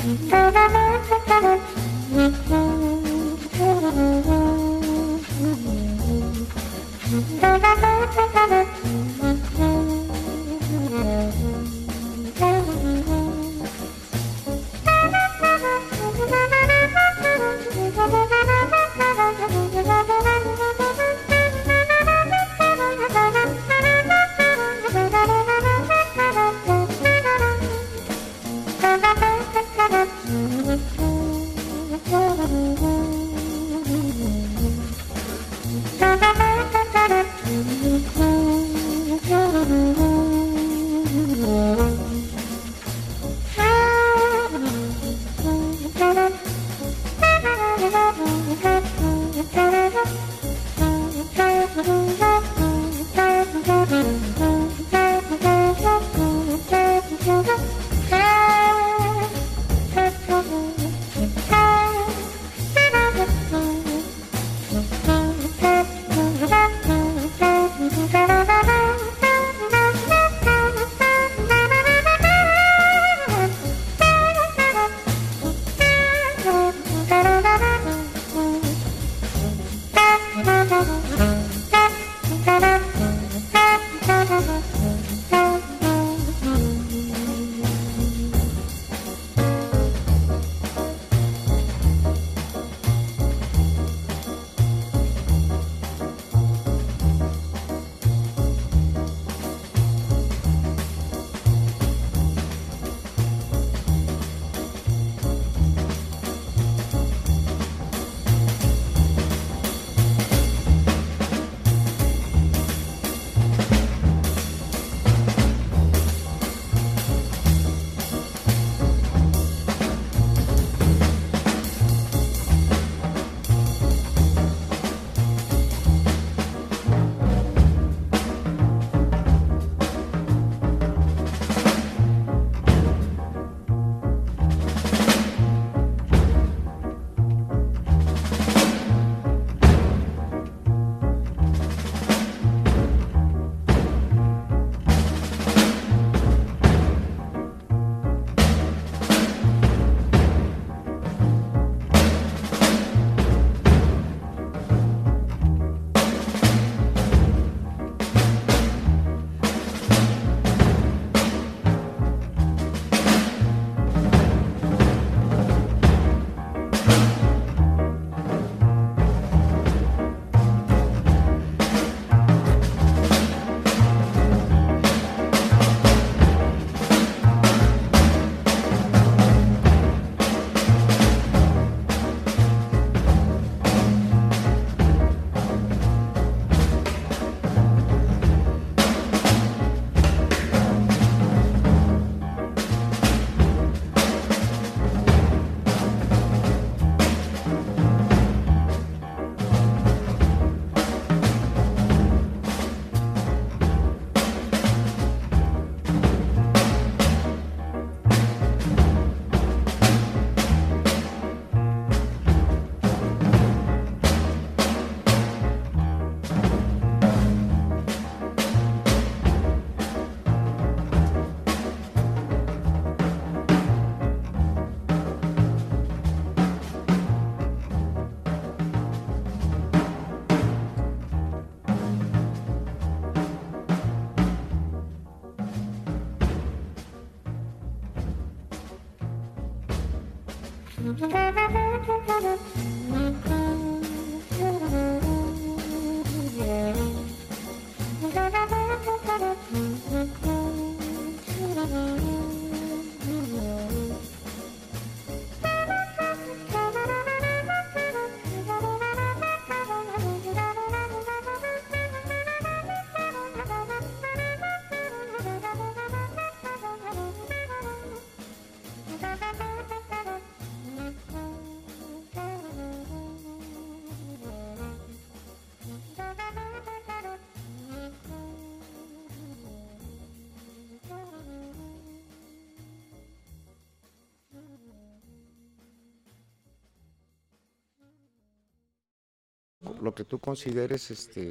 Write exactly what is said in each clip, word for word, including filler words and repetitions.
Lo que tú consideres, este,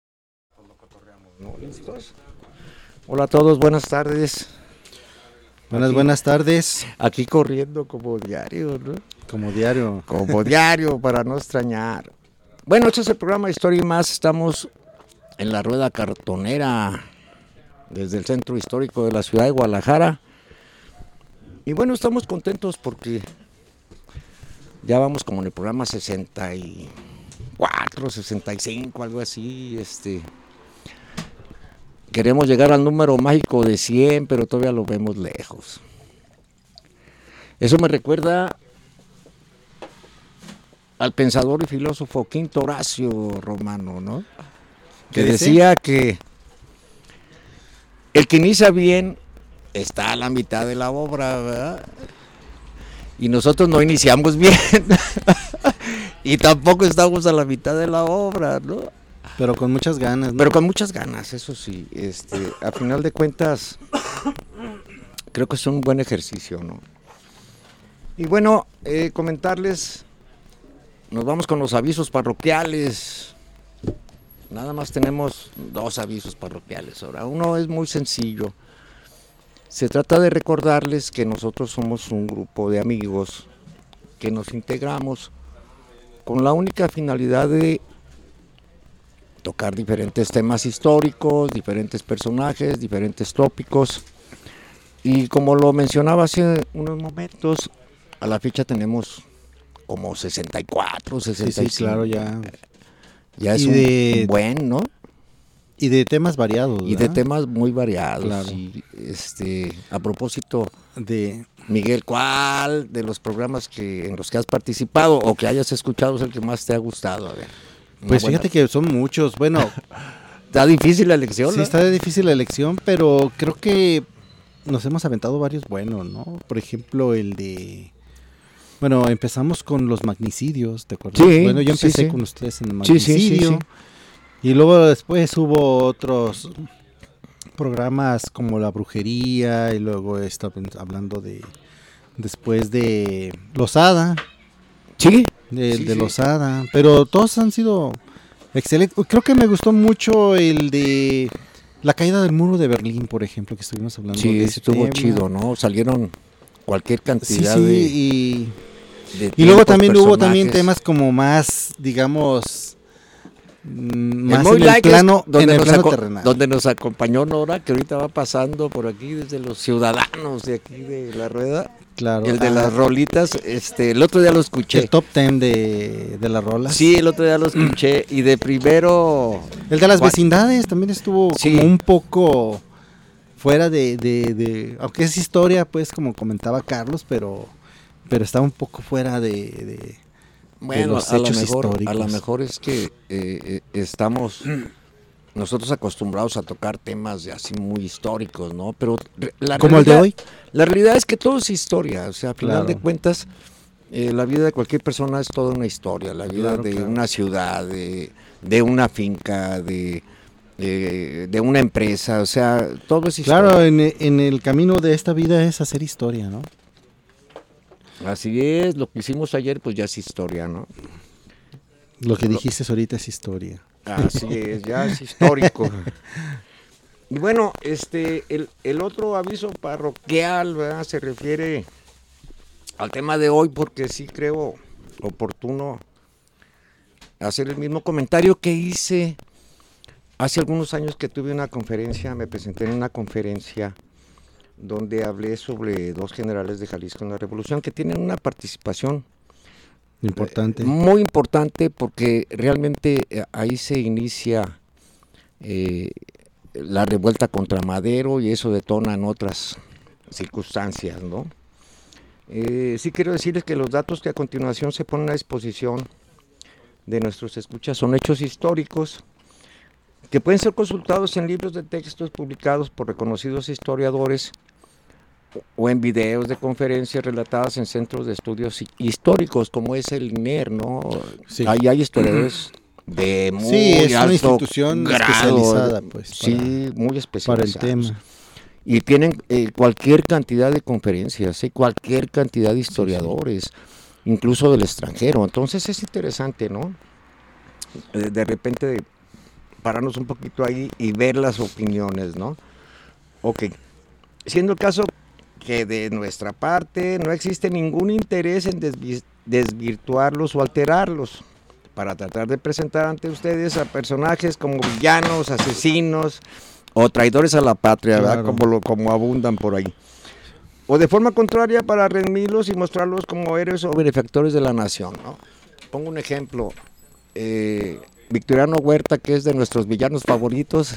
¿no? ¿Listos? Hola a todos, buenas tardes. Buenas, aquí, buenas tardes. Aquí corriendo como diario, ¿no? Como diario. Como diario, para no extrañar. Bueno, este es el programa Historia y Más. Estamos en la rueda cartonera desde el centro histórico de la ciudad de Guadalajara. Y bueno, estamos contentos porque ya vamos como en el programa sesenta y cuatro, sesenta y cinco, algo así. Este, queremos llegar al número mágico de cien, pero todavía lo vemos lejos. Eso me recuerda al pensador y filósofo Quinto Horacio Romano, ¿no? Que decía que el que inicia bien está a la mitad de la obra, ¿verdad? Y nosotros no iniciamos bien y tampoco estamos a la mitad de la obra, ¿no? Pero con muchas ganas, ¿no? Pero con muchas ganas, eso sí. Este, a final de cuentas, creo que es un buen ejercicio, ¿no? Y bueno, eh, comentarles, nos vamos con los avisos parroquiales. Nada más tenemos dos avisos parroquiales ahora. Uno es muy sencillo. Se trata de recordarles que nosotros somos un grupo de amigos que nos integramos con la única finalidad de tocar diferentes temas históricos, diferentes personajes, diferentes tópicos. Y como lo mencionaba hace unos momentos, a la fecha tenemos como sesenta y cuatro, sesenta y cinco. Sí, sí, claro, ya. Ya es y un, de, un buen, ¿no? Y de temas variados, ¿verdad? Y de temas muy variados. Claro. Y, este, a propósito, de Miguel, ¿cuál de los programas que en los que has participado o que hayas escuchado es el que más te ha gustado? A ver. Pues buena... fíjate que son muchos. Bueno, está difícil la elección, sí, ¿no? está difícil la elección, pero creo que nos hemos aventado varios buenos, ¿no? Por ejemplo, el de... Bueno, empezamos con los magnicidios, ¿te acuerdas? Sí, bueno, yo empecé sí, sí. con ustedes en el magnicidio. Sí, sí, sí, sí. Y luego después hubo otros programas como La Brujería, y luego estaba hablando de... Después de Losada. Sí. De, sí, de sí. Losada. Pero todos han sido excelentes. Creo que me gustó mucho el de La Caída del Muro de Berlín, por ejemplo, que estuvimos hablando sí, de ese estuvo tema. chido, ¿no? Salieron cualquier cantidad sí, sí, de... Y, de y tiempos, luego también personajes. hubo también temas como más, digamos... Más muy en el plano, donde, en el nos plano aco- terrenal. donde nos acompañó Nora, que ahorita va pasando por aquí desde los ciudadanos de aquí de la rueda. Claro. El de ah, las rolitas, este, el otro día lo escuché. El top ten de, de las rolas. Sí, el otro día lo escuché y de primero... El de las vecindades también estuvo sí. como un poco fuera de, de, de... Aunque es historia, pues, como comentaba Carlos, pero, pero está un poco fuera de... de Bueno, los a hechos lo mejor, históricos. a lo mejor es que eh, eh, estamos nosotros acostumbrados a tocar temas de así muy históricos, ¿no? Pero la como el de hoy. La realidad es que todo es historia, o sea, a final claro. de cuentas, eh, la vida de cualquier persona es toda una historia, la vida claro, de claro. una ciudad, de, de una finca, de, de, de una empresa, o sea, todo es historia. Claro, en, en el camino de esta vida es hacer historia, ¿no? Así es, lo que hicimos ayer pues ya es historia, ¿no? Lo que dijiste ahorita es historia. Así es, ya es histórico. Y bueno, este, el, el otro aviso parroquial, ¿verdad? Se refiere al tema de hoy porque sí creo oportuno hacer el mismo comentario que hice hace algunos años que tuve una conferencia, me presenté en una conferencia donde hablé sobre dos generales de Jalisco en la Revolución que tienen una participación importante, eh, muy importante porque realmente eh, ahí se inicia eh, la revuelta contra Madero y eso detona en otras circunstancias, ¿no? Eh, sí quiero decirles que los datos que a continuación se ponen a disposición de nuestros escuchas son hechos históricos que pueden ser consultados en libros de textos publicados por reconocidos historiadores o en videos de conferencias relatadas en centros de estudios históricos como es el I N E R, ¿no? Sí. Ahí hay historiadores de muy sí, es alto una institución grado, especializada, pues, sí, para, muy especializada para el tema. y tienen eh, cualquier cantidad de conferencias, ¿eh? cualquier cantidad de historiadores, sí, sí. incluso del extranjero. Entonces es interesante, ¿no? Eh, de repente de pararnos un poquito ahí y ver las opiniones, ¿no? Ok, siendo el caso que de nuestra parte no existe ningún interés en desvi- desvirtuarlos o alterarlos, para tratar de presentar ante ustedes a personajes como villanos, asesinos o traidores a la patria, Claro. ¿verdad? Como, lo, como abundan por ahí. O de forma contraria, para redimirlos y mostrarlos como héroes o benefactores de la nación, ¿no? Pongo un ejemplo, eh, Victoriano Huerta, que es de nuestros villanos favoritos.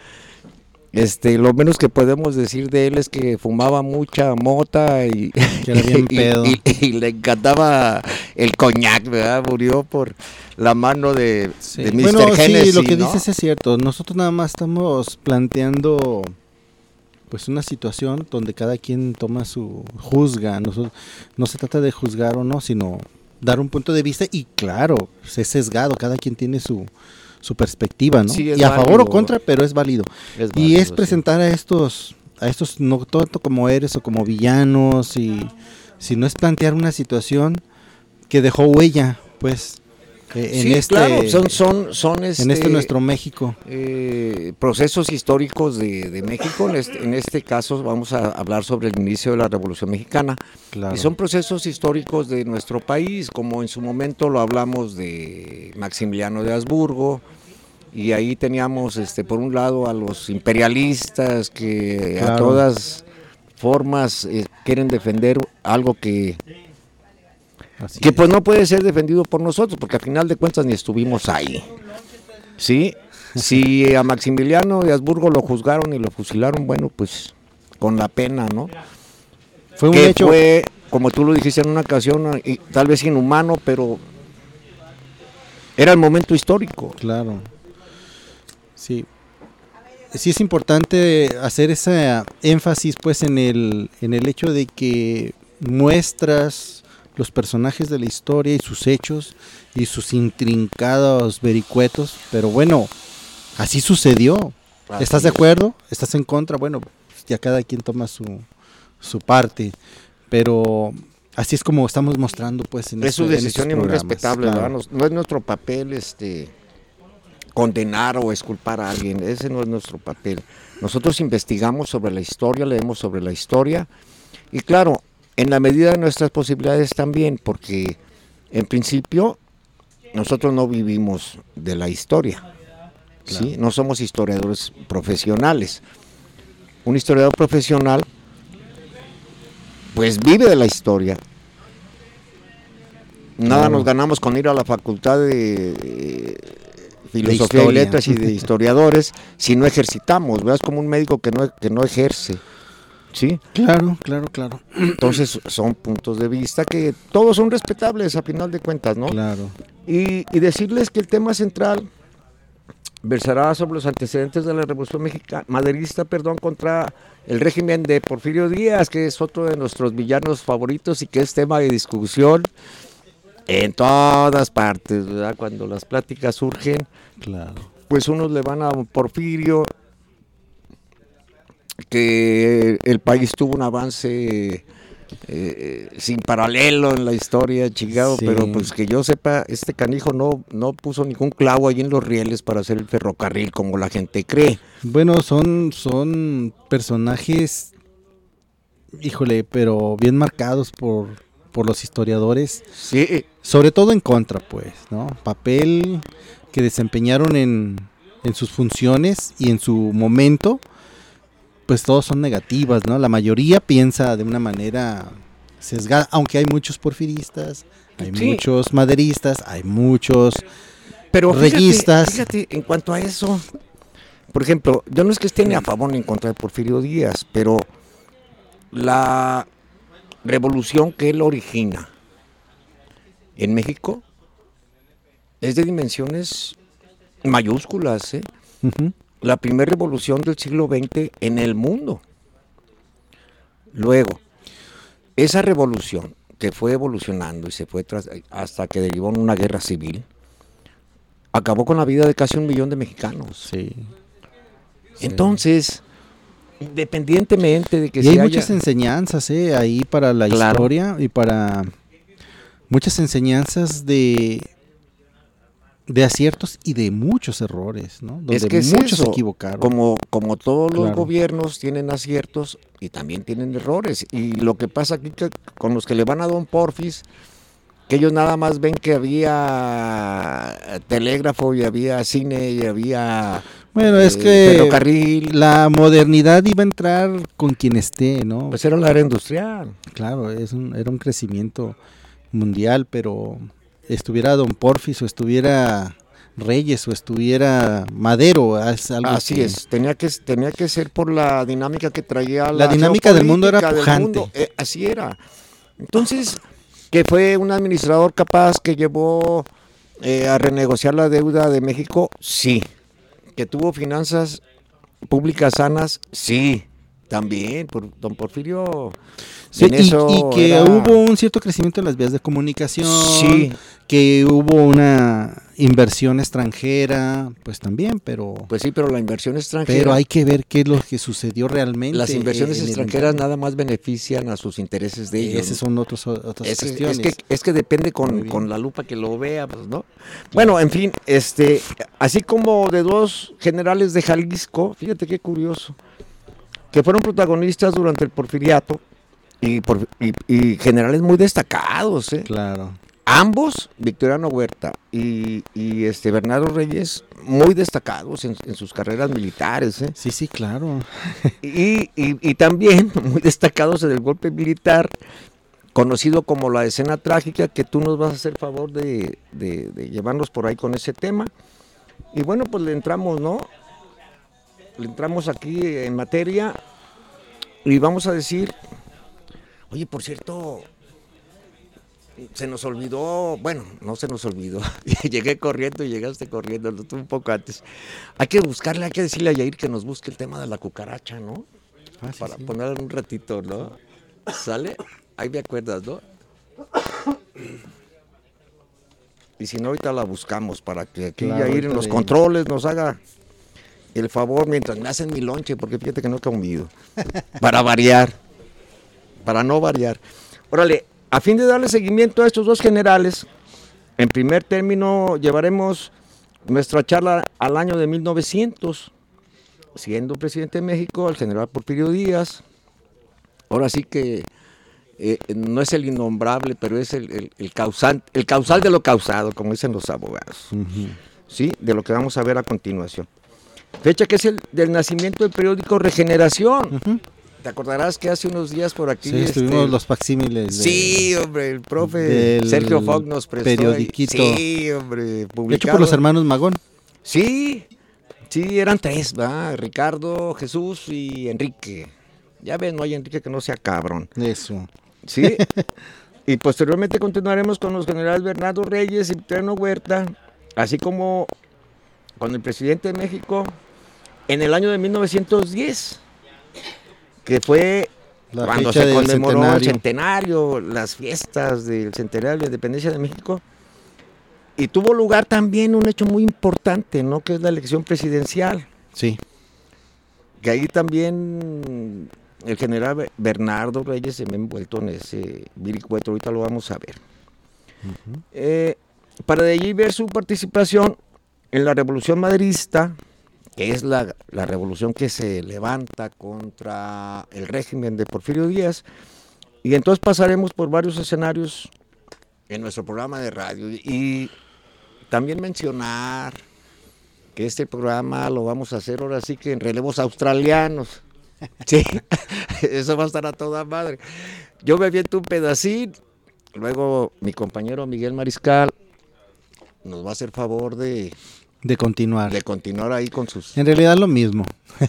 Este, lo menos que podemos decir de él es que fumaba mucha mota y, Que era bien y- pedo. y- y le encantaba el coñac, ¿verdad? Murió por la mano de, Sí. de míster Bueno, Hennessy, sí, lo que ¿no? dices es cierto. Nosotros nada más estamos planteando pues una situación donde cada quien toma su juzga. Nosotros, no se trata de juzgar o no, sino dar un punto de vista y claro, es sesgado, cada quien tiene su, su perspectiva, ¿no? Sí, es y a favor válido. o contra, pero es válido. Es Y válido, es sí. presentar a estos, a estos no tanto como héroes o como villanos, y sino es plantear una situación que dejó huella, pues, eh, en Sí, este, claro, son, son, son este, en este nuestro México. eh, procesos históricos de, de México. En este, en este caso vamos a hablar sobre el inicio de la Revolución Mexicana. Claro. Y son procesos históricos de nuestro país, como en su momento lo hablamos de Maximiliano de Habsburgo, y ahí teníamos este por un lado a los imperialistas que a Claro. todas formas eh, quieren defender algo que, Así que es. pues no puede ser defendido por nosotros, porque al final de cuentas ni estuvimos ahí. ¿Sí? Si a Maximiliano de Habsburgo lo juzgaron y lo fusilaron, bueno, pues con la pena, ¿no? Fue un que hecho. fue, como tú lo dijiste en una ocasión, y tal vez inhumano, pero era el momento histórico. Claro. Sí. Sí es importante hacer ese énfasis pues en el, en el hecho de que muestras los personajes de la historia y sus hechos y sus intrincados vericuetos, pero bueno, así sucedió. Así ¿Estás de es. acuerdo? ¿Estás en contra? Bueno, ya cada quien toma su, su parte, pero así es como estamos mostrando pues en Es su este- en decisión estos y muy programas, respetable, claro. ¿verdad? No, no es nuestro papel este condenar o exculpar a alguien, ese no es nuestro papel. Nosotros investigamos sobre la historia, leemos sobre la historia, y claro, en la medida de nuestras posibilidades también, porque en principio nosotros no vivimos de la historia, ¿sí? Claro. No somos historiadores profesionales. Un historiador profesional pues vive de la historia. Nada Claro. nos ganamos con ir a la facultad de, de filosofía y historia. letras y de historiadores si no ejercitamos, ¿verdad? Es como un médico que no, que no ejerce, ¿sí? Claro, claro, claro. Entonces son puntos de vista que todos son respetables a final de cuentas, ¿no? Claro. Y, y decirles que el tema central versará sobre los antecedentes de la Revolución Mexicana, maderista, perdón, contra el régimen de Porfirio Díaz, que es otro de nuestros villanos favoritos y que es tema de discusión en todas partes, ¿verdad? Cuando las pláticas surgen, Claro. pues unos le van a Porfirio, que el país tuvo un avance eh, sin paralelo en la historia, chingado, Sí. pero pues que yo sepa, este canijo no, no puso ningún clavo ahí en los rieles para hacer el ferrocarril como la gente cree. Bueno, son, son personajes, híjole, pero bien marcados por, por los historiadores, Sí, sobre todo en contra, pues, ¿no? Papel que desempeñaron en, en sus funciones y en su momento, pues todos son negativas, ¿no? La mayoría piensa de una manera sesgada, aunque hay muchos porfiristas, hay Sí. muchos maderistas, hay muchos pero fíjate, reyistas. fíjate, en cuanto a eso, por ejemplo, yo no es que esté ni a favor ni en contra de Porfirio Díaz, pero la revolución que él origina en México es de dimensiones mayúsculas, ¿eh? Ujú. La primera revolución del siglo veinte en el mundo. Luego, esa revolución que fue evolucionando y se fue tras, hasta que derivó en una guerra civil, acabó con la vida de casi un millón de mexicanos. Sí. Sí. Entonces, independientemente de que Y se hay haya... muchas enseñanzas ¿eh? ahí para la Claro. historia y para muchas enseñanzas de de aciertos y de muchos errores, ¿no? Donde es que es muchos eso, se equivocaron. Como, como todos los Claro. gobiernos tienen aciertos y también tienen errores. Y lo que pasa aquí que con los que le van a Don Porfis, que ellos nada más ven que había telégrafo y había cine y había Bueno, es eh, que ferrocarril, la modernidad iba a entrar con quien esté, ¿no? pues era la era industrial. Claro, es un, era un crecimiento mundial, pero estuviera Don Porfis o estuviera Reyes o estuviera Madero, es algo Así que- es, tenía que, tenía que ser por la dinámica que traía la, La dinámica del mundo era geopolítica del pujante. mundo, eh, así era. Entonces, que fue un administrador capaz que llevó eh, a renegociar la deuda de México, sí. Que tuvo finanzas públicas sanas, sí. También, por don Porfirio. Sí, en y, eso y que era- hubo un cierto crecimiento en las vías de comunicación, Sí, que hubo una inversión extranjera, pues también, pero pues sí, pero la inversión extranjera. pero hay que ver qué es lo que sucedió realmente. Las inversiones en el extranjeras entorno. nada más benefician a sus intereses de ellos. Esos ¿no? son otros, otras Es, que- cuestiones. es que, es que depende Muy con, bien. con la lupa que lo vea, pues, ¿no? Bueno, en fin, este, así como de dos generales de Jalisco, fíjate qué curioso, que fueron protagonistas durante el porfiriato y, por- y- y generales muy destacados, ¿eh? Claro. Ambos, Victoriano Huerta y, y, este Bernardo Reyes, muy destacados en, en sus carreras militares, ¿eh? Sí, sí, claro. Y, y- y también muy destacados en el golpe militar, conocido como la escena trágica, que tú nos vas a hacer favor de, de- de llevarnos por ahí con ese tema. Y bueno, pues le entramos, ¿no? Le entramos aquí en materia y vamos a decir, oye, por cierto, se nos olvidó, bueno, no se nos olvidó, llegué corriendo y llegaste corriendo, lo tuve un poco antes. Hay que buscarle, hay que decirle a Yair que nos busque el tema de la cucaracha, ¿no? Ah, sí, Para sí. ponerlo un ratito, ¿no? ¿Sale? Ahí me acuerdas, ¿no? Y si no, ahorita la buscamos para que aquí Claro, Yair en ahorita los le- controles nos haga el favor mientras me hacen mi lonche, porque fíjate que no he comido. Para variar. Para no variar. Órale, a fin de darle seguimiento a estos dos generales, en primer término llevaremos nuestra charla al año de mil novecientos, siendo presidente de México el general Porfirio Díaz. Ahora sí que eh, no es el innombrable, pero es el, el, el, causante, el causal de lo causado, como dicen los abogados. Ujú. ¿Sí? De lo que vamos a ver a continuación. Fecha que es el del nacimiento del periódico Regeneración. Ujú. Te acordarás que hace unos días por aquí... Sí, estuvimos este, los facsímiles. de- Sí, hombre, el profe del Sergio Fogg nos prestó. ahí. periodiquito. Sí, hombre, De hecho, publicado. por los hermanos Magón. Sí, sí, eran tres, ¿va? Ricardo, Jesús y Enrique. Ya ves, no hay Enrique que no sea cabrón. Eso. Sí. Y posteriormente continuaremos con los generales Bernardo Reyes y Victoriano Huerta, así como con el presidente de México en el año de mil novecientos diez, que fue La cuando fecha se del conmemoró el centenario. centenario, las fiestas del centenario de la independencia de México. Y tuvo lugar también un hecho muy importante, ¿no? Que es la elección presidencial. Sí. Que ahí también el general Bernardo Reyes se me ha envuelto en ese viricueto, ahorita lo vamos a ver. Ujú. Eh, para de allí ver su participación en la Revolución Maderista, que es la, la revolución que se levanta contra el régimen de Porfirio Díaz, y entonces pasaremos por varios escenarios en nuestro programa de radio, y también mencionar que este programa lo vamos a hacer ahora sí que en relevos australianos. Sí, eso va a estar a toda madre. Yo me aviento un pedacín, luego mi compañero Miguel Mariscal nos va a hacer favor de, De continuar. de continuar ahí con sus... En realidad lo mismo.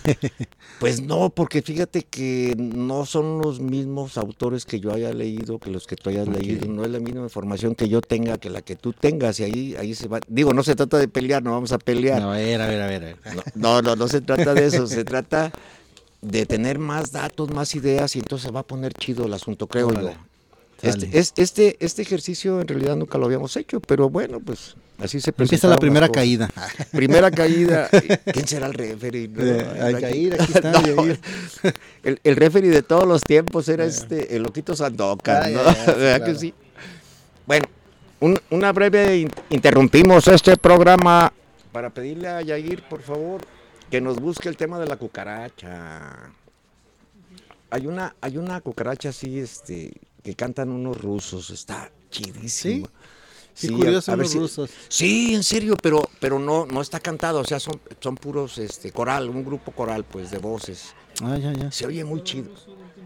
Pues no, porque fíjate que no son los mismos autores que yo haya leído, que los que tú hayas Ok. leído, no es la misma información que yo tenga que la que tú tengas, y ahí, ahí se va... Digo, no se trata de pelear, no vamos a pelear. No, a ver, a ver, a ver. No, no, no, no se trata de eso, se trata de tener más datos, más ideas, y entonces se va a poner chido el asunto, creo Órale. yo. Este, Sale. es, este, este ejercicio en realidad nunca lo habíamos hecho, pero bueno, pues así se Empieza la presentaron primera las cosas. caída. Primera caída. ¿Quién será el referee? No, Eh, hay que ir, aquí está, No, Yair. el, el referee de todos los tiempos era este, el loquito Sandokan, Ah, ¿no? ya, ya, sí, ¿Verdad claro. que sí? Bueno, un, una breve, in- interrumpimos este programa para pedirle a Yair, por favor, que nos busque el tema de la cucaracha. Hay una, hay una cucaracha así, este, que cantan unos rusos, está chidísima. Sí, qué curioso a- a ver los si- rusos. Sí, en serio, pero, pero no, no está cantado, o sea, son, son puros, este, coral, un grupo coral, pues, de voces. Ah, ya, ya. Se oye muy chido.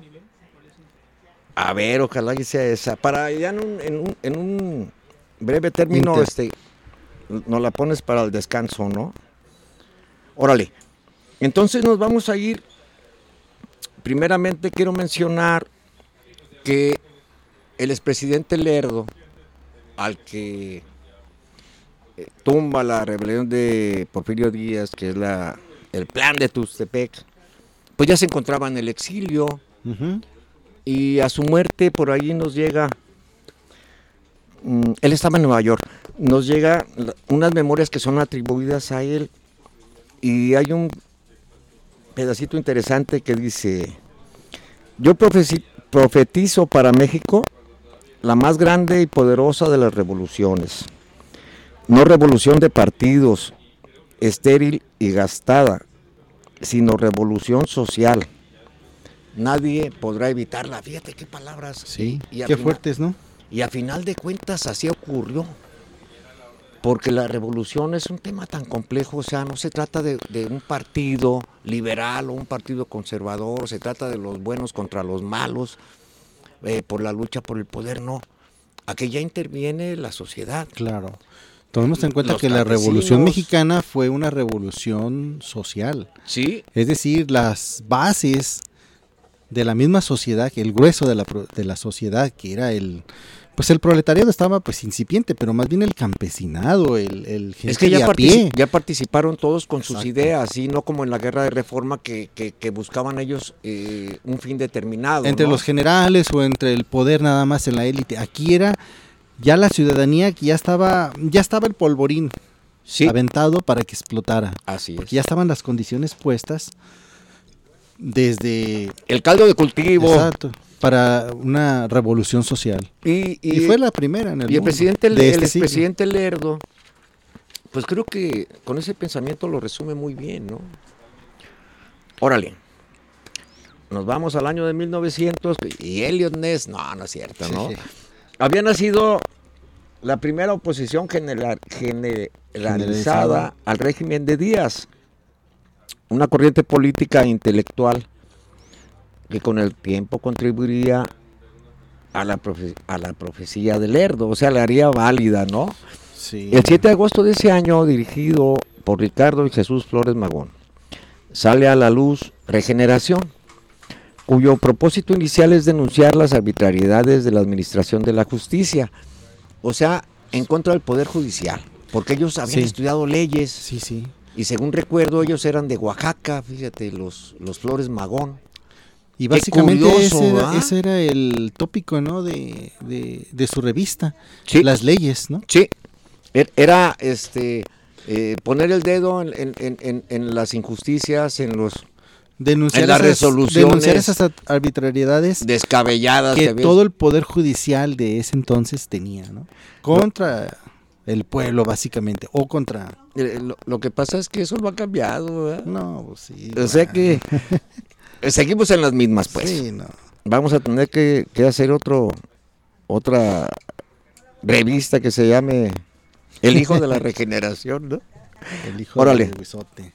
A ver, ojalá que sea esa. Para ya en un, en un, en un breve término, Inter. este, nos la pones para el descanso, ¿no? Órale. Entonces nos vamos a ir. Primeramente quiero mencionar que el expresidente Lerdo, al que eh, tumba la rebelión de Porfirio Díaz, que es la, el plan de Tuxtepec, pues ya se encontraba en el exilio. Ujú. Y a su muerte por ahí nos llega, mm, él estaba en Nueva York, nos llega la- unas memorias que son atribuidas a él y hay un pedacito interesante que dice, yo profeci- profetizo para México la más grande y poderosa de las revoluciones, no revolución de partidos, estéril y gastada, sino revolución social. Nadie podrá evitarla. Fíjate qué palabras. Sí, Y, y a qué final- fuertes, ¿no? Y a final de cuentas así ocurrió. Porque la revolución es un tema tan complejo, o sea, no se trata de, de un partido liberal o un partido conservador, se trata de los buenos contra los malos, eh, por la lucha por el poder, no. Aquí ya interviene la sociedad. Claro. Tomemos en cuenta Los que la campesinos. Revolución Mexicana fue una revolución social. Sí, Es decir, las bases de la misma sociedad, el grueso de la, pro- de la sociedad, que era el, pues el proletariado estaba pues incipiente, pero más bien el campesinado, el, el gente es que de ya, a pie. partici- ya participaron todos con sus Exacto. ideas, y no como en la guerra de reforma que, que, que buscaban ellos eh, un fin determinado. Entre ¿no? los generales o entre el poder nada más en la élite. Aquí era ya la ciudadanía que ya estaba, ya estaba el polvorín Sí, aventado para que explotara. así es. Porque ya estaban las condiciones puestas desde El caldo de cultivo. exacto, para una revolución social. Y, Y, y- fue la primera en el y el mundo, presidente, de el este siglo. expresidente Lerdo, pues creo que con ese pensamiento lo resume muy bien, ¿no? Órale. Nos vamos al año de mil novecientos y Elliot Ness, no, no es cierto, ¿no? Sí. Había nacido la primera oposición general- generalizada Generalizada. al régimen de Díaz, una corriente política e intelectual que con el tiempo contribuiría a la, profe- a la profecía de Lerdo, o sea, la haría válida, ¿no? Sí. El siete de agosto de ese año, dirigido por Ricardo y Jesús Flores Magón, sale a la luz Regeneración, cuyo propósito inicial es denunciar las arbitrariedades de la administración de la justicia, o sea, en contra del Poder Judicial, porque ellos habían Sí. estudiado leyes Sí, sí. y según recuerdo ellos eran de Oaxaca, fíjate, los, los Flores Magón. Y Qué básicamente curioso, ese, era, ¿verdad? ese era el tópico, ¿no? De, de, de su revista. Sí. Las leyes, ¿no? Sí, er- era este eh, poner el dedo en, en- en- en- en las injusticias, en los Denunciar, En las esas, resoluciones denunciar esas ar- arbitrariedades descabelladas que había- todo el poder judicial de ese entonces tenía, ¿no? Contra el pueblo, básicamente, o contra... Eh, lo, lo que pasa es que eso no ha cambiado, ¿verdad? No, pues sí. O sea bueno. que eh, seguimos en las mismas, pues. Sí, no. Vamos a tener que, que hacer otro otra revista que se llame El Hijo de la Regeneración, ¿no? El hijo Órale. de Huizote.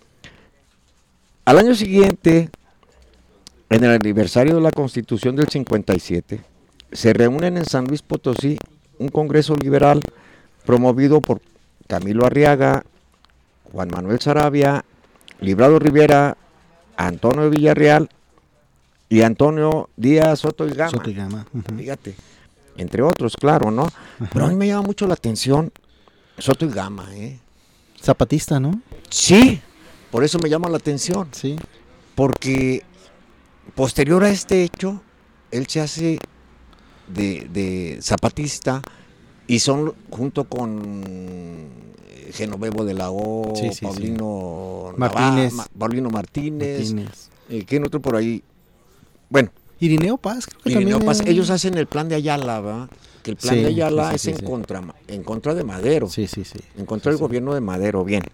Al año siguiente, en el aniversario de la Constitución del cincuenta y siete, se reúnen en San Luis Potosí un congreso liberal promovido por Camilo Arriaga, Juan Manuel Saravia, Librado Rivera, Antonio Villarreal y Antonio Díaz Soto y Gama. Soto y Gama. Ujú. Fíjate, entre otros, claro, ¿no? Pero a mí me llama mucho la atención Soto y Gama, ¿eh? Zapatista, ¿no? Sí, por eso me llama la atención. Sí. Porque posterior a este hecho, él se hace de, de zapatista y son junto con Genovevo de la O, Sí, sí, sí. Paulino Martínez. Nava- Ma- Paulino Martínez, Martínez. eh, ¿quién otro por ahí? Bueno, Irineo Paz, creo que Irineo también. Paz, era- ellos hacen el plan de Ayala, ¿verdad? que el plan Sí, de Ayala sí, es sí, en sí. contra en contra de Madero, Sí, sí, sí. en contra Sí, del sí. gobierno de Madero, bien.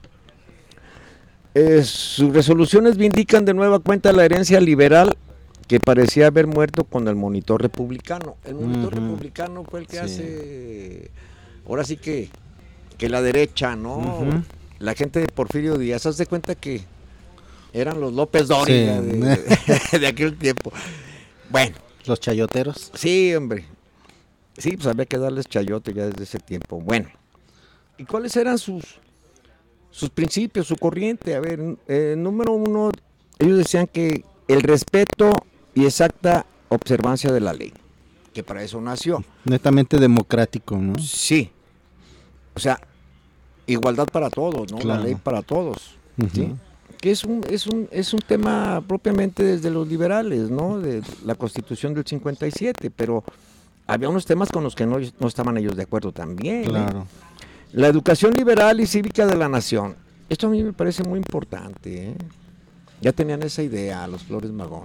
Eh, sus resoluciones vindican de nueva cuenta la herencia liberal que parecía haber muerto con el monitor republicano. El monitor Ujú. republicano fue el que Sí. hace, ahora sí que, que la derecha, ¿no? Ujú. La gente de Porfirio Díaz, haz de cuenta que eran los López Sí. Dóriga de, de, de aquel tiempo. Bueno, Los chayoteros. sí, hombre. Sí, pues había que darles chayote ya desde ese tiempo. Bueno, ¿y cuáles eran sus, sus principios, su corriente? A ver, eh, número uno, ellos decían que el respeto y exacta observancia de la ley, que para eso nació. Netamente democrático, ¿no? Sí, o sea, igualdad para todos, ¿no? Claro. La ley para todos, ¿sí? Ujú. Que es un, es un, es un tema propiamente desde los liberales, ¿no? De la Constitución del cincuenta y siete, pero había unos temas con los que no, no estaban ellos de acuerdo también. Claro. ¿eh? La educación liberal y cívica de la nación. Esto a mí me parece muy importante, ¿eh? Ya tenían esa idea los Flores Magón.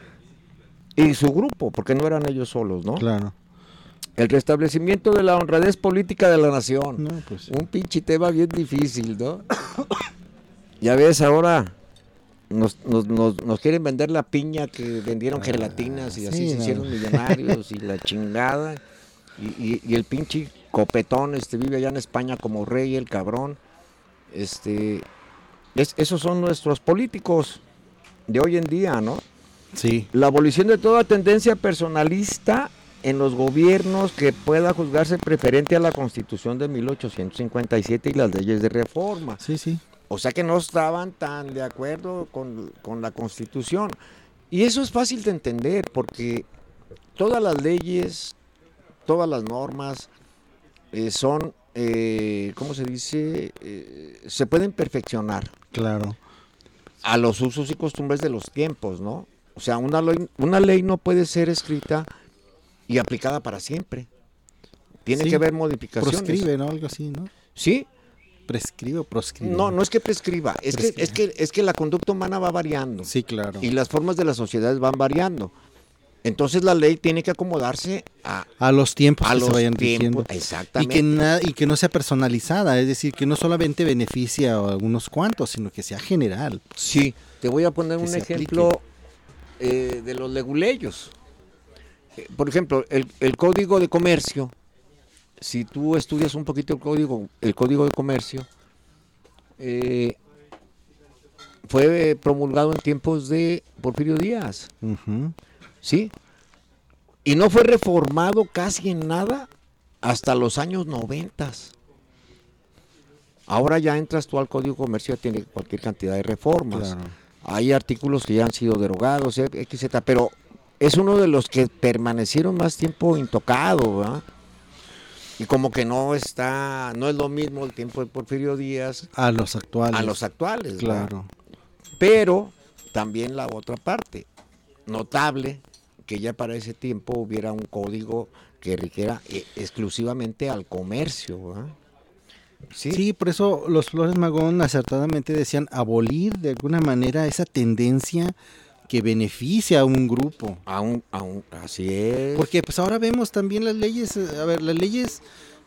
Y su grupo, porque no eran ellos solos, ¿no? Claro. El restablecimiento de la honradez política de la nación. No, pues sí. Un pinche tema bien difícil, ¿no? Ya ves, ahora nos, nos, nos, nos quieren vender la piña que vendieron gelatinas y así sí, se no. hicieron millonarios y la chingada. Y, y, y el pinche copetón este vive allá en España como rey, el cabrón. Este, es, esos son nuestros políticos de hoy en día, ¿no? Sí. La abolición de toda tendencia personalista en los gobiernos que pueda juzgarse preferente a la Constitución de mil ochocientos cincuenta y siete y las leyes de reforma. Sí, sí. O sea que no estaban tan de acuerdo con, con la Constitución. Y eso es fácil de entender porque todas las leyes, todas las normas eh, son, eh, ¿cómo se dice? Eh, se pueden perfeccionar Claro. a los usos y costumbres de los tiempos, ¿no? O sea, una ley, una ley no puede ser escrita y aplicada para siempre. Tiene Sí, que haber modificaciones. Proscribe, ¿no? Algo así, ¿no? ¿Sí? Prescribe o proscribe. No, no es que prescriba, es que, Prescribe. es que, es que la conducta humana va variando. Sí, claro. Y las formas de las sociedades van variando. Entonces la ley tiene que acomodarse a, A los tiempos a que los se vayan tiempos. diciendo. Y Exactamente. que, na- y que no sea personalizada, es decir, que no solamente beneficia a unos cuantos, sino que sea general. Sí, te voy a poner Que un se ejemplo eh, de los leguleyos. Eh, por ejemplo, el, el Código de Comercio, si tú estudias un poquito el Código, el código de Comercio, eh, fue promulgado en tiempos de Porfirio Díaz, Ujú. ¿sí? Y no fue reformado casi en nada hasta los años noventas. Ahora ya entras tú al Código de Comercio, ya tiene cualquier cantidad de reformas. Claro. Hay artículos que ya han sido derogados, etcétera, pero es uno de los que permanecieron más tiempo intocado, ¿verdad? Y como que no está, no es lo mismo el tiempo de Porfirio Díaz A los actuales. a los actuales, ¿verdad? Claro. Pero también la otra parte, notable que ya para ese tiempo hubiera un código que rigiera eh, exclusivamente al comercio, ¿verdad? Sí, Sí, por eso los Flores Magón acertadamente decían abolir de alguna manera esa tendencia que beneficia a un grupo. aún, aún, así es. Porque pues ahora vemos también las leyes, eh, a ver, las leyes,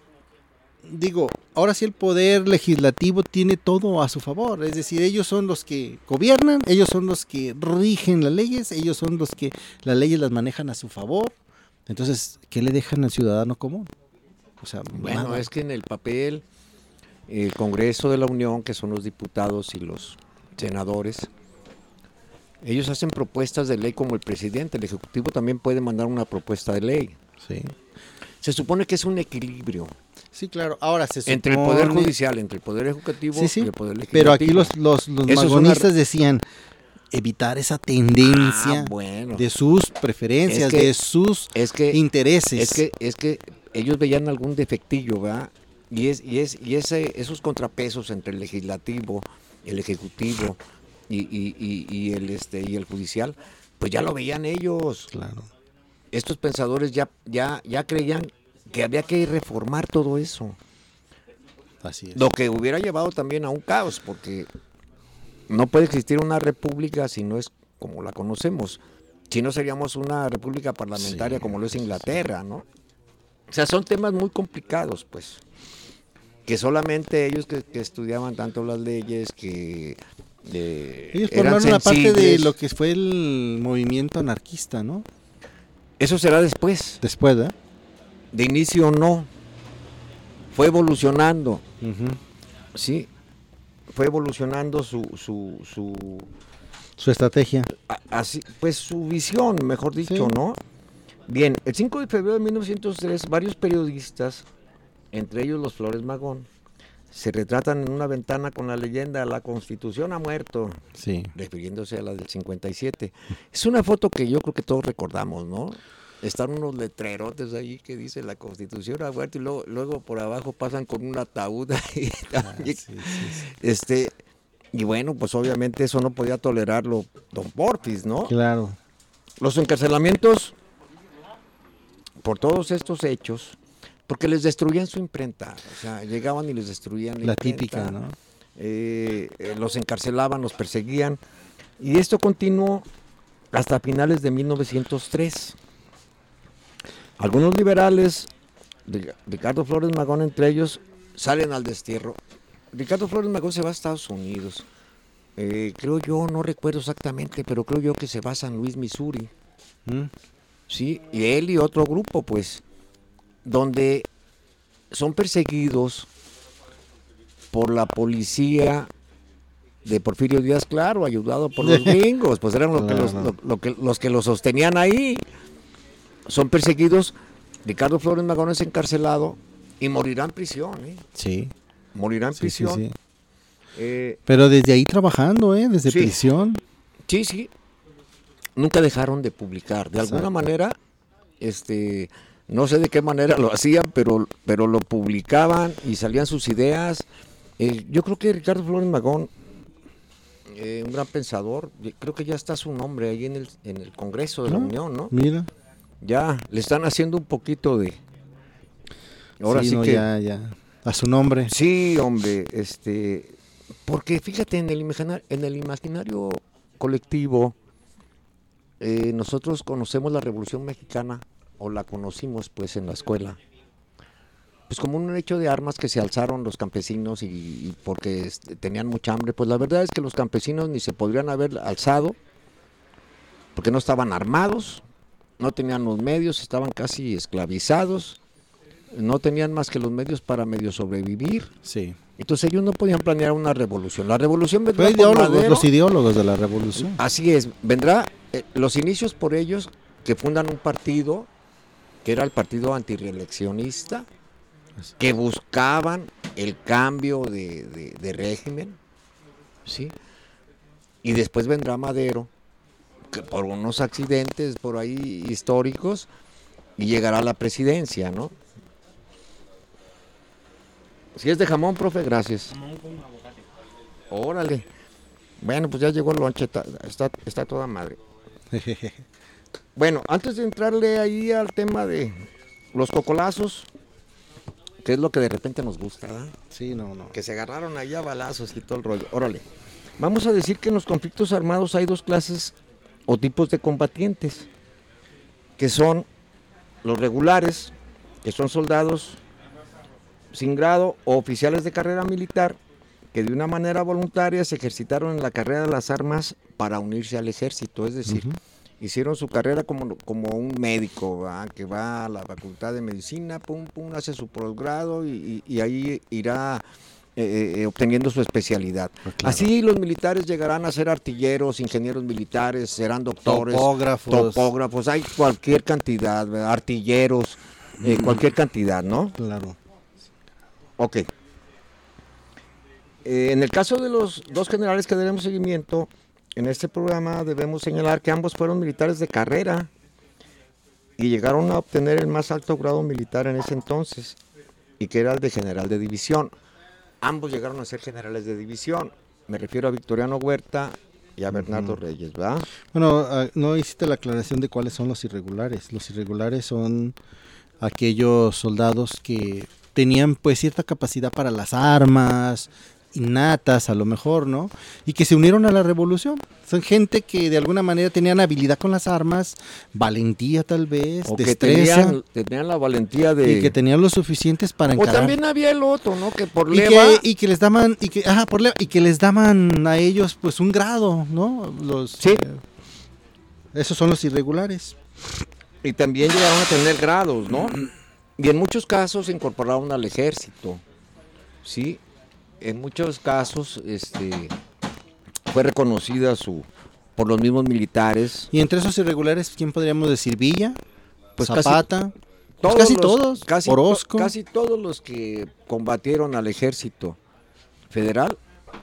digo, ahora sí el poder legislativo tiene todo a su favor, es decir, ellos son los que gobiernan, ellos son los que rigen las leyes, ellos son los que las leyes las manejan a su favor. Entonces, ¿qué le dejan al ciudadano común? O sea, Bueno, nada. es que en el papel, el Congreso de la Unión, que son los diputados y los senadores, ellos hacen propuestas de ley como el presidente. El Ejecutivo también puede mandar una propuesta de ley. Sí. Se supone que es un equilibrio Sí, claro. Ahora se supone... entre el Poder Judicial, entre el Poder Ejecutivo Sí, sí. y el Poder Legislativo. Pero aquí los, los, los Eso es magonistas una- decían evitar esa tendencia Ah, bueno. de sus preferencias, Es que- de sus Es que, intereses. es que, es que ellos veían algún defectillo, ¿verdad? Y es, y es, y ese, esos contrapesos entre el legislativo, el ejecutivo y, y, y, y el este y el judicial, pues ya lo veían ellos. Claro. Estos pensadores ya, ya, ya creían que había que reformar todo eso. Así es. Lo que hubiera llevado también a un caos, porque no puede existir una república si no es como la conocemos. Si no seríamos una república parlamentaria Sí, como lo es sí, sí. Inglaterra, ¿no? O sea, son temas muy complicados, pues, que solamente ellos que, que estudiaban tanto las leyes, que eh, Ellos eran formaron una parte de sensibles. lo que fue el movimiento anarquista, ¿no? Eso será después. Después, ¿eh? De inicio no. Fue evolucionando, Uh-huh. ¿sí? Fue evolucionando su, su, su Su estrategia. a- así, pues su visión, mejor dicho, Sí. ¿no? Bien, el cinco de febrero de mil novecientos tres, varios periodistas, entre ellos los Flores Magón, se retratan en una ventana con la leyenda "La Constitución ha muerto", Sí. refiriéndose a la del cincuenta y siete. Es una foto que yo creo que todos recordamos, ¿no? Están unos letrerotes ahí que dice "La Constitución ha muerto", y luego, luego por abajo pasan con un ataúd ahí Ah, también. sí, sí, sí. Este, y bueno, pues obviamente eso no podía tolerarlo don Porfis, ¿no? Claro. Los encarcelamientos por todos estos hechos, porque les destruían su imprenta, o sea, llegaban y les destruían la, La imprenta, típica, ¿no? eh, eh, los encarcelaban, los perseguían, y esto continuó hasta finales de mil novecientos tres. Algunos liberales, de- Ricardo Flores Magón entre ellos, salen al destierro. Ricardo Flores Magón se va a Estados Unidos. Eh, creo yo, no recuerdo exactamente, pero creo yo que se va a San Luis, Missouri. ¿Mm? Sí, y él y otro grupo, pues, donde son perseguidos por la policía de Porfirio Díaz, claro, ayudado por los gringos, pues eran lo que los, Claro. lo- lo que, los que los sostenían ahí. Son perseguidos, Ricardo Flores Magón es encarcelado y morirá en prisión, ¿eh? Sí. Morirá en Sí, sí, prisión. sí. Eh, Pero desde ahí trabajando, ¿eh? Desde Sí. prisión. Sí, sí. Nunca dejaron de publicar. De alguna Exacto. manera, este, no sé de qué manera lo hacían, pero, pero lo publicaban y salían sus ideas. Eh, yo creo que Ricardo Flores Magón, eh, un gran pensador, eh, creo que ya está su nombre ahí en el, en el Congreso de la ¿No? Unión, ¿no? Mira. Ya le están haciendo un poquito de... Ahora sí, sí no, que... ya, ya. A su nombre. Sí, hombre, este, porque fíjate, en el imaginario, en el imaginario colectivo, eh, nosotros conocemos la Revolución Mexicana, o la conocimos pues en la escuela, pues como un hecho de armas que se alzaron los campesinos y, y porque este, tenían mucha hambre. Pues la verdad es que los campesinos ni se podrían haber alzado, porque no estaban armados, no tenían los medios, estaban casi esclavizados, no tenían más que los medios para medio sobrevivir. Sí. Entonces ellos no podían planear una revolución. La revolución vendrá Fue por ideólogos, Madero. los ideólogos de la revolución. Así es, vendrá eh, los inicios por ellos que fundan un partido que era el partido antirreeleccionista, que buscaban el cambio de, de- de régimen, ¿sí? Y después vendrá Madero, que por unos accidentes por ahí históricos, y llegará a la presidencia, ¿no? Si es de jamón, profe, gracias. Órale. Bueno, pues ya llegó el lonche, está, está, está toda madre. Bueno, antes de entrarle ahí al tema de los cocolazos, que es lo que de repente nos gusta, ¿verdad? Sí, no, no. Que se agarraron ahí a balazos y todo el rollo. Órale. Vamos a decir que en los conflictos armados hay dos clases o tipos de combatientes, que son los regulares, que son soldados sin grado o oficiales de carrera militar, que de una manera voluntaria se ejercitaron en la carrera de las armas para unirse al ejército, es decir, Ujú. hicieron su carrera como, como un médico, ¿verdad? Que va a la facultad de medicina, pum, pum, hace su posgrado y, y- y ahí irá eh, eh, obteniendo su especialidad. Ah, claro. Así los militares llegarán a ser artilleros, ingenieros militares, serán doctores, Topógrafos. topógrafos, hay cualquier cantidad, ¿verdad? Artilleros, eh, cualquier cantidad, ¿no? Claro. Ok. Eh, en el caso de los dos generales que daremos seguimiento, en este programa debemos señalar que ambos fueron militares de carrera y llegaron a obtener el más alto grado militar en ese entonces, y que era el de general de división. Ambos llegaron a ser generales de división. Me refiero a Victoriano Huerta y a Bernardo Ujú. Reyes, ¿verdad? Bueno, ah, no hiciste la aclaración de cuáles son los irregulares. Los irregulares son aquellos soldados que tenían pues cierta capacidad para las armas, innatas a lo mejor, ¿no? Y que se unieron a la revolución. Son gente que de alguna manera tenían habilidad con las armas, valentía tal vez, O que destreza, tenían, tenían la valentía de... y que tenían lo suficientes para O encarar. también había el otro, ¿no? Que por y leva... que, y que les daban, y que, ajá, por leva, y que les daban a ellos pues un grado, ¿no? Los, Sí. eh, esos son los irregulares. Y también llegaron a tener grados, ¿no? Y en muchos casos se incorporaron al ejército, ¿sí? En muchos casos este, fue reconocida su por los mismos militares. Y entre esos irregulares, ¿quién podríamos decir? Villa, Pues Zapata, Todos pues casi los- todos, casi, Orozco. to- casi todos los que combatieron al ejército federal,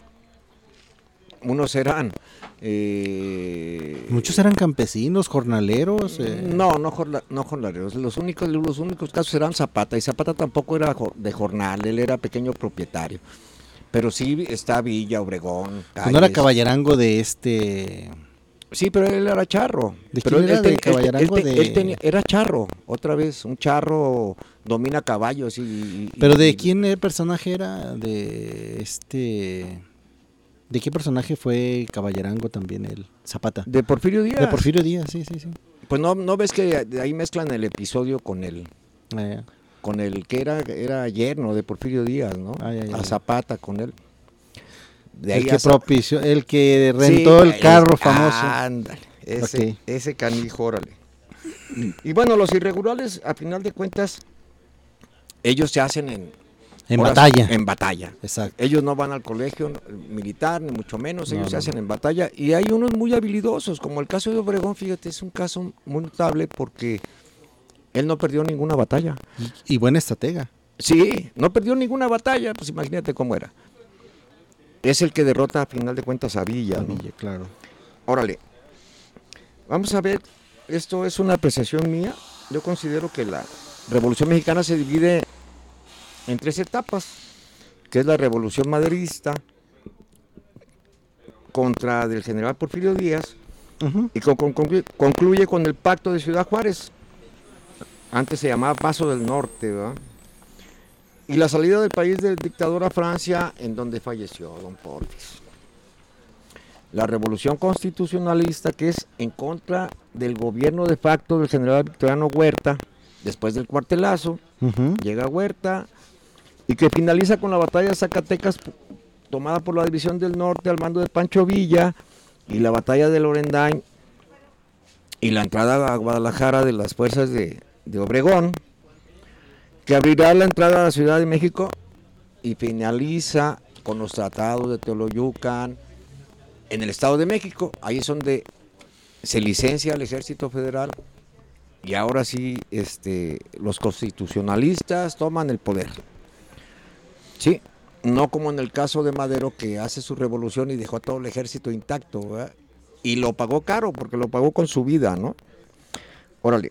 unos eran... eh, Muchos eran campesinos, jornaleros. eh. No, no, jorla- no jornaleros. Los únicos, los únicos casos eran Zapata, y Zapata tampoco era jo- de jornal, él era pequeño propietario. Pero sí está Villa, Obregón, Pues no era Calles. caballerango de este... Sí, pero él era charro. ¿De Pero quién él, era? él ¿De te- él te- caballerango él te- de- él tenía- era charro, otra vez, un charro domina caballos y... y- ¿Pero de y- quién el personaje era? De este... ¿De qué personaje fue caballerango también el Zapata? De Porfirio Díaz. De Porfirio Díaz, sí, sí, sí. Pues no, no ves que de ahí mezclan el episodio con el, Eh, con el que era, era yerno de Porfirio Díaz, ¿no? Ay, ay, a ay. Zapata con él. De el ahí que a Za- propició, el que rentó Sí, el carro es- famoso. Ándale, ese, Ok. ese canijo, órale. Y bueno, los irregulares, a final de cuentas, ellos se hacen en... En ahora sí, batalla. En batalla. Exacto. Ellos no van al colegio militar, ni mucho menos, ellos No, se no, hacen no. en batalla. Y hay unos muy habilidosos, como el caso de Obregón, fíjate, es un caso muy notable porque él no perdió ninguna batalla. Y, y buen estratega. Sí, no perdió ninguna batalla, pues imagínate cómo era. Es el que derrota a final de cuentas a Villa, ¿no? Villa, claro. Órale, vamos a ver, esto es una apreciación mía. Yo considero que la Revolución Mexicana se divide en tres etapas, que es la Revolución Maderista contra del general Porfirio Díaz Ujú. y con- con- concluye, concluye con el Pacto de Ciudad Juárez. Antes se llamaba Paso del Norte, ¿verdad? Y la salida del país del dictador a Francia, en donde falleció don Porfis. La revolución constitucionalista, que es en contra del gobierno de facto del general Victoriano Huerta, después del cuartelazo, Ujú. llega Huerta, y que finaliza con la batalla de Zacatecas, tomada por la División del Norte al mando de Pancho Villa, y la batalla de Lorendain, y la entrada a Guadalajara de las fuerzas de, de Obregón, que abrirá la entrada a la Ciudad de México, y finaliza con los tratados de Teoloyucan, en el Estado de México. Ahí es donde se licencia el Ejército Federal, y ahora sí este, los constitucionalistas toman el poder. Sí, no como en el caso de Madero, que hace su revolución y dejó a todo el ejército intacto, ¿verdad? Y lo pagó caro, porque lo pagó con su vida, ¿no? Órale.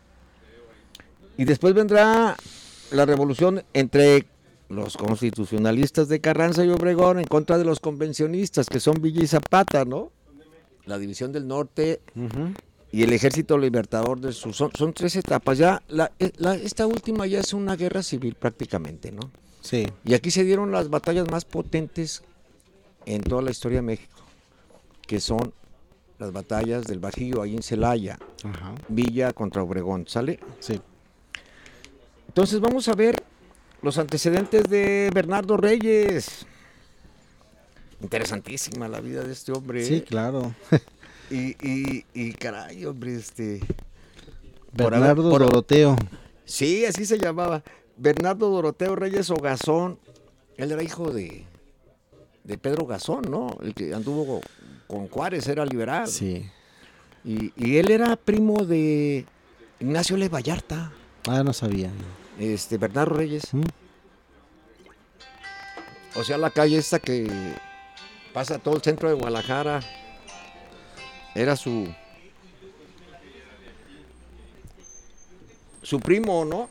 Y después vendrá la revolución entre los constitucionalistas de Carranza y Obregón en contra de los convencionistas, que son Villa y Zapata, ¿no? La División del Norte Ujú. y el Ejército Libertador del Sur. Son, son tres etapas. Ya la- la- esta última ya es una guerra civil prácticamente, ¿no? Sí. Y aquí se dieron las batallas más potentes en toda la historia de México, que son las batallas del Bajío, ahí en Celaya, Ajá. Villa contra Obregón, ¿sale? Sí. Entonces vamos a ver los antecedentes de Bernardo Reyes. Interesantísima la vida de este hombre. Sí, ¿eh? claro. Y, y, y caray, hombre, este... por haber- Bernardo por- Doroteo. Sí, así se llamaba. Bernardo Doroteo Reyes Ogazón. Él era hijo de, de Pedro Gazón, ¿no? El que anduvo con Juárez, era liberal. Sí. Y, y él era primo de Ignacio L. Vallarta, Ah, no sabía. este, Bernardo Reyes. ¿Mm? O sea, la calle esta que pasa todo el centro de Guadalajara, era su... su primo, ¿no?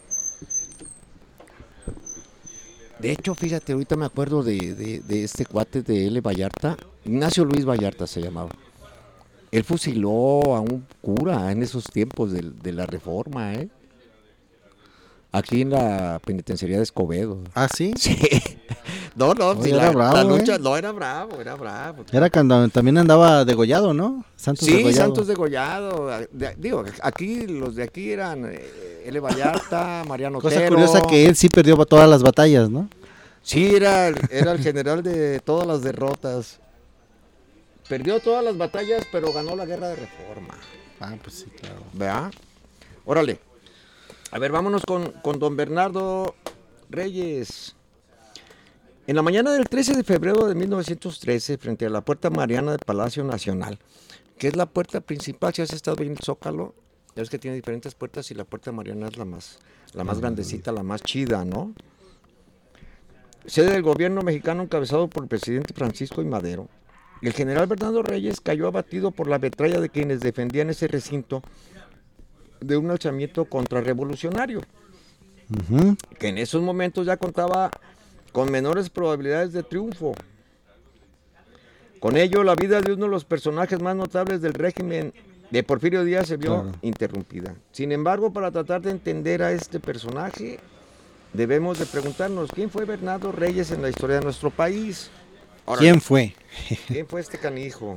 De hecho, fíjate, ahorita me acuerdo de, de, de este cuate de L. Vallarta, Ignacio Luis Vallarta se llamaba. Él fusiló a un cura en esos tiempos de, de la Reforma, ¿eh? Aquí en la penitenciaría de Escobedo. Ah, sí. Sí, No, no, No, si era la, bravo, la lucha, ¿eh? no, era bravo, era bravo. Era cuando también andaba degollado, ¿no? Santos Sí, degollado. Santos degollado. De- digo, aquí, los de aquí eran eh, L. Vallarta, Mariano Cosa Otero. curiosa que él sí perdió todas las batallas, ¿no? Sí, era, el- era el general de todas las derrotas. Perdió todas las batallas, pero ganó la guerra de Reforma. Ah, pues sí, claro. ¿Verdad? Órale. A ver, vámonos con, con don Bernardo Reyes. En la mañana del trece de febrero de mil novecientos trece, frente a la Puerta Mariana del Palacio Nacional, que es la puerta principal, si has estado viendo el Zócalo, ya ves que tiene diferentes puertas y la Puerta Mariana es la más, la más grandecita, la más chida, ¿no? Sede del gobierno mexicano encabezado por el presidente Francisco I. Madero. El general Bernardo Reyes cayó abatido por la metralla de quienes defendían ese recinto de un alzamiento contrarrevolucionario, Uh-huh. que en esos momentos ya contaba con menores probabilidades de triunfo. Con ello, la vida de uno de los personajes más notables del régimen de Porfirio Díaz se vio Claro. interrumpida. Sin embargo, para tratar de entender a este personaje, debemos de preguntarnos, ¿quién fue Bernardo Reyes en la historia de nuestro país? Órale, ¿Quién fue? ¿quién fue este canijo?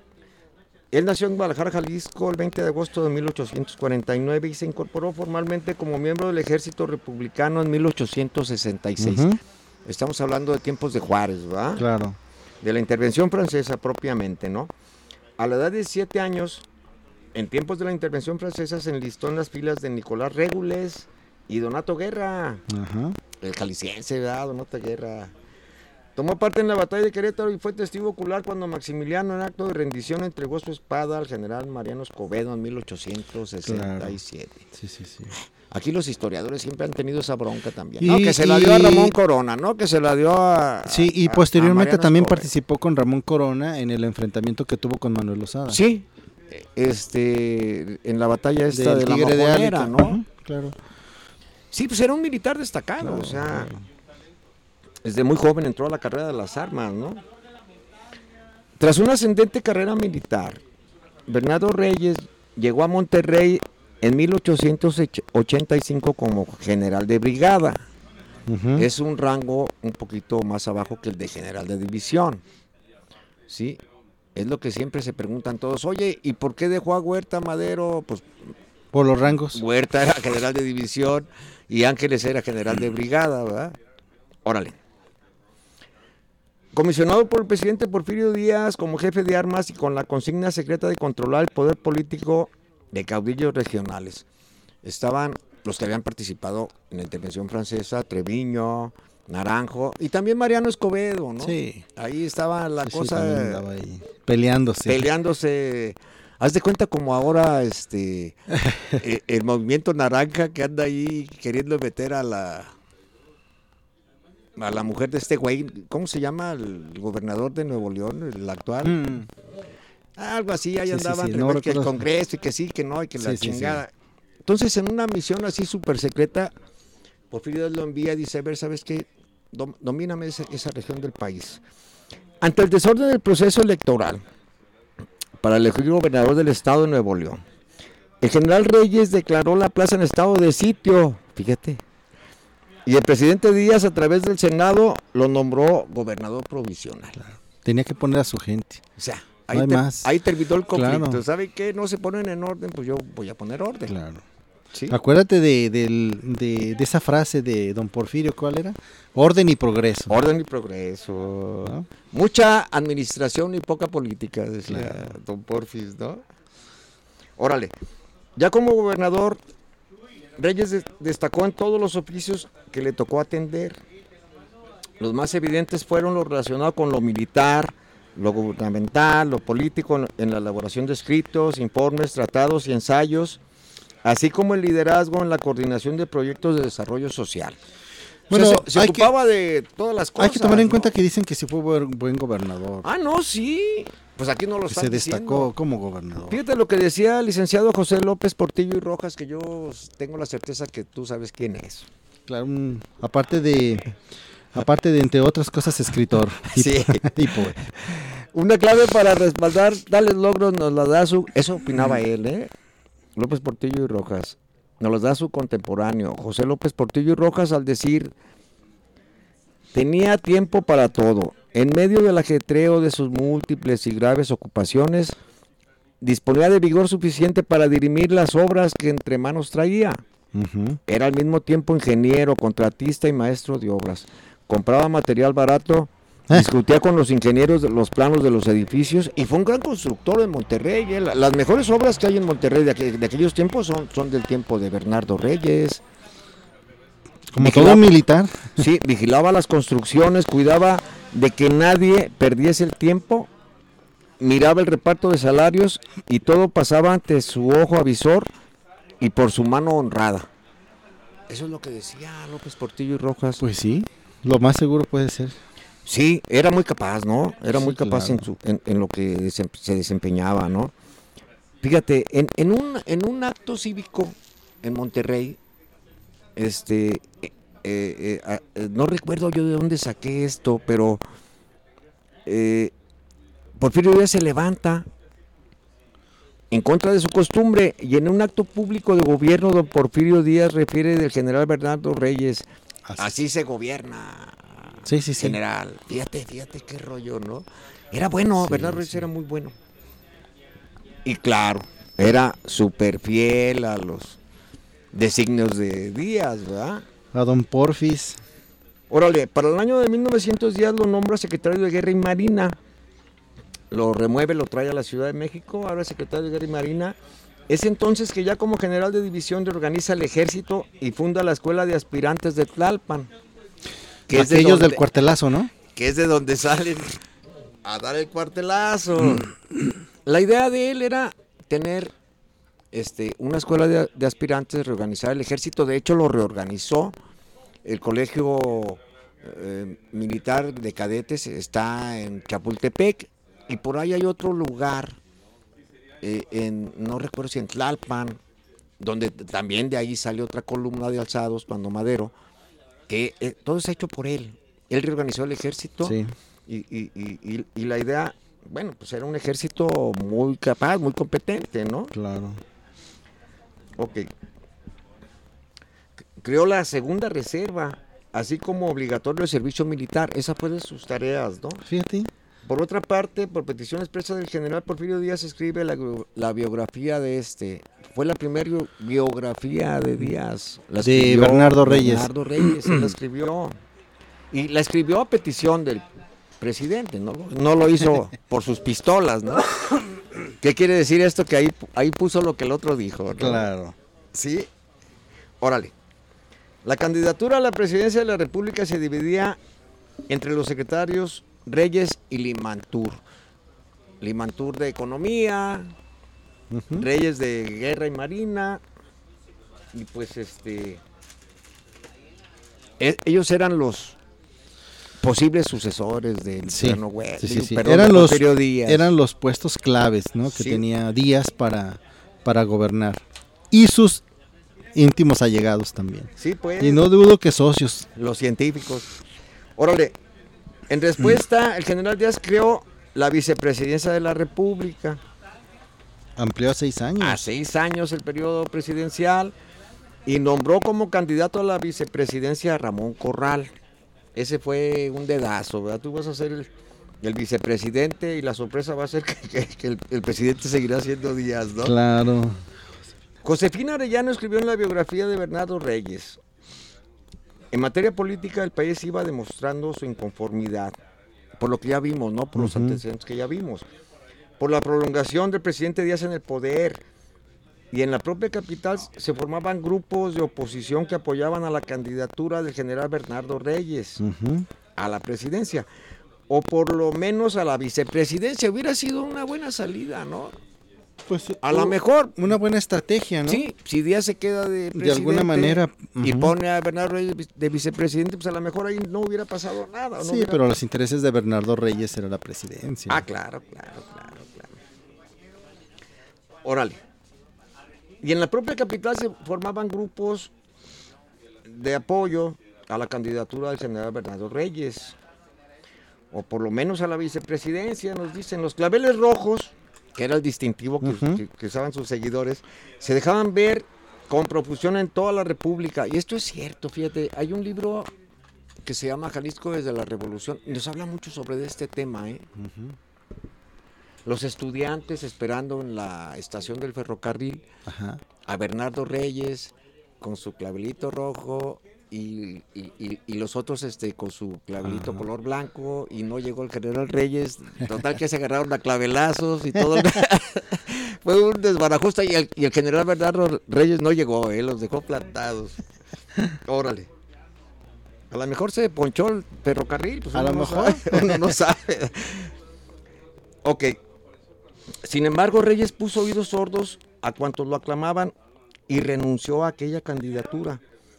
Él nació en Guadalajara, Jalisco, el veinte de agosto de mil ochocientos cuarenta y nueve y se incorporó formalmente como miembro del ejército republicano en mil ochocientos sesenta y seis. Ujú. Estamos hablando de tiempos de Juárez, ¿verdad? Claro. De la intervención francesa propiamente, ¿no? A la edad de siete años, en tiempos de la intervención francesa, se enlistó en las filas de Nicolás Régules y Donato Guerra, Ajá. el jalisciense, ¿verdad? Donato Guerra. Tomó parte en la batalla de Querétaro y fue testigo ocular cuando Maximiliano, en acto de rendición, entregó su espada al general Mariano Escobedo en mil ochocientos sesenta y siete. Claro. Sí, sí, sí. Aquí los historiadores siempre han tenido esa bronca también. Y- ¿No? Que se la dio a y- Ramón Corona, ¿no? Que se la dio a... Sí, y a- a posteriormente Mariano también Escobedo. participó con Ramón Corona en el enfrentamiento que tuvo con Manuel Lozada. Sí, este, en la batalla esta Del de la Tigre de Mojonera, Álica. ¿no? Ujú, claro. Sí, pues era un militar destacado, Claro, o sea, claro. desde muy joven entró a la carrera de las armas, ¿no? Tras una ascendente carrera militar, Bernardo Reyes llegó a Monterrey en mil ochocientos ochenta y cinco como general de brigada. Ujú. Es un rango un poquito más abajo que el de general de división, ¿sí? Es lo que siempre se preguntan todos, oye, ¿y por qué dejó a Huerta Madero? Pues Por los rangos. Huerta era general de división y Ángeles era general de brigada, ¿verdad? Órale. Comisionado por el presidente Porfirio Díaz como jefe de armas y con la consigna secreta de controlar el poder político de caudillos regionales. Estaban los que habían participado en la intervención francesa, Treviño, Naranjo y también Mariano Escobedo, ¿no? Sí. Ahí estaba la Sí, sí, cosa también andaba ahí peleándose. peleándose. Haz de cuenta como ahora este eh, el movimiento naranja que anda ahí queriendo meter a la a la mujer de este güey, ¿cómo se llama? El gobernador de Nuevo León, el actual. Mm. Algo así, ahí Sí, sí, andaban sí, que no el recuerdo. Congreso y que sí, que no, y que la Sí, sí, sí. chingada. Entonces, en una misión así súper secreta, Porfirio Díaz lo envía y dice, a ver, ¿sabes qué? Dom- domíname esa, esa región del país. Ante el desorden del proceso electoral para elegir gobernador del estado de Nuevo León, el general Reyes declaró la plaza en estado de sitio, fíjate, y el presidente Díaz a través del Senado lo nombró gobernador provisional. Tenía que poner a su gente. O sea, No ahí, hay te- más. ahí terminó el conflicto. Claro. ¿Saben qué? No se ponen en orden, pues yo voy a poner orden. Claro. ¿Sí? Acuérdate de, del- de, de esa frase de don Porfirio, ¿cuál era? Orden y progreso. Orden y progreso. ¿No? Mucha administración y poca política, decía Claro. don Porfis, ¿no? Órale. Ya como gobernador, Reyes de- destacó en todos los oficios que le tocó atender. Los más evidentes fueron los relacionados con lo militar, lo gubernamental, lo político, en- en la elaboración de escritos, informes, tratados y ensayos, así como el liderazgo en la coordinación de proyectos de desarrollo social. Bueno, O sea, se, se hay que- ocupaba de todas las cosas. Hay que tomar en ¿no? cuenta que dicen que sí fue buen, buen gobernador. Ah, no, sí. Pues aquí no lo que están se destacó diciendo. como gobernador. Fíjate lo que decía el licenciado José López Portillo y Rojas, que yo tengo la certeza que tú sabes quién es. Claro, un- aparte de, aparte de entre otras cosas, escritor. y- Sí. y poeta. Una clave para respaldar tales logros nos la da su... Eso opinaba él, ¿eh? López Portillo y Rojas. Nos las da su contemporáneo, José López Portillo y Rojas, al decir tenía tiempo para todo. En medio del ajetreo de sus múltiples y graves ocupaciones, disponía de vigor suficiente para dirimir las obras que entre manos traía. Uh-huh. Era al mismo tiempo ingeniero, contratista y maestro de obras. Compraba material barato, ¿Eh? discutía con los ingenieros de los planos de los edificios y fue un gran constructor en Monterrey. ¿eh? Las mejores obras que hay en Monterrey de, aqu- de aquellos tiempos son, son del tiempo de Bernardo Reyes. Como Vigilaba, todo militar. Sí, vigilaba las construcciones, cuidaba de que nadie perdiese el tiempo, miraba el reparto de salarios y todo pasaba ante su ojo avisor y por su mano honrada. Eso es lo que decía López Portillo y Rojas. Pues sí, lo más seguro puede ser. Sí, era muy capaz, ¿no? Era Sí, muy capaz claro. en, su, en, en lo que desem- se desempeñaba, ¿no? Fíjate, en, en, un, en un acto cívico en Monterrey, este, eh, eh, eh, eh, no recuerdo yo de dónde saqué esto, pero eh, Porfirio Díaz se levanta en contra de su costumbre y en un acto público de gobierno don Porfirio Díaz refiere del general Bernardo Reyes, así, así se gobierna, sí, sí, sí. general. Fíjate, fíjate qué rollo, ¿no? Era bueno, Sí, Bernardo Reyes sí. era muy bueno. Y claro, era súper fiel a los designios de Díaz, ¿verdad? A don Porfis. Órale, para el año de mil novecientos Díaz lo nombra secretario de Guerra y Marina. Lo remueve, lo trae a la Ciudad de México, ahora es secretario de Guerra y Marina. Es entonces que ya como general de división reorganiza el ejército y funda la escuela de aspirantes de Tlalpan. Que Aquellos es de donde, del cuartelazo, ¿no? Que es de donde salen a dar el cuartelazo. La idea de él era tener este, una escuela de, de aspirantes, reorganizar el ejército. De hecho, lo reorganizó. El colegio eh, militar de cadetes está en Chapultepec. Y por ahí hay otro lugar, eh, en, no recuerdo si en Tlalpan, donde también de ahí sale otra columna de alzados, cuando Madero, que eh, todo es hecho por él. Él reorganizó el ejército sí. y, y, y, y, y la idea, bueno, pues era un ejército muy capaz, muy competente, ¿no? Claro. Ok. Creó la segunda reserva, así como obligatorio el servicio militar. Esa fue de sus tareas, ¿no? Fíjate. Por otra parte, por petición expresa del general Porfirio Díaz, escribe la, la biografía de este. Fue la primera biografía de Díaz. La de Bernardo Reyes. Bernardo Reyes, él la escribió. Y la escribió a petición del presidente, ¿no? No lo hizo por sus pistolas, ¿no? ¿Qué quiere decir esto? Que ahí, ahí puso lo que el otro dijo, ¿no? Claro. Sí. Órale. La candidatura a la presidencia de la República se dividía entre los secretarios Reyes y Limantur. Limantur de Economía, uh-huh. Reyes de Guerra y Marina, y pues este, e- ellos eran los posibles sucesores del sí, gobierno Huerta. Sí, sí, sí. Eran, los, eran los puestos claves, ¿no? Que sí. tenía Díaz para, para gobernar. Y sus íntimos allegados también. Sí, pues. Y no dudo que socios. Los científicos. Órale. En respuesta, el general Díaz creó la vicepresidencia de la República. Amplió a seis años. A seis años el periodo presidencial y nombró como candidato a la vicepresidencia a Ramón Corral. Ese fue un dedazo, ¿verdad? Tú vas a ser el, el vicepresidente y la sorpresa va a ser que, que, que el, el presidente seguirá siendo Díaz, ¿no? Claro. Josefina Arellano escribió en la biografía de Bernardo Reyes: en materia política el país iba demostrando su inconformidad, por lo que ya vimos, ¿no? Por uh-huh. los antecedentes que ya vimos, por la prolongación del presidente Díaz en el poder, y en la propia capital se formaban grupos de oposición que apoyaban a la candidatura del general Bernardo Reyes uh-huh. a la presidencia, o por lo menos a la vicepresidencia. Hubiera sido una buena salida, ¿no? Pues a lo mejor una buena estrategia, ¿no? Sí, si Díaz se queda de presidente de alguna manera uh-huh. y pone a Bernardo Reyes de vicepresidente, pues a lo mejor ahí no hubiera pasado nada. No sí, hubiera... pero los intereses de Bernardo Reyes era la presidencia. Ah, claro, claro, claro, claro. Órale. Y en la propia capital se formaban grupos de apoyo a la candidatura del general Bernardo Reyes, o por lo menos a la vicepresidencia, nos dicen. Los claveles rojos, que era el distintivo que, uh-huh. que, que usaban sus seguidores, se dejaban ver con profusión en toda la República. Y esto es cierto, fíjate, hay un libro que se llama Jalisco desde la Revolución. Nos habla mucho sobre este tema, ¿eh? Uh-huh. Los estudiantes esperando en la estación del ferrocarril Ajá. a Bernardo Reyes con su clavelito rojo y, y, y, y los otros este con su clavelito Ajá. color blanco, y no llegó el general Reyes, total que se agarraron a clavelazos y todo. Fue un desbarajuste, y el, y el general Bernardo Reyes no llegó, ¿eh? Los dejó plantados. Órale. A lo mejor se ponchó el ferrocarril, pues a lo no mejor sabe, uno no sabe. Ok. Sin embargo, Reyes puso oídos sordos a cuantos lo aclamaban y renunció a aquella candidatura.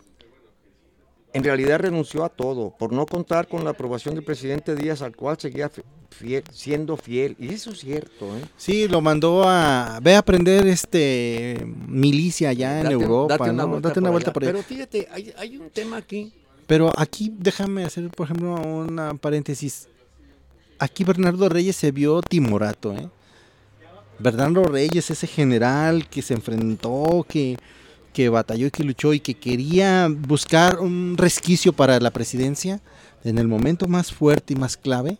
En realidad renunció a todo, por no contar con la aprobación del presidente Díaz, al cual seguía fiel, siendo fiel. Y eso es cierto, ¿eh? Sí, lo mandó a... Ve a aprender este milicia allá en date, Europa, date una ¿no? vuelta Date una por vuelta allá. por ahí. Pero fíjate, hay, hay un tema aquí. Pero aquí, déjame hacer, por ejemplo, una paréntesis. Aquí Bernardo Reyes se vio timorato, ¿eh? Bernardo Reyes, ese general que se enfrentó, que, que batalló y que luchó y que quería buscar un resquicio para la presidencia, en el momento más fuerte y más clave,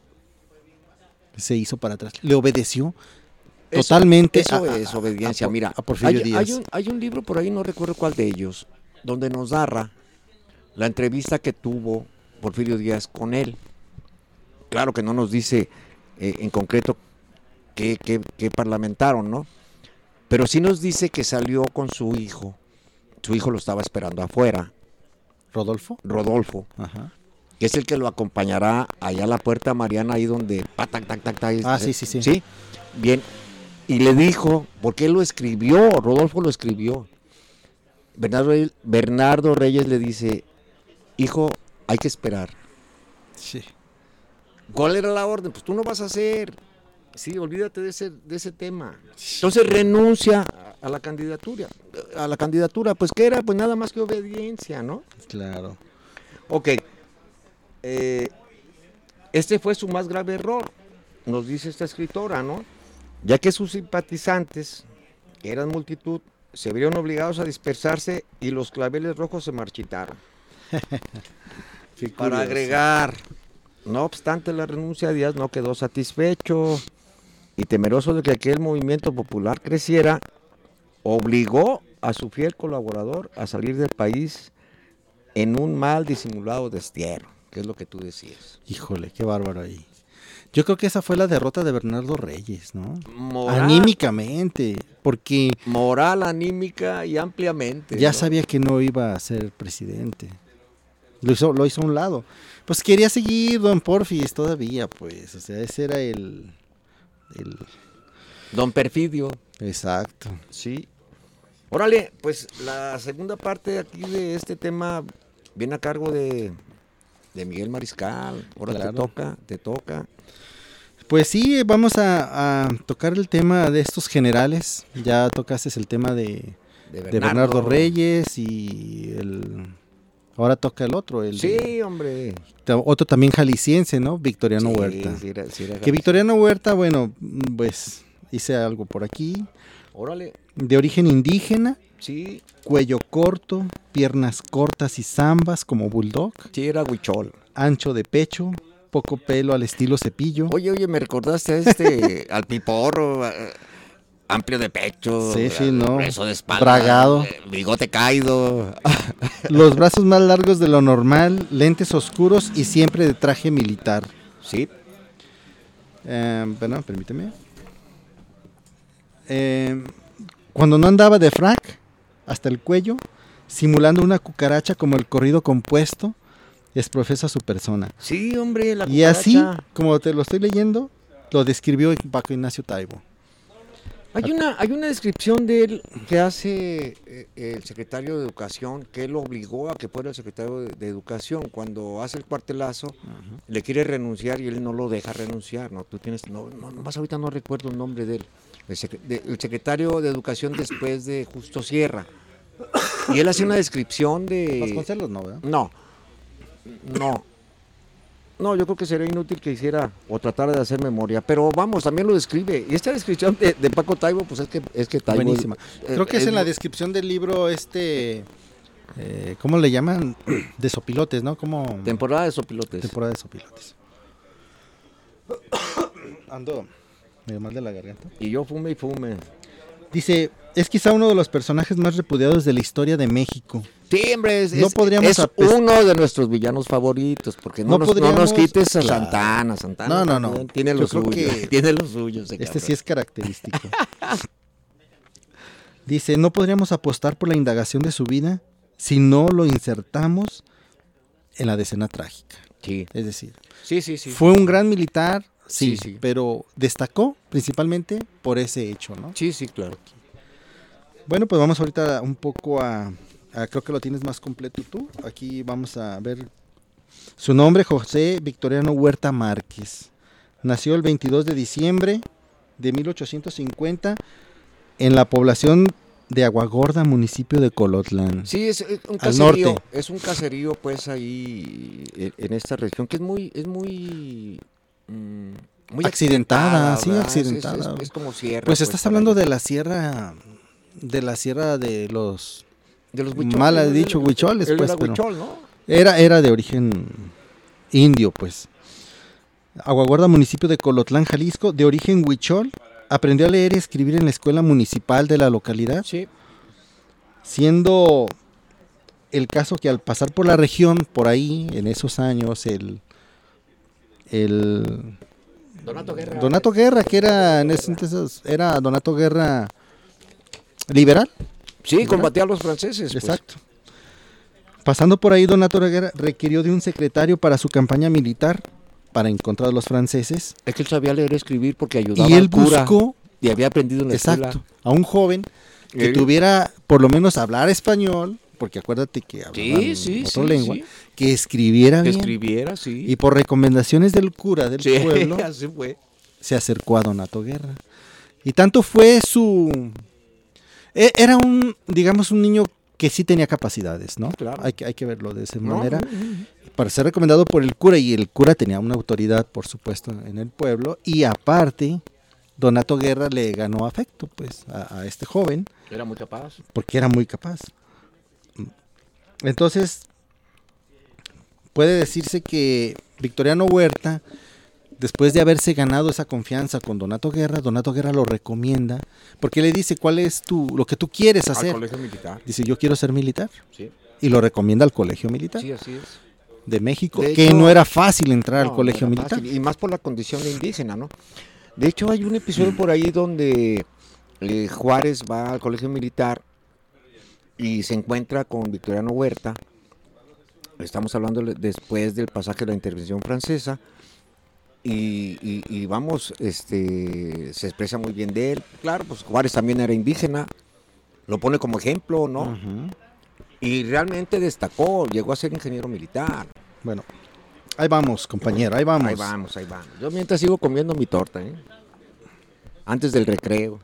se hizo para atrás. Le obedeció eso, totalmente. Eso a, es obediencia. A, a, Mira, a Porfirio hay, Díaz. Hay un, hay un libro por ahí, no recuerdo cuál de ellos, donde nos narra la entrevista que tuvo Porfirio Díaz con él. Claro que no nos dice eh, en concreto qué, qué, qué parlamentaron, ¿no? Pero sí nos dice que salió con su hijo. Su hijo lo estaba esperando afuera. ¿Rodolfo? Rodolfo. Ajá. Que es el que lo acompañará allá a la puerta Mariana, ahí donde... Tac, tac, tac, tac, ah, sí, sí, sí. Sí, bien. Y le dijo, porque él lo escribió, Rodolfo lo escribió. Bernardo, Bernardo Reyes le dice, hijo, hay que esperar. Sí. ¿Cuál era la orden? Pues tú no vas a hacer. Sí, olvídate de ese, de ese tema. Entonces renuncia a la candidatura. A la candidatura, pues ¿qué era? Pues nada más que obediencia, ¿no? Claro. Ok. Eh, este fue su más grave error, nos dice esta escritora, ¿no? Ya que sus simpatizantes, que eran multitud, se vieron obligados a dispersarse y los claveles rojos se marchitaron. Para agregar, no obstante la renuncia, Díaz no quedó satisfecho y temeroso de que aquel movimiento popular creciera, obligó a su fiel colaborador a salir del país en un mal disimulado destierro, que es lo que tú decías. Híjole, qué bárbaro ahí. Yo creo que esa fue la derrota de Bernardo Reyes, ¿no? Moral, anímicamente, porque... Moral, anímica y ampliamente. Ya ¿no? sabía que no iba a ser presidente. Lo hizo, lo hizo a un lado. Pues quería seguir don Porfis todavía, pues. O sea, ese era el... el... Don Perfidio. Exacto. Sí. Órale, pues la segunda parte aquí de este tema viene a cargo de, de Miguel Mariscal. Ahora claro. te toca, te toca. Pues sí, vamos a, a tocar el tema de estos generales. Ya tocaste el tema de, de, Bernardo. de Bernardo Reyes y el... Ahora toca el otro. El sí, de, hombre. Otro también jalisciense, ¿no? Victoriano sí, Huerta. Sí era, sí era que Victoriano Huerta, bueno, pues hice algo por aquí. Órale. De origen indígena. Sí. Cuello corto, piernas cortas y zambas como bulldog. Sí, era huichol. Ancho de pecho, poco pelo al estilo cepillo. Oye, oye, me recordaste a este, al piporro, a, amplio de pecho, sí, sí, no. grueso de espalda, bragado, bigote caído. Los brazos más largos de lo normal, lentes oscuros y siempre de traje militar. Sí. Eh, bueno, permíteme. Eh, cuando no andaba de frac, hasta el cuello, simulando una cucaracha como el corrido compuesto, desprofesa su persona. Sí, hombre, la cucaracha. Y así, como te lo estoy leyendo, lo describió Paco Ignacio Taibo. Hay una, hay una descripción de él que hace eh, el secretario de Educación, que él lo obligó a que fuera el secretario de, de Educación. Cuando hace el cuartelazo, uh-huh. le quiere renunciar y él no lo deja renunciar. No, tú tienes, no, no, más ahorita no recuerdo el nombre de él. El, sec, de, el secretario de Educación después de Justo Sierra. Y él hace una descripción de... Vasconcelos no, ¿verdad? No, no. No, yo creo que sería inútil que hiciera o tratara de hacer memoria, pero vamos, también lo describe. Y esta descripción de, de Paco Taibo, pues es que es que Taibo... Buenísima. Creo eh, que es, es en la descripción del libro este eh, ¿cómo le llaman? De sopilotes, ¿no? Como Temporada de sopilotes. Temporada de sopilotes. Ando medio mal de la garganta. Y yo fume y fume. Dice, es quizá uno de los personajes más repudiados de la historia de México. Sí, hombre, es, No es- podríamos es apes- uno de nuestros villanos favoritos, porque no, No nos, no podríamos- nos quites a claro. Santana. Santana No, no, no. también tiene Yo lo creo suyo. que Tiene lo suyo. ese Este cabrón. sí es característico. Dice, no podríamos apostar por la indagación de su vida si no lo insertamos en la decena trágica. Sí, Es decir, sí, sí. sí. fue un gran militar, sí, Sí, sí. pero destacó principalmente por ese hecho, ¿no? Sí, sí, claro. Bueno, pues vamos ahorita un poco a, a- creo que lo tienes más completo tú. Aquí vamos a ver su nombre, José Victoriano Huerta Márquez. Nació el veintidós de diciembre de mil ochocientos cincuenta en la población de Aguagorda, municipio de Colotlán. Sí, es, es un Al caserío, norte. es un caserío pues ahí en, en esta región que es muy, es muy, mm, muy Accidentada, sí, ¿verdad? Es- es- accidentada. Es, es como sierra. Pues estás por hablando ahí. de la sierra, de la sierra de los, de los huicholes. mal ha ¿no? dicho, El- huicholes, el pues, era pero- huichol, ¿no? era, era de origen indio, pues. Aguaguarda, municipio de Colotlán, Jalisco, de origen huichol, aprendió a leer y escribir en la escuela municipal de la localidad, Sí. siendo el caso que al pasar por la región, por ahí, en esos años, el, el Donato Guerra. Donato Guerra, que era en ese entonces, era Donato Guerra liberal. Sí, combatía a los franceses. pues. Exacto. Pasando por ahí, Donato Guerra requirió de un secretario para su campaña militar para encontrar a los franceses. Es que él sabía leer y escribir porque ayudaba Y él al cura buscó, y había aprendido en la exacto, escuela. a un joven que Él- tuviera por lo menos hablar español, porque acuérdate que hablaban Sí, sí, otra sí, lengua, sí. que escribiera Que bien. escribiera, sí. Y por recomendaciones del cura del Sí, pueblo, así fue. se acercó a Donato Guerra. Y tanto fue su... e- Era un, digamos, un niño que sí tenía capacidades, ¿no? Claro. Hay que, hay que verlo de esa No, manera. no, no. Para ser recomendado por el cura, y el cura tenía una autoridad, por supuesto, en el pueblo, y aparte, Donato Guerra le ganó afecto, pues, a, a este joven, Era muy capaz. porque era muy capaz. Entonces, puede decirse que Victoriano Huerta, después de haberse ganado esa confianza con Donato Guerra, Donato Guerra lo recomienda, porque le dice cuál es tu, lo que tú quieres Al hacer. colegio militar. Dice, yo quiero ser militar, Sí, y lo recomienda al Colegio Militar sí, así es. de México, De que hecho, no era fácil entrar No, al Colegio no era Militar. fácil, y más por la condición de indígena, ¿no? De hecho, hay un episodio por ahí donde eh, Juárez va al colegio militar y se encuentra con Victoriano Huerta. Estamos hablando le- después del pasaje de la intervención francesa. Y, y- y vamos, este, se expresa muy bien de él. Claro, pues Juárez también era indígena. Lo pone como ejemplo, ¿no? Ujú. Y realmente destacó, llegó a ser ingeniero militar. Bueno, ahí vamos, compañero, ahí vamos. Ahí vamos, ahí vamos. Yo mientras sigo comiendo mi torta, ¿eh? Antes del recreo.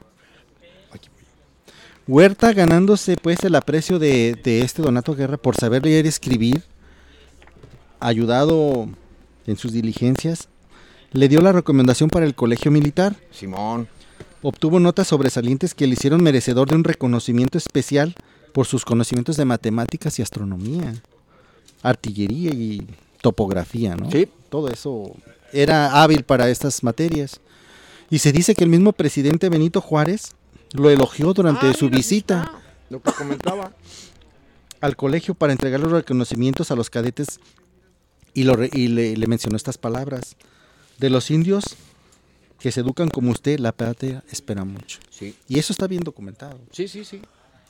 Huerta ganándose pues el aprecio de, de este Donato Guerra por saber leer y escribir, ayudado en sus diligencias, le dio la recomendación para el Colegio Militar. Simón. Obtuvo notas sobresalientes que le hicieron merecedor de un reconocimiento especial por sus conocimientos de matemáticas y astronomía, artillería y topografía, ¿no? Sí. Todo eso era hábil para estas materias. Y se dice que el mismo presidente Benito Juárez lo elogió durante Ah, su mira, visita aquí está, lo que comentaba. al colegio para entregar los reconocimientos a los cadetes y, lo re- y le, le mencionó estas palabras. De los indios que se educan como usted, la patria espera mucho. Sí, Y eso está bien documentado. sí, sí, sí.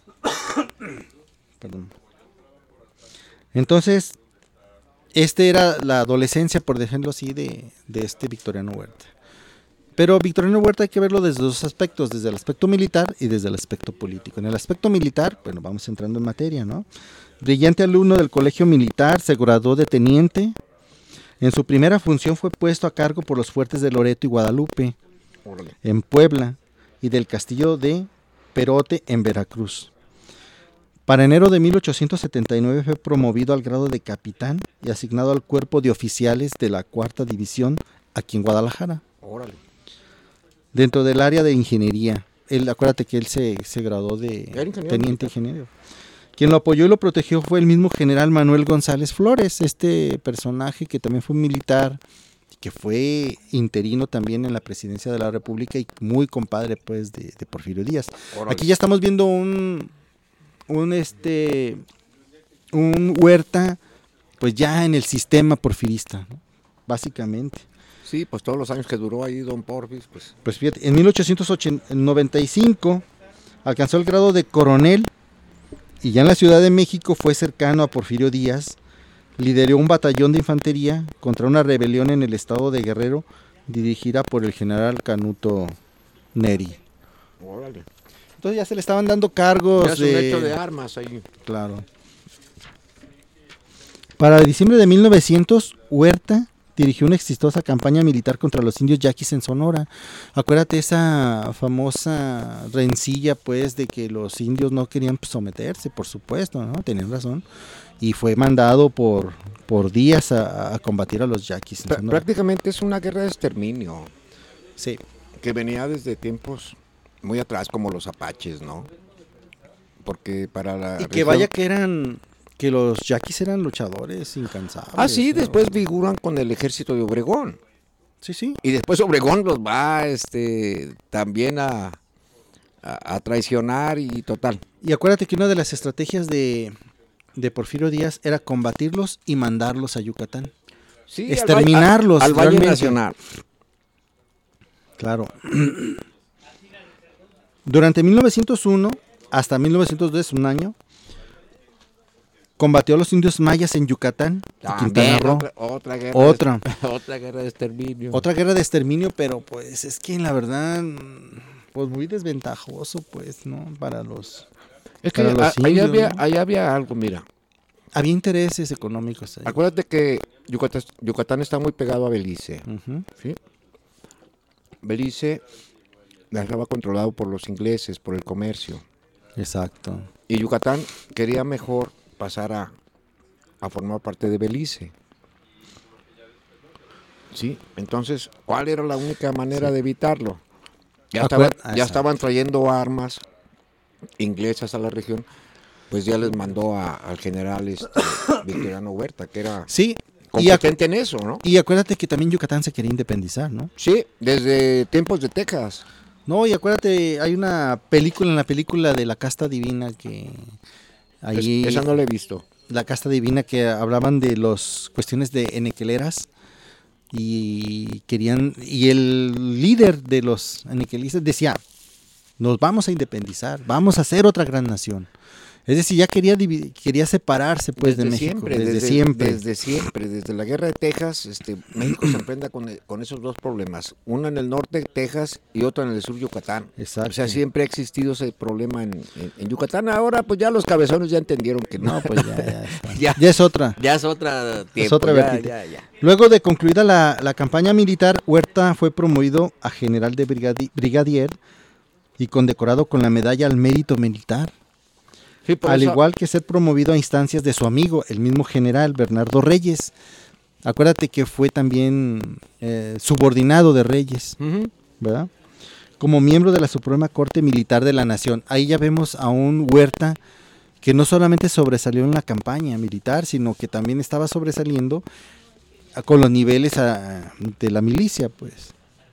Perdón. Entonces, este era la adolescencia, por decirlo así, de, de este Victoriano Huerta. Pero Victoriano Huerta hay que verlo desde dos aspectos, desde el aspecto militar y desde el aspecto político. En el aspecto militar, bueno, vamos entrando en materia, ¿no? Brillante alumno del colegio militar, se graduó de teniente. En su primera función fue puesto a cargo por los fuertes de Loreto y Guadalupe, Órale. en Puebla, y del castillo de Perote, en Veracruz. Para enero de mil ochocientos setenta y nueve fue promovido al grado de capitán y asignado al cuerpo de oficiales de la cuarta división aquí en Guadalajara, Órale. dentro del área de ingeniería. Él, acuérdate que él se, se graduó de Era ingeniero teniente militar. ingeniero. Quien lo apoyó y lo protegió fue el mismo general Manuel González Flores, este personaje que también fue militar, que fue interino también en la presidencia de la República y muy compadre pues de, de Porfirio Díaz. Órale. Aquí ya estamos viendo un, un este, un Huerta pues ya en el sistema porfirista, ¿no? Básicamente. Sí, pues todos los años que duró ahí don Porfis, pues. Pues fíjate, en mil ochocientos noventa y cinco alcanzó el grado de coronel y ya en la Ciudad de México fue cercano a Porfirio Díaz, lideró un batallón de infantería contra una rebelión en el estado de Guerrero dirigida por el general Canuto Neri. Órale. Entonces ya se le estaban dando cargos ya es un de... hecho de armas ahí. Claro. Para diciembre de mil novecientos, Huerta dirigió una exitosa campaña militar contra los indios yaquis en Sonora. Acuérdate esa famosa rencilla, pues, de que los indios no querían pues, someterse, por supuesto, ¿no? Tenían razón. Y fue mandado por, por Díaz a, a combatir a los yaquis en Sonora. Prácticamente es una guerra de exterminio. Sí. Que venía desde tiempos muy atrás, como los apaches, ¿no? Porque para la Y que región... vaya que eran... que los yaquis eran luchadores incansables. Ah, sí, ¿no? Después figuran con el ejército de Obregón. Sí, sí. Y después Obregón los va este, también a, a, a traicionar y total. Y acuérdate que una de las estrategias de, de Porfirio Díaz era combatirlos y mandarlos a Yucatán. Sí, exterminarlos. Al, al, al Valle Nacional. Claro. Durante mil novecientos uno hasta mil novecientos dos, un año, combatió a los indios mayas en Yucatán. También, otra, otra guerra. Otra. De, otra guerra de exterminio. Otra guerra de exterminio, pero pues es que la verdad, pues muy desventajoso, pues, ¿no? Para los, es que para los a, indios, ahí, había, ¿no? ahí había algo, mira. Había intereses económicos ahí. Acuérdate que Yucatán, Yucatán está muy pegado a Belice. Uh-huh. ¿Sí? Belice estaba controlado por los ingleses, por el comercio. Exacto. Y Yucatán quería mejor pasar a, a formar parte de Belice. Sí, entonces, ¿cuál era la única manera sí. de evitarlo? Ya, estaba, ya estaban trayendo armas inglesas a la región, pues ya les mandó a, al general este, Victoriano Huerta, que era sí, competente en eso, ¿no? Y acuérdate que también Yucatán se quería independizar, ¿no? Sí, desde tiempos de Texas. No, y acuérdate, hay una película, en la película de La Casta Divina que... Ahí, es, esa no la he visto. La Casta Divina, que hablaban de las cuestiones de enequeleras y querían, y el líder de los enequelistas decía, nos vamos a independizar, vamos a hacer otra gran nación. Es decir, ya quería dividir, quería separarse pues desde de México, siempre, desde, desde siempre. Desde siempre, desde la guerra de Texas, este, México se enfrenta con, con esos dos problemas, uno en el norte, Texas, y otro en el sur, Yucatán. Exacto. O sea, siempre ha existido ese problema en, en, en Yucatán. Ahora, pues ya los cabezones ya entendieron que no. No, pues ya, ya, está. ya, ya es otra. Ya es otra tiempo. Es otra ya, vertiente. Ya, ya. Luego de concluida la, la campaña militar, Huerta fue promovido a general de brigadi- brigadier y condecorado con la medalla al mérito militar. Sí, al eso... igual que ser promovido a instancias de su amigo, el mismo general Bernardo Reyes. Acuérdate que fue también eh, subordinado de Reyes, uh-huh. ¿verdad? Como miembro de la Suprema Corte Militar de la Nación. Ahí ya vemos a un Huerta que no solamente sobresalió en la campaña militar, sino que también estaba sobresaliendo con los niveles a, de la milicia, pues.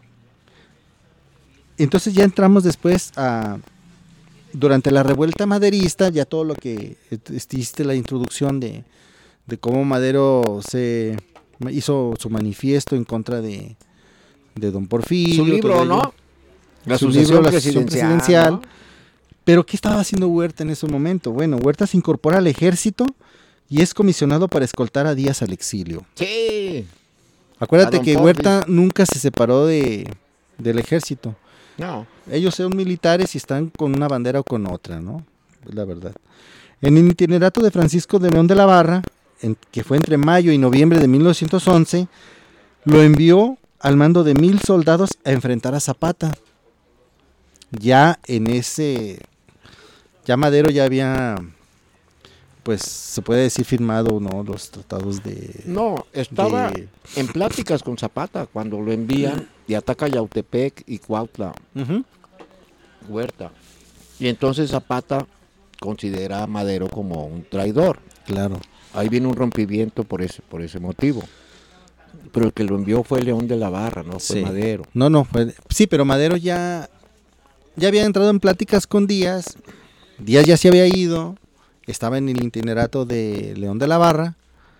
Entonces ya entramos después a... Durante la revuelta maderista, ya todo lo que hiciste la introducción de, de cómo Madero se hizo su manifiesto en contra de, de don Porfirio. Su libro, ¿no? La su libro, la sucesión presidencial. ¿No? Pero ¿qué estaba haciendo Huerta en ese momento? Bueno, Huerta se incorpora al ejército y es comisionado para escoltar a Díaz al exilio. Sí. Acuérdate que Huerta nunca se separó de, del ejército. No. Ellos son militares y están con una bandera o con otra, ¿no? Es la verdad. En el itinerato de Francisco de León de la Barra, en, que fue entre mayo y noviembre de mil novecientos once, lo envió al mando de mil soldados a enfrentar a Zapata. Ya en ese, ya Madero ya había, pues se puede decir firmado, ¿no? Los tratados de... No, estaba de... en pláticas con Zapata cuando lo envían y ataca Yautepec y Cuautla. Uh-huh. Huerta. Y entonces Zapata considera a Madero como un traidor. Claro. Ahí viene un rompimiento por ese, por ese motivo. Pero el que lo envió fue León de la Barra, no fue Sí. Madero. No, no, fue, sí, pero Madero ya, ya había entrado en pláticas con Díaz, Díaz ya se había ido, estaba en el itinerato de León de la Barra,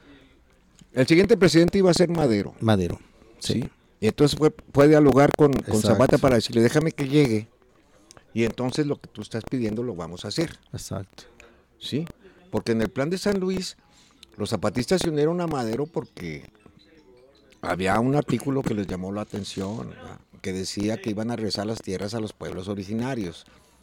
El siguiente presidente iba a ser Madero. Madero. Sí. ¿sí? Y entonces fue, fue dialogar con, con Exacto. Zapata para decirle, déjame que llegue. Y entonces lo que tú estás pidiendo lo vamos a hacer. Exacto. ¿Sí? Porque en el plan de San Luis, los zapatistas se unieron a Madero porque había un artículo que les llamó la atención, ¿verdad? Que decía que iban a regresar las tierras a los pueblos originarios.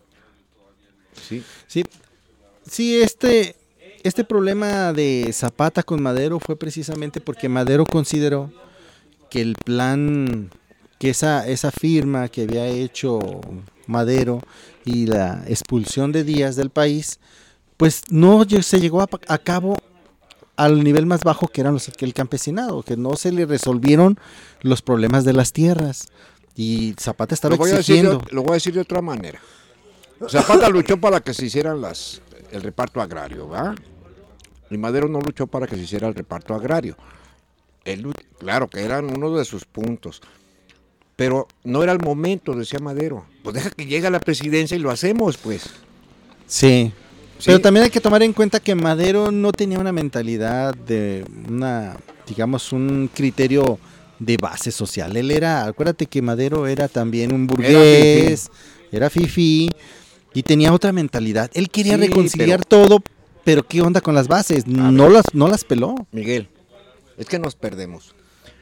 ¿Sí? Sí, sí, este, este problema de Zapata con Madero fue precisamente porque Madero consideró que el plan, que esa, esa firma que había hecho Madero y la expulsión de Díaz del país, pues no se llegó a, a cabo al nivel más bajo que eran los que el campesinado, que no se le resolvieron los problemas de las tierras. Y Zapata estaba Lo voy, a decir exigiendo. de, lo voy a decir de otra manera. Zapata luchó para que se hicieran las, el reparto agrario, ¿va? Y Madero no luchó para que se hiciera el reparto agrario. Él, claro que eran uno de sus puntos. Pero no era el momento, decía Madero. Pues deja que llegue a la presidencia y lo hacemos, pues. Sí. Sí. Pero también hay que tomar en cuenta que Madero no tenía una mentalidad de una, digamos, un criterio de base social. Él era, acuérdate que Madero era también un burgués, era fifí y tenía otra mentalidad. Él quería Sí, reconciliar pero- todo, pero ¿qué onda con las bases? No las, no las peló. Miguel, es que nos perdemos.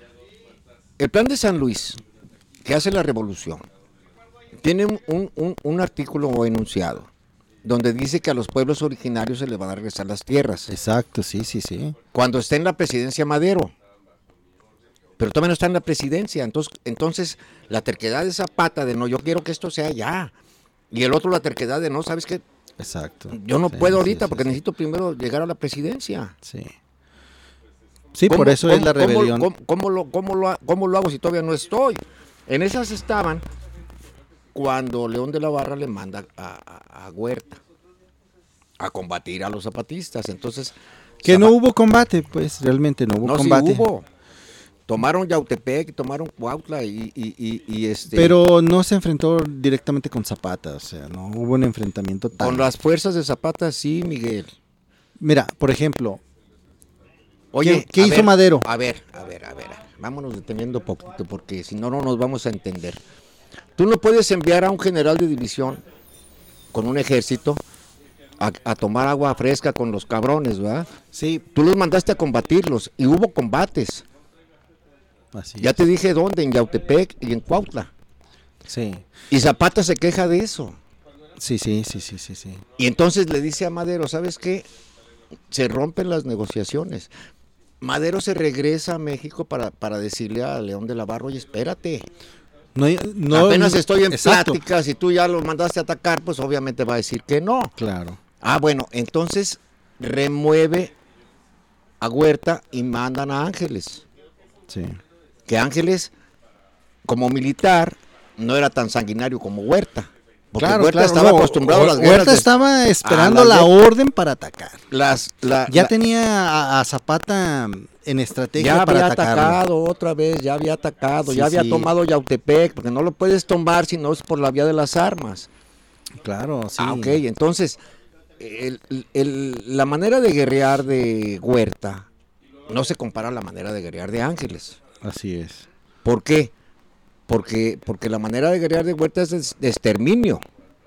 El plan de San Luis, que hace la revolución, tiene un, un- un- un artículo o enunciado donde dice que a los pueblos originarios se les van a regresar las tierras. Exacto, sí, sí, sí. Cuando esté en la presidencia Madero. Pero todavía no está en la presidencia. Entonces, entonces la terquedad de Zapata de no, yo quiero que esto sea ya. Y el otro la terquedad de no, ¿sabes qué? Exacto. Yo no Sí, puedo sí, ahorita sí, porque sí. necesito primero llegar a la presidencia. Sí. Sí, por ¿Cómo- eso es cómo- la cómo- rebelión. ¿Cómo, cómo lo, cómo, lo, ha- cómo lo hago si todavía no estoy? En esas estaban cuando León de la Barra le manda a, a- a Huerta a combatir a los zapatistas. Entonces, Que no Zapa- hubo combate, pues realmente no hubo no, sí combate. hubo. Tomaron Yautepec, tomaron Cuautla y, y, y, y este Pero no se enfrentó directamente con Zapata, o sea, no hubo un enfrentamiento tan... con las fuerzas de Zapata, sí, Miguel. Mira, por ejemplo, Oye, ¿Qué- qué a hizo ver, Madero? A ver, a ver, a ver. Vámonos deteniendo poquito porque si no, no nos vamos a entender. Tú no puedes enviar a un general de división con un ejército a, a tomar agua fresca con los cabrones, ¿verdad? sí, Tú los mandaste a combatirlos y hubo combates. así Ya es. te dije dónde, en Yautepec y en Cuautla. Sí, Y Zapata se queja de eso. sí, sí, sí, sí, sí, sí. Y entonces le dice a Madero, ¿sabes qué? Se rompen las negociaciones. Madero se regresa a México para, para decirle a León de la Barra, oye, espérate. No, no, Apenas estoy en exacto, pláticas y tú ya lo mandaste a atacar, pues obviamente va a decir que no. claro. Ah, bueno, entonces remueve a Huerta y mandan a Ángeles. Sí. Que Ángeles, como militar, no era tan sanguinario como Huerta. Porque Claro, Huerta claro, estaba no, acostumbrado a las Huerta guerras. de- estaba esperando a las la guer- orden para atacar. las, la- Ya la- tenía a, a Zapata en estrategia ya para había atacarlo. atacado otra vez, ya había atacado, Sí, ya había sí. tomado Yautepec, porque no lo puedes tomar si no es por la vía de las armas. Claro, sí. Ah, ok, entonces, el- el- la manera de guerrear de Huerta no se compara a la manera de guerrear de Ángeles. Así es. ¿Por qué? Porque, porque la manera de guerrear de Huerta es de, de exterminio,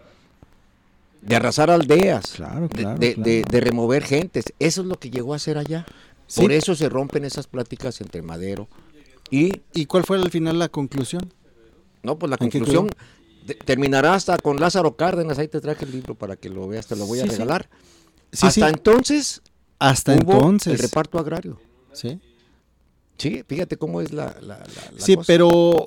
de arrasar aldeas, Claro, de- claro, de, claro. de- de remover gentes. Eso es lo que llegó a hacer allá. Sí. Por eso se rompen esas pláticas entre Madero y, ¿Y cuál fue al final la conclusión? no, pues la ¿En qué conclusión de- terminará hasta con Lázaro Cárdenas. Ahí te traje el libro para que lo veas, te lo voy a Sí, sí. regalar. Sí, hasta sí. entonces Hasta hubo entonces. el reparto agrario. Sí, Sí, fíjate cómo es la, la, la- la sí, cosa. pero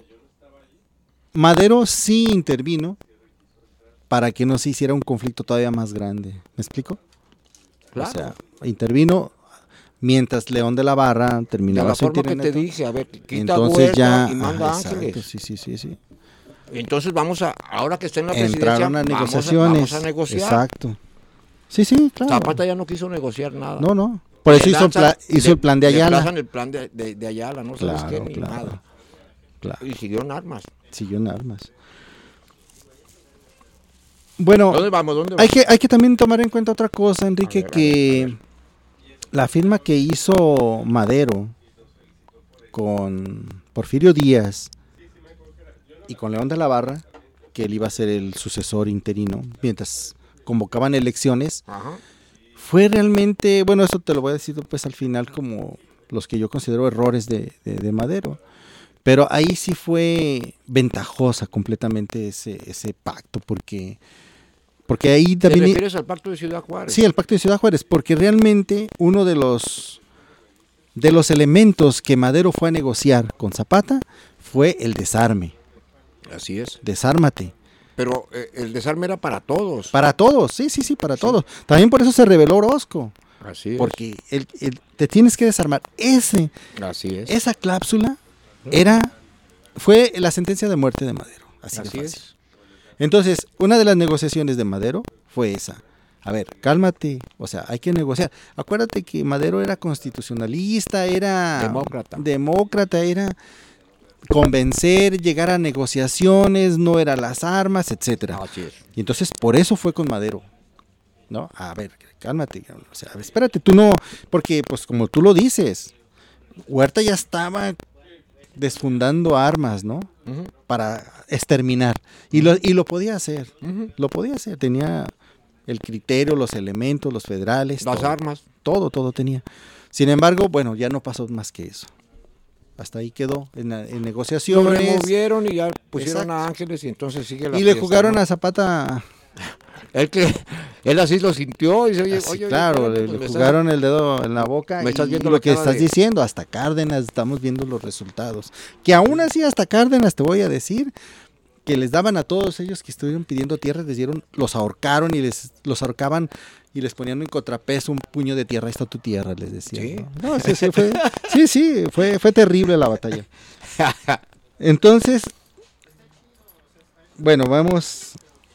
Madero sí intervino para que no se hiciera un conflicto todavía más grande. ¿Me explico? Claro. O sea, intervino mientras León de la Barra de terminaba la su forma que te interinato. dije, a ver, quita Entonces Huerta ya y manda ajá, Ángeles. exacto, sí, sí, sí, sí. Entonces vamos a, ahora que está en la presidencia, Entraron a vamos negociaciones. vamos a negociar. Exacto. Sí, sí, claro. Zapata ya no quiso negociar nada. No, no. Por eso Le hizo, el lanzan- pla- hizo le- el plan de le Ayala. lanzan el plan de, de- de Ayala, no sabes Claro, qué, ni claro, nada. claro. Y siguió en armas. Siguió en armas. Bueno, ¿Dónde vamos? ¿Dónde vamos? hay que, hay que también tomar en cuenta otra cosa, Enrique, A ver, a que ver, a la firma que hizo Madero con Porfirio Díaz y con León de la Barra, que él iba a ser el sucesor interino, mientras convocaban elecciones, Ajá. fue realmente, bueno, eso te lo voy a decir pues al final como los que yo considero errores de, de, de Madero, pero ahí sí fue ventajosa completamente ese, ese pacto, porque, porque ahí ¿Te también... refieres al pacto de Ciudad Juárez? Sí, el pacto de Ciudad Juárez, porque realmente uno de los de los elementos que Madero fue a negociar con Zapata fue el desarme. Así es. Desármate. Pero eh, el desarme era para todos. Para todos, sí, sí, sí, para Sí. todos. También por eso se rebeló Orozco, Así es. porque el- el- te tienes que desarmar. Ese, Así es. esa cláusula era, fue la sentencia de muerte de Madero. Así, de Así fácil. es. Entonces, una de las negociaciones de Madero fue esa. A ver, cálmate, o sea, hay que negociar. Acuérdate que Madero era constitucionalista, era Demócrata. demócrata, era convencer, llegar a negociaciones, no era las armas, etcétera. Así es. Y entonces por eso fue con Madero, ¿no? A ver, cálmate, o sea, espérate, tú no, porque pues como tú lo dices, Huerta ya estaba desfundando armas, ¿no? Ujú, Para exterminar. Y lo, y lo podía hacer. ujú. Lo podía hacer. Tenía el criterio, los elementos, los federales. Las todo, armas. todo, todo tenía. Sin embargo, bueno, ya no pasó más que eso. Hasta ahí quedó en, en Lo negociaciones. removieron y ya pusieron Exacto. a Ángeles y entonces sigue la Y le fiesta, jugaron ¿no? a Zapata. Él, que, él así lo sintió y dice, oye, Así, oye, claro, espérate, le, pues le me estás- jugaron el dedo en la boca. me estás y viendo lo la que cara estás de- diciendo, hasta Cárdenas, estamos viendo los resultados. Que aún así, hasta Cárdenas, te voy a decir, que les daban a todos ellos que estuvieron pidiendo tierra, les dieron, los ahorcaron y les los ahorcaban y les ponían en contrapeso un puño de tierra, ahí está tu tierra, les decían. ¿Sí? ¿no? No, sí, sí, fue, sí, sí, fue, fue terrible la batalla. Entonces, bueno, vamos.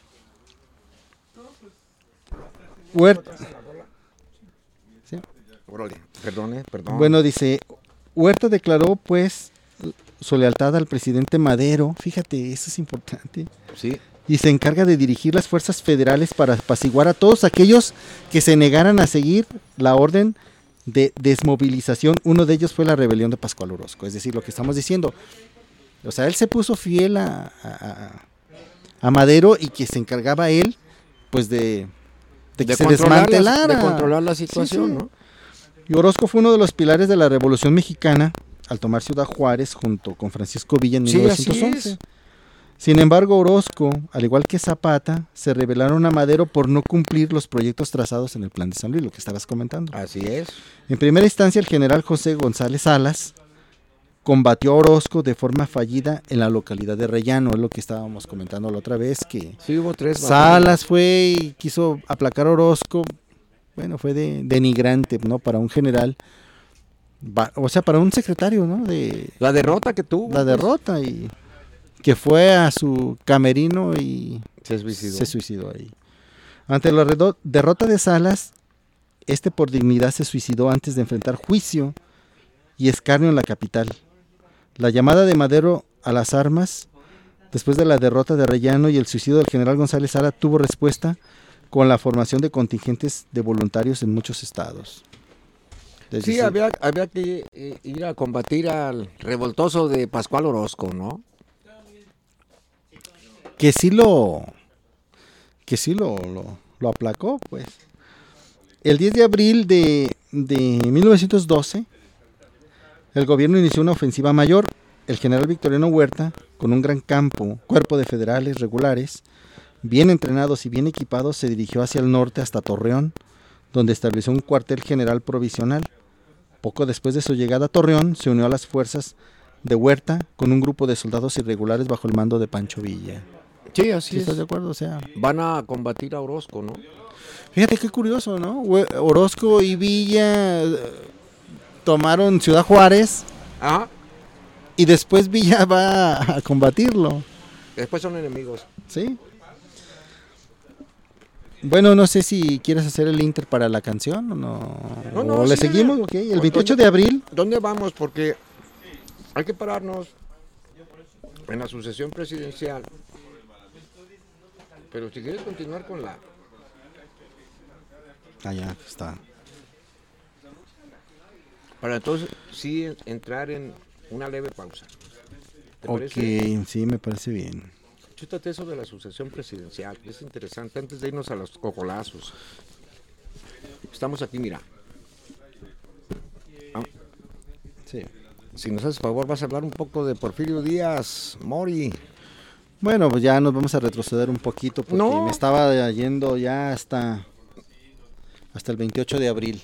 Huerta. ¿Sí? Órale, perdone, perdón. Bueno, dice, Huerta declaró pues su lealtad al presidente Madero, fíjate, eso es importante, Sí, y se encarga de dirigir las fuerzas federales para apaciguar a todos aquellos que se negaran a seguir la orden de desmovilización. Uno de ellos fue la rebelión de Pascual Orozco, es decir, lo que estamos diciendo. O sea, él se puso fiel a, a, a Madero y que se encargaba él, pues, de, de que de se controlar, la, desmantelara. de controlar la Sí, situación, sí. ¿no? Y Orozco fue uno de los pilares de la Revolución Mexicana al tomar Ciudad Juárez junto con Francisco Villa en Sí, mil así novecientos once. es. Sin embargo, Orozco, al igual que Zapata, se rebelaron a Madero por no cumplir los proyectos trazados en el Plan de San Luis, lo que estabas comentando. Así es. En primera instancia, el general José González Salas combatió a Orozco de forma fallida en la localidad de Rellano, es lo que estábamos comentando la otra vez, que Sí, hubo tres. Salas fue y quiso aplacar a Orozco, bueno, fue de, denigrante, ¿no? Para un general, va- o sea, para un secretario, ¿no? De La derrota que tuvo. la pues, derrota y que fue a su camerino y Se suicidó. se suicidó ahí. Ante la redo- derrota de Salas, este por dignidad se suicidó antes de enfrentar juicio y escarnio en la capital. La llamada de Madero a las armas, después de la derrota de Arellano y el suicidio del general González Sala, tuvo respuesta con la formación de contingentes de voluntarios en muchos estados. Es Sí, decir, había, había que eh, ir a combatir al revoltoso de Pascual Orozco, ¿no? que sí lo que sí lo, lo, lo aplacó, pues. El diez de abril de, de mil novecientos doce, el gobierno inició una ofensiva mayor. El general Victoriano Huerta, con un gran campo, cuerpo de federales regulares, bien entrenados y bien equipados, se dirigió hacia el norte hasta Torreón, donde estableció un cuartel general provisional. Poco después de su llegada a Torreón, se unió a las fuerzas de Huerta con un grupo de soldados irregulares bajo el mando de Pancho Villa. Sí, así ¿Sí es. estás de acuerdo? O sea, Van a combatir a Orozco, ¿no? fíjate qué curioso, ¿no? Hue- Orozco y Villa eh, tomaron Ciudad Juárez Ajá. y después Villa va a combatirlo, Después son enemigos. ¿sí? Bueno, no sé si quieres hacer el Inter para la canción o no. No, no, o le sí, seguimos, no. ok. El veintiocho de abril. ¿Dónde vamos? Porque hay que pararnos en la sucesión presidencial. Pero si quieres continuar con la... Ah, ya está. Para entonces sí entrar en una leve pausa. ¿Te Ok, parece? sí, me parece bien. Chútate eso de la sucesión presidencial, es interesante, antes de irnos a los cojolazos. Estamos aquí, mira. Ah, Sí. si nos haces favor, vas a hablar un poco de Porfirio Díaz, Mori. Bueno, pues ya nos vamos a retroceder un poquito porque No. me estaba yendo ya hasta hasta el veintiocho de abril.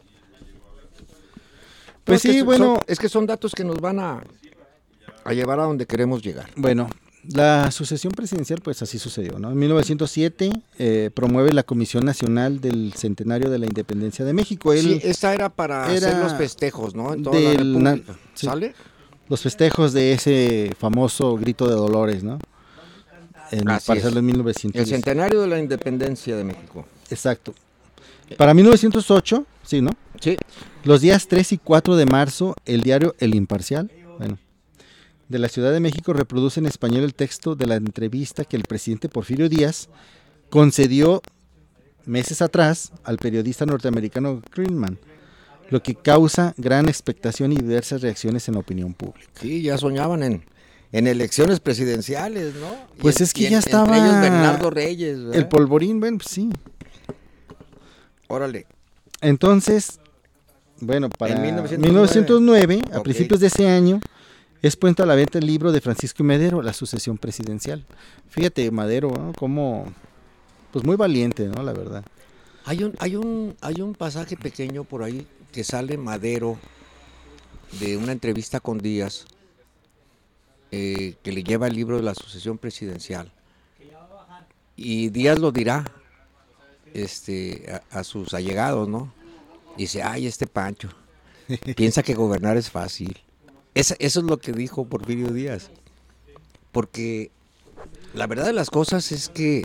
Pues No, es sí, que bueno, son- es que son datos que nos van a, a llevar a donde queremos llegar. bueno, la sucesión presidencial pues así sucedió, ¿no? En mil novecientos siete eh, promueve la Comisión Nacional del Centenario de la Independencia de México. Él, Sí, esta era para era hacer los festejos, ¿no? En toda la del na- República. sí. ¿Sale? Los festejos de ese famoso grito de Dolores, ¿no? En, Así para es. hacerlo en mil novecientos El diez. centenario de la Independencia de México. Exacto. Para mil novecientos ocho, sí, ¿no? Sí. Los días tres y cuatro de marzo, el diario El Imparcial, bueno, de la Ciudad de México reproduce en español el texto de la entrevista que el presidente Porfirio Díaz concedió meses atrás al periodista norteamericano Greenman, lo que causa gran expectación y diversas reacciones en la opinión pública. Sí, ya soñaban en, en elecciones presidenciales, ¿no? Y Pues en- es que y en- ya estaba Entre ellos Bernardo Reyes, ¿verdad? el polvorín, bueno, pues sí. Órale. Entonces, bueno, para En mil mil novecientos novecientos nueve, nueve, a ok. principios de ese año, es puesto a la venta el libro de Francisco y Madero, La sucesión presidencial. Fíjate, Madero, ¿no? Como, pues muy valiente, ¿no? La verdad. Hay un, hay un, hay un pasaje pequeño por ahí que sale Madero de una entrevista con Díaz, eh, que le lleva el libro de la sucesión presidencial. Y Díaz lo dirá este, a, a sus allegados, ¿no? Dice, ay, este Pancho, piensa que gobernar es fácil. Esa- eso es lo que dijo Porfirio Díaz. Porque la verdad de las cosas es que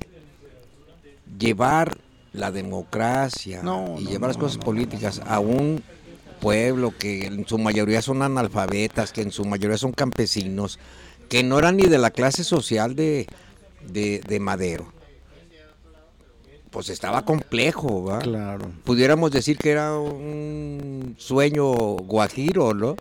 llevar la democracia No, y no, llevar las no, cosas no, políticas a un pueblo que en su mayoría son analfabetas, que en su mayoría son campesinos, que no eran ni de la clase social de, de, de Madero, pues estaba complejo, ¿va? Claro. Pudiéramos decir que era un sueño guajiro, ¿no?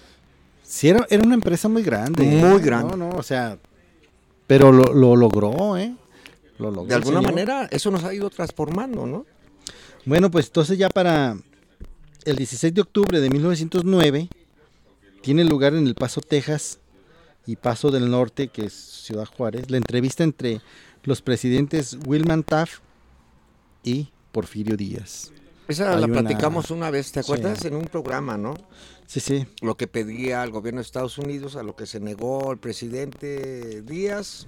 Sí, era, era una empresa muy grande. Muy ¿eh? grande. No, no, o sea, pero lo, lo logró, ¿eh? Lo logró De el alguna señor. manera eso nos ha ido transformando, ¿no? Bueno, pues entonces ya para el dieciséis de octubre de mil novecientos nueve tiene lugar en El Paso, Texas y Paso del Norte, que es Ciudad Juárez, la entrevista entre los presidentes Wilman Taft y Porfirio Díaz. Esa Hay la una- platicamos una vez, ¿te Sí. acuerdas? En un programa, ¿no? Sí, sí. Lo que pedía el gobierno de Estados Unidos, a lo que se negó el presidente Díaz.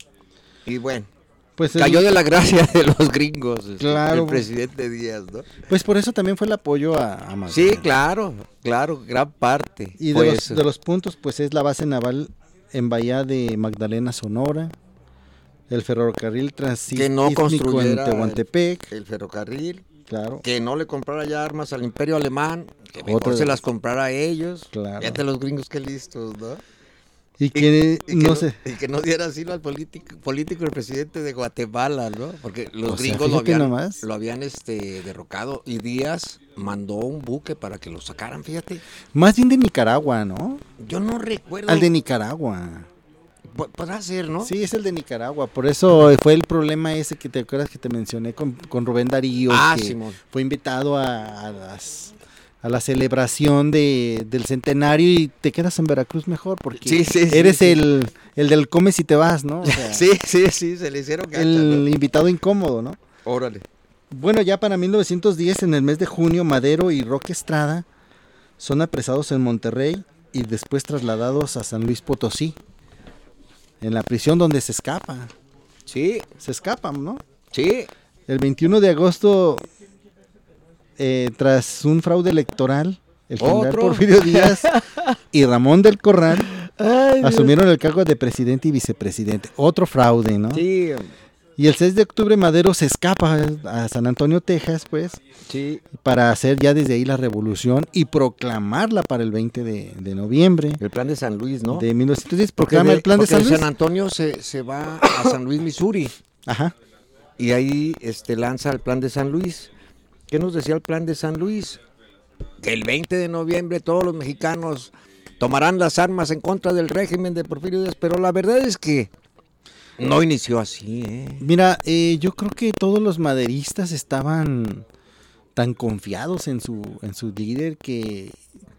Y bueno, Pues, el- cayó de la gracia de los gringos, este, Claro. el presidente Díaz, ¿no? pues por eso también fue el apoyo a, a Madero. Sí, claro, claro, gran parte. Y de fue los, eso. de los puntos, pues es la base naval en Bahía de Magdalena, Sonora, el ferrocarril Que no transísmico en construyera Tehuantepec, el ferrocarril, claro. que no le comprara ya armas al imperio alemán, que mejor Otra se de- las comprara a ellos. Claro. Fíjate los gringos que listos, ¿no? Y que, Y que no sé, y que no diera asilo al político, político el presidente de Guatemala, ¿no? Porque los O sea, gringos lo fíjate habían, nomás. lo habían este, derrocado y Díaz mandó un buque para que lo sacaran, fíjate. más bien de Nicaragua, ¿no? Yo no recuerdo. Al de Nicaragua. Po- Podrá ser, ¿no? Sí, es el de Nicaragua. Por eso fue el problema ese que te acuerdas que te mencioné con, con Rubén Darío, Ah, que Simón. fue invitado a, a las a la celebración de, del centenario y te quedas en Veracruz mejor porque Sí, sí, sí, eres sí. el, el del come si te vas, ¿no? O sea, Sí, sí, sí, se le hicieron gachas, el ¿no? invitado incómodo, ¿no? Órale. Bueno, ya para mil novecientos diez, en el mes de junio, Madero y Roque Estrada son apresados en Monterrey y después trasladados a San Luis Potosí, en la prisión donde se escapa. Sí, Se escapan, ¿no? sí. El veintiuno de agosto, eh, tras un fraude electoral, el general ¿Otro? Porfirio Díaz y Ramón del Corral Ay, Dios. asumieron el cargo de presidente y vicepresidente. Otro fraude, ¿no? Sí, Y el seis de octubre Madero se escapa a San Antonio, Texas, pues, Sí. para hacer ya desde ahí la revolución y proclamarla para el veinte de, de noviembre El plan de San Luis, ¿no? de mil novecientos diez. Porque Proclama de- el plan de porque San Luis. Antonio se, se va a San Luis, Missouri, Ajá. y ahí este, lanza el plan de San Luis. ¿Qué nos decía el plan de San Luis? Que el veinte de noviembre todos los mexicanos tomarán las armas en contra del régimen de Porfirio Díaz, pero la verdad es que no inició así, ¿eh? Mira, eh, yo creo que todos los maderistas estaban tan confiados en su en su líder que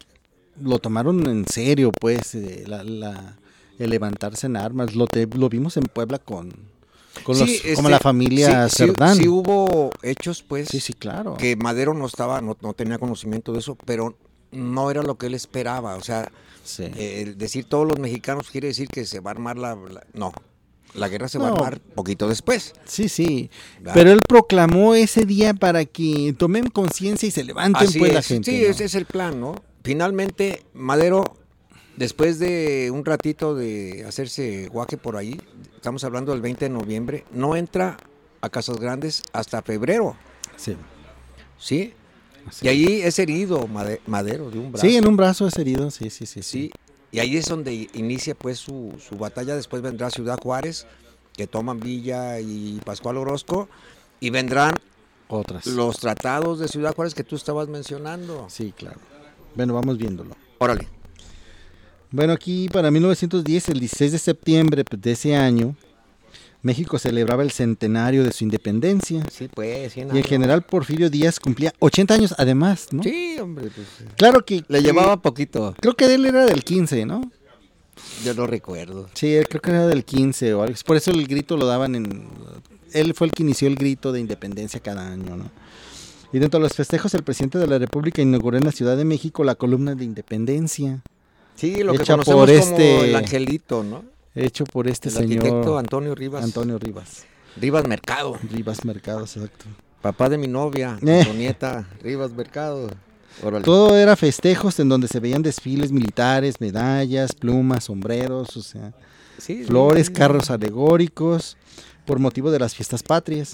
lo tomaron en serio, pues, eh, la, la- el levantarse en armas. Lo, te- lo vimos en Puebla con, con Sí, los, este, como la familia sí, sí, Cerdán. sí hubo hechos, pues, Sí, sí, claro. que Madero no estaba, no, no tenía conocimiento de eso, pero no era lo que él esperaba. O sea, Sí. eh, el decir todos los mexicanos quiere decir que se va a armar la... la- no, la guerra se va a No. armar poquito después. Sí, sí. ¿verdad? Pero él proclamó ese día para que tomen conciencia y se levanten Así pues la es, gente. sí, ¿no? ese es el plan, ¿no? Finalmente, Madero, después de un ratito de hacerse guaje por ahí, estamos hablando del veinte de noviembre, no entra a Casas Grandes hasta febrero, Sí. ¿sí? Así Y ahí es herido Made- Madero de un brazo. Sí, en un brazo es herido, sí, sí, sí. Sí, y ahí es donde inicia pues su, su batalla. Después vendrá Ciudad Juárez, que toman Villa y Pascual Orozco, y vendrán Otras. los tratados de Ciudad Juárez que tú estabas mencionando. Sí, claro. Bueno, vamos viéndolo. Órale. Bueno, aquí para mil novecientos diez, el dieciséis de septiembre pues, de ese año, México celebraba el centenario de su independencia. Sí, pues, cien Y el años. general Porfirio Díaz cumplía ochenta años además, ¿no? Sí, hombre, pues, Claro que... le que- llevaba poquito. Creo que él era del quince, ¿no? Yo no recuerdo. Sí, él creo que era del quince o algo. Por eso el grito lo daban en... Él fue el que inició el grito de independencia cada año, ¿no? Y dentro de los festejos, el presidente de la República inauguró en la Ciudad de México la columna de independencia, Sí, lo que Hecha conocemos por como este- el angelito, ¿no? hecho por este El señor arquitecto Antonio Rivas. Antonio Rivas. Rivas Mercado. Rivas Mercados, exacto. Papá de mi novia, Eh. Antonieta Rivas Mercado. Órale. Todo era festejos en donde se veían desfiles militares, medallas, plumas, sombreros, o sea, Sí, flores, sí. carros alegóricos, por motivo de las fiestas patrias.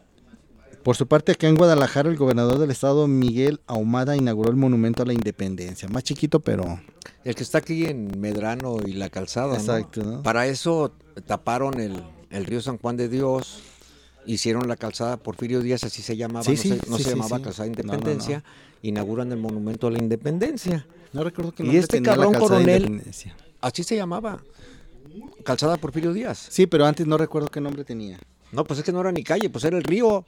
Por su parte, acá en Guadalajara, el gobernador del estado, Miguel Ahumada, inauguró el monumento a la independencia. Más chiquito, pero... El que está aquí en Medrano y la Calzada, ¿no? Exacto, ¿no? Para eso taparon el, el río San Juan de Dios, hicieron la calzada Porfirio Díaz, así se llamaba, Sí, no, sí, se, no sí, se sí, llamaba sí. Calzada No, no, Independencia, inauguran el monumento a la Independencia. No recuerdo qué Y nombre este tenía la cabrón calzada de coronel- Independencia. Así se llamaba, Calzada Porfirio Díaz. Sí, pero antes no recuerdo qué nombre tenía. No, pues es que no era ni calle, pues era el río.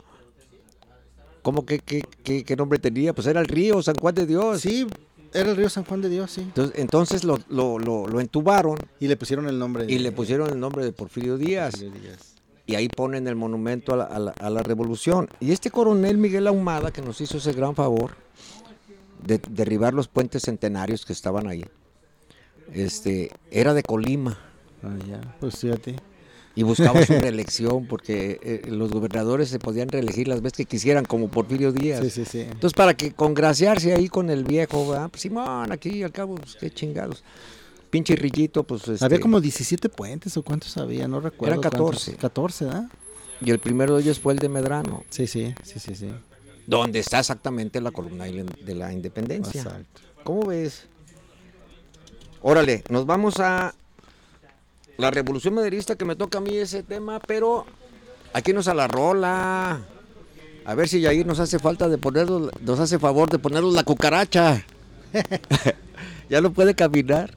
¿Cómo que qué, qué, qué nombre tenía? Pues era el río San Juan de Dios. Sí, era el río San Juan de Dios, sí. Entonces, entonces lo, lo, lo, lo entubaron Y le pusieron el nombre. y de- le pusieron el nombre de Porfirio Díaz. Porfirio Díaz. Y ahí ponen el monumento a la, a la- a la revolución. Y este coronel Miguel Ahumada, que nos hizo ese gran favor de derribar los puentes centenarios que estaban ahí, este, era de Colima Ah, ya, pues fíjate. y buscaba su reelección porque eh, los gobernadores se podían reelegir las veces que quisieran, como Porfirio Díaz. Sí, sí, sí. Entonces, para que congraciarse ahí con el viejo, ¿verdad? Pues Simón, aquí al cabo, pues qué chingados. Pinche rillito, pues. Este, Había como diecisiete puentes o cuántos había, no recuerdo. Eran catorce. cuántos. catorce, ¿ah? Y el primero de ellos fue el de Medrano, Sí, sí, sí, sí, sí. donde está exactamente la columna de la independencia. Exacto. ¿Cómo ves? Órale, nos vamos a la revolución maderista, que me toca a mí ese tema, pero aquí nos a la rola. A ver si Yair nos hace falta de ponernos, nos hace favor de ponernos la cucaracha. Ya no puede caminar.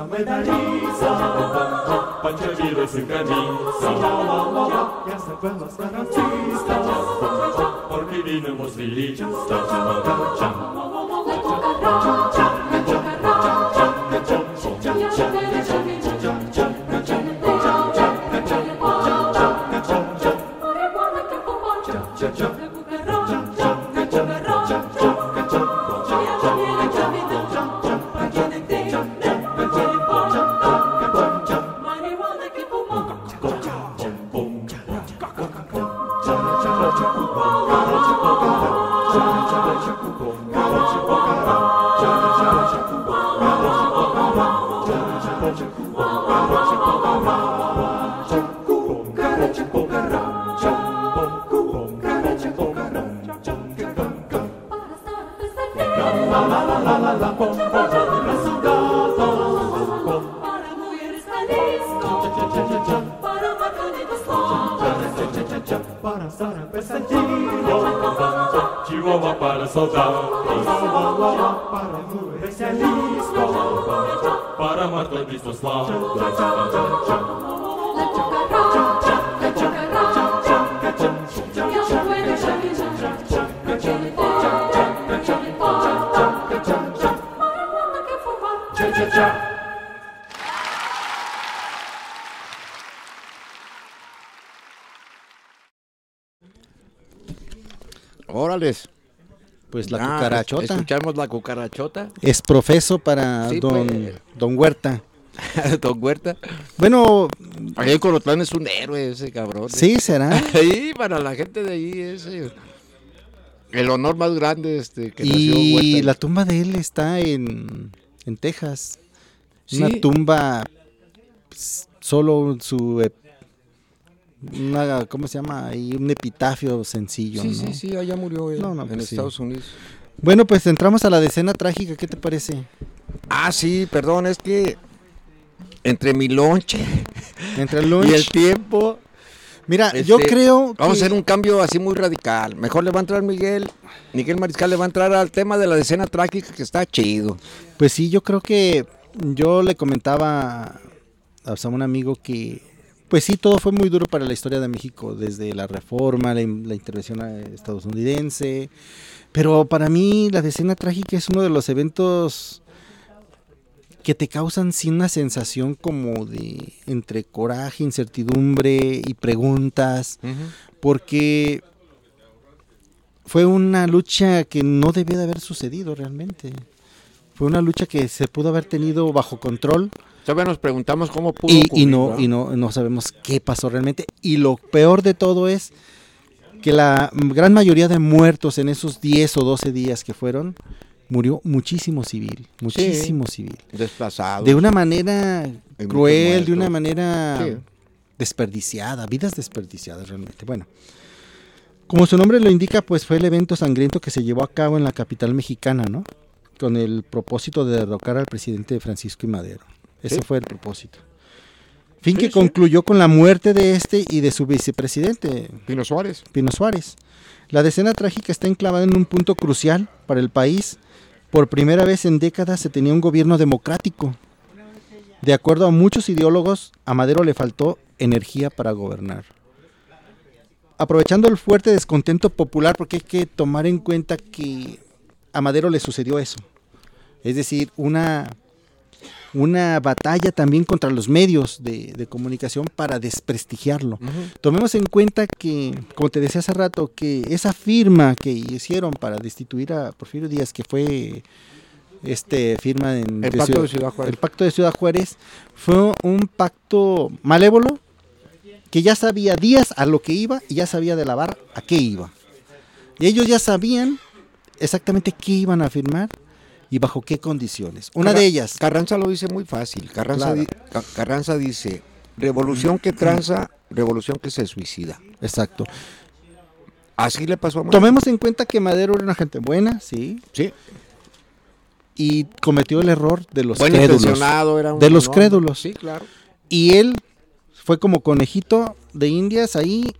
Essa mãe da Lisa, Pancha sin camisa, y hasta cuerdas garantistas, porque vinimos felices. Chihuahua para soldados, para especialistas, para matar vistos lá. Órales. Pues la Ah, cucarachota. Escuchamos la cucarachota. Es profeso para Sí, don, pues. don Huerta. Don Huerta. Bueno, Ahí en Colotlán es un héroe ese cabrón. ¿eh? sí, será. Ahí, para la gente de ahí, es eh, el honor más grande este, que nació Y Huerta. la tumba de él está en, en Texas. Sí. Una tumba, pues, solo su... ep- Una, ¿cómo se llama? Ahí un epitafio sencillo, Sí, ¿no? sí, sí, allá murió él, No, no, en pues sí. Estados Unidos. Bueno, pues entramos a la decena trágica, ¿qué te parece? Ah, sí, perdón, es que entre mi lonche Entre el lunch. y el tiempo, Mira, este, yo creo que... vamos a hacer un cambio así muy radical. Mejor le va a entrar Miguel, Miguel Mariscal le va a entrar al tema de la decena trágica que está chido. Pues sí, yo creo que yo le comentaba a un amigo que, pues sí, todo fue muy duro para la historia de México, desde la reforma, la, in- la intervención eh, estadounidense, pero para mí la decena trágica es uno de los eventos que te causan sí una sensación como de entre coraje, incertidumbre y preguntas, porque fue una lucha que no debió de haber sucedido realmente. Fue una lucha que se pudo haber tenido bajo control Todavía nos preguntamos cómo pudo y, y ocurrir, no ¿verdad? y no no sabemos qué pasó realmente. Y lo peor de todo es que la gran mayoría de muertos en esos diez o doce días que fueron, murió muchísimo civil, muchísimo civil. Desplazados. De una manera muchos cruel, de una muertos. manera Sí. desperdiciada, vidas desperdiciadas realmente. Bueno, como su nombre lo indica, pues fue el evento sangriento que se llevó a cabo en la capital mexicana, ¿no? Con el propósito de derrocar al presidente Francisco I. Madero. Ese Sí. fue el propósito. Fin Sí, que sí. concluyó con la muerte de este y de su vicepresidente, Pino Suárez. Pino Suárez. La decena trágica está enclavada en un punto crucial para el país. Por primera vez en décadas se tenía un gobierno democrático. De acuerdo a muchos ideólogos, a Madero le faltó energía para gobernar. Aprovechando el fuerte descontento popular, porque hay que tomar en cuenta que a Madero le sucedió eso. Es decir, una, una batalla también contra los medios de, de comunicación para desprestigiarlo. Tomemos en cuenta que, como te decía hace rato, que esa firma que hicieron para destituir a Porfirio Díaz, que fue este firma en El de Pacto Ciudad- de Ciudad Juárez. el Pacto de Ciudad Juárez, fue un pacto malévolo que ya sabía Díaz a lo que iba y ya sabía de la Barra a qué iba. Y ellos ya sabían exactamente qué iban a firmar y bajo qué condiciones. Una Carra- de ellas, Carranza lo dice muy fácil. Carranza, Claro. di- Ca- Carranza dice, revolución que tranza, revolución que se suicida. exacto. Así le pasó a Madero. Tomemos en cuenta que Madero era una gente buena, sí, Sí. y cometió el error de los Buen crédulos. intencionado, era un De los buen crédulos. hombre. Sí, claro. Y él fue como conejito de Indias ahí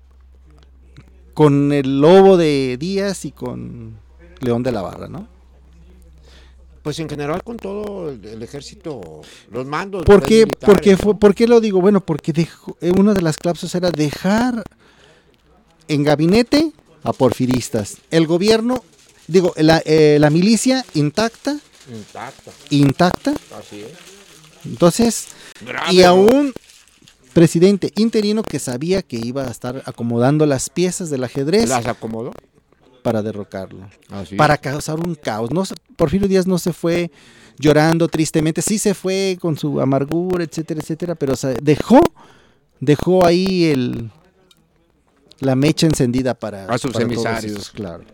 con el lobo de Díaz y con León de la Barra, ¿no? Pues en general con todo el, el ejército, los mandos. ¿Por qué, militares, por, qué, ¿no? ¿Por qué lo digo? Bueno, porque dejó, eh, una de las cláusulas era dejar en gabinete a porfiristas. El gobierno, digo, la, eh, la milicia intacta, Intacta. intacta. Así es. Entonces, Grave, y a ¿no? un presidente interino que sabía que iba a estar acomodando las piezas del ajedrez ¿Las acomodó? para derrocarlo, Así para causar un caos. No, se- Porfirio Díaz no se fue llorando tristemente, sí se fue con su amargura, etcétera, etcétera, pero o sea, dejó, dejó ahí el la mecha encendida para, A sus para todos emisarios. esos, claro.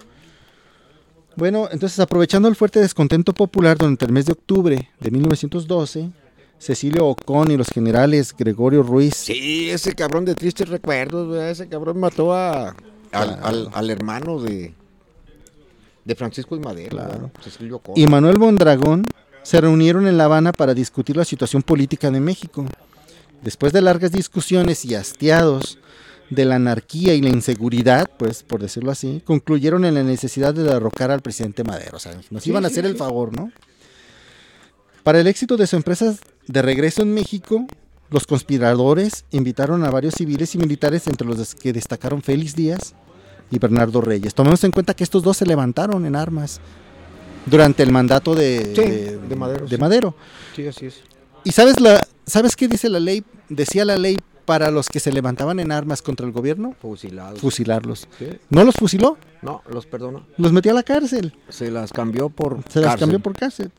Bueno, entonces aprovechando el fuerte descontento popular durante el mes de octubre de mil novecientos doce, Cecilio Ocón y los generales Gregorio Ruiz, Sí, ese cabrón de tristes recuerdos, ¿verdad? Ese cabrón mató a, al, Claro. al, al hermano de, de Francisco y Madero, Claro. ¿verdad? Cecilio Ocón. y Manuel Mondragón se reunieron en La Habana para discutir la situación política de México. Después de largas discusiones y hastiados de la anarquía y la inseguridad, pues por decirlo así, concluyeron en la necesidad de derrocar al presidente Madero. O sea, nos Sí, iban a sí, hacer el sí. favor, ¿no? Para el éxito de su empresa de regreso en México, los conspiradores invitaron a varios civiles y militares, entre los que destacaron Félix Díaz y Bernardo Reyes. Tomemos en cuenta que estos dos se levantaron en armas durante el mandato de, Sí, de, de Madero, de sí. Madero. Sí, así es. ¿Y sabes la sabes qué dice la ley? Decía la ley para los que se levantaban en armas contra el gobierno, Fusilados. fusilarlos. Sí. ¿No los fusiló? No, los perdonó. Los metió a la cárcel. Se las cambió por Se las cárcel. cambió por cárcel.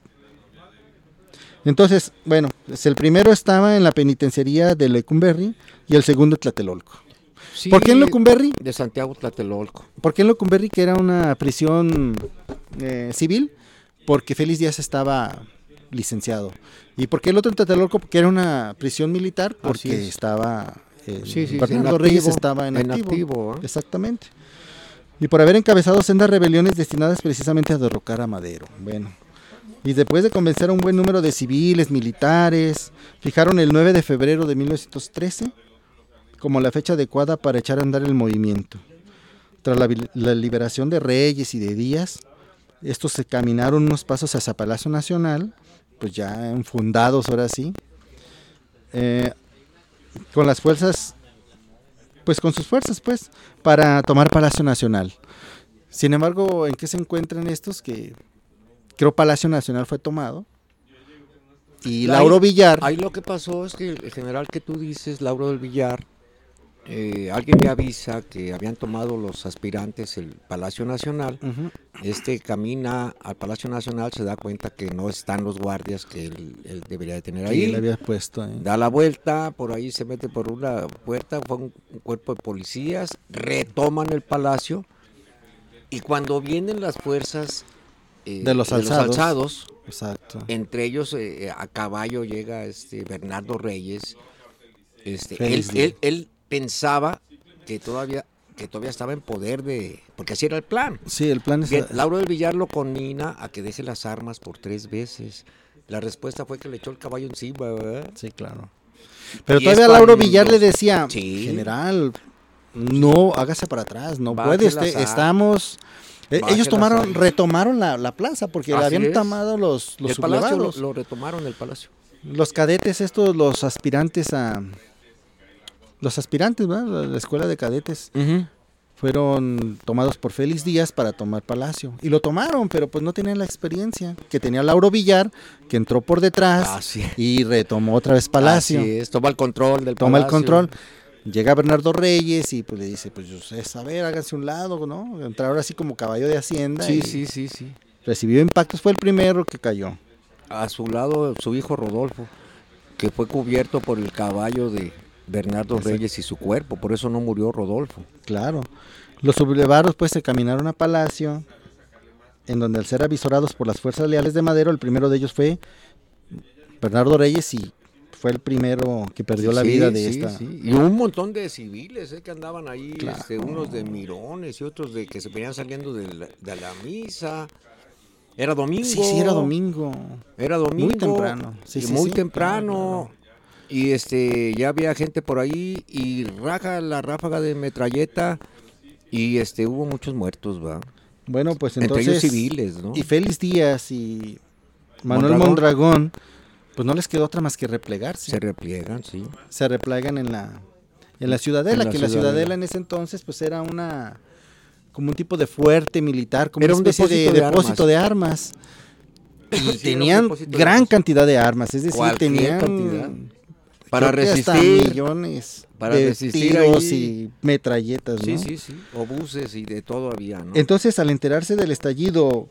Entonces, bueno, pues el primero estaba en la penitenciaría de Lecumberri y el segundo en Tlatelolco. Sí, ¿Por qué en Lecumberri? de Santiago Tlatelolco. ¿Por qué en Lecumberri, que era una prisión eh, civil? Porque Félix Díaz estaba licenciado. ¿Y por qué el otro en Tlatelolco? Porque era una prisión militar, Así porque es. estaba... eh, Sí, sí, Bernardo en Reyes activo, estaba en, en activo. activo, ¿eh? Exactamente. Y por haber encabezado sendas rebeliones destinadas precisamente a derrocar a Madero. Bueno. Y después de convencer a un buen número de civiles, militares, fijaron el nueve de febrero de mil novecientos trece como la fecha adecuada para echar a andar el movimiento. Tras la, la liberación de Reyes y de Díaz, estos se caminaron unos pasos hacia Palacio Nacional, pues ya fundados ahora sí, eh, con las fuerzas, pues con sus fuerzas, pues, para tomar Palacio Nacional. Sin embargo, ¿en qué se encuentran estos? Que creo Palacio Nacional fue tomado. Y Ahí- Lauro Villar, Ahí lo que pasó es que el general que tú dices, Lauro del Villar, eh, alguien le avisa que habían tomado los aspirantes el Palacio Nacional. ujú, Este camina al Palacio Nacional, se da cuenta que no están los guardias que él, él debería de tener que ahí. le había puesto, ¿eh? Da la vuelta, por ahí se mete por una puerta, fue un, un cuerpo de policías, retoman el palacio y cuando vienen las fuerzas eh, De los alzados. alzados, Exacto. entre ellos eh, a caballo llega este Bernardo Reyes, este, él, Félix él, Díaz. él pensaba que todavía que todavía estaba en poder de, porque así era el plan. Sí, el plan es... Bien, Lauro del Villar lo conmina a que deje las armas por tres veces. La respuesta fue que le echó el caballo encima, ¿verdad? Sí, claro. Pero Y todavía es Lauro cuando- Villar le decía, Sí. general, no, hágase para atrás, no Baje puede las usted, armas. estamos... Eh, Baje ellos las tomaron, armas. retomaron la, la plaza porque la Así habían es. tomado los, los el palacio lo, sublevados. lo retomaron el palacio. Los cadetes estos, los aspirantes a... Los aspirantes, ¿verdad? La, la escuela de cadetes fueron tomados por Félix Díaz para tomar Palacio. Y lo tomaron, pero pues no tenían la experiencia que tenía Lauro Villar, que entró por detrás Así es. y retomó otra vez Palacio. Así es, toma el control del Toma el palacio. control. Llega Bernardo Reyes y pues le dice, pues ustedes, a ver, háganse un lado, ¿no? Entrar ahora así como caballo de hacienda. Sí, y sí, sí, sí. Recibió impactos, fue el primero que cayó. A su lado su hijo Rodolfo, que fue cubierto por el caballo de Bernardo Exacto. Reyes y su cuerpo, por eso no murió Rodolfo. Claro. Los sublevados pues se caminaron a Palacio, en donde al ser avisorados por las fuerzas leales de Madero, el primero de ellos fue Bernardo Reyes y fue el primero que perdió la Sí, vida de sí, esta. sí. Y un montón de civiles eh, que andaban ahí, Claro. este, unos de mirones y otros de que se venían saliendo de la, de la misa. Era domingo. Sí, sí, era domingo. Era domingo. Muy temprano. Sí, y sí, muy sí. temprano. Y este ya había gente por ahí y raja la ráfaga de metralleta y este hubo muchos muertos, va. Bueno, pues Entre entonces... ellos civiles, ¿no? Y Félix Díaz y Manuel Mondragón. Mondragón, pues no les quedó otra más que replegarse. Se repliegan, sí. Se replegan en la en la ciudadela, En la que la ciudadela. ciudadela en ese entonces pues era una como un tipo de fuerte militar, como Era una un especie de depósito de depósito de armas. Y Sí, era un tenían depósito de gran armas. cantidad de armas, es decir, Cualquier tenían cantidad. Para creo que hasta resistir. millones para de resistir tiros ahí. y metralletas, ¿no? Sí, sí, sí. Obuses y de todo había, ¿no? Entonces, al enterarse del estallido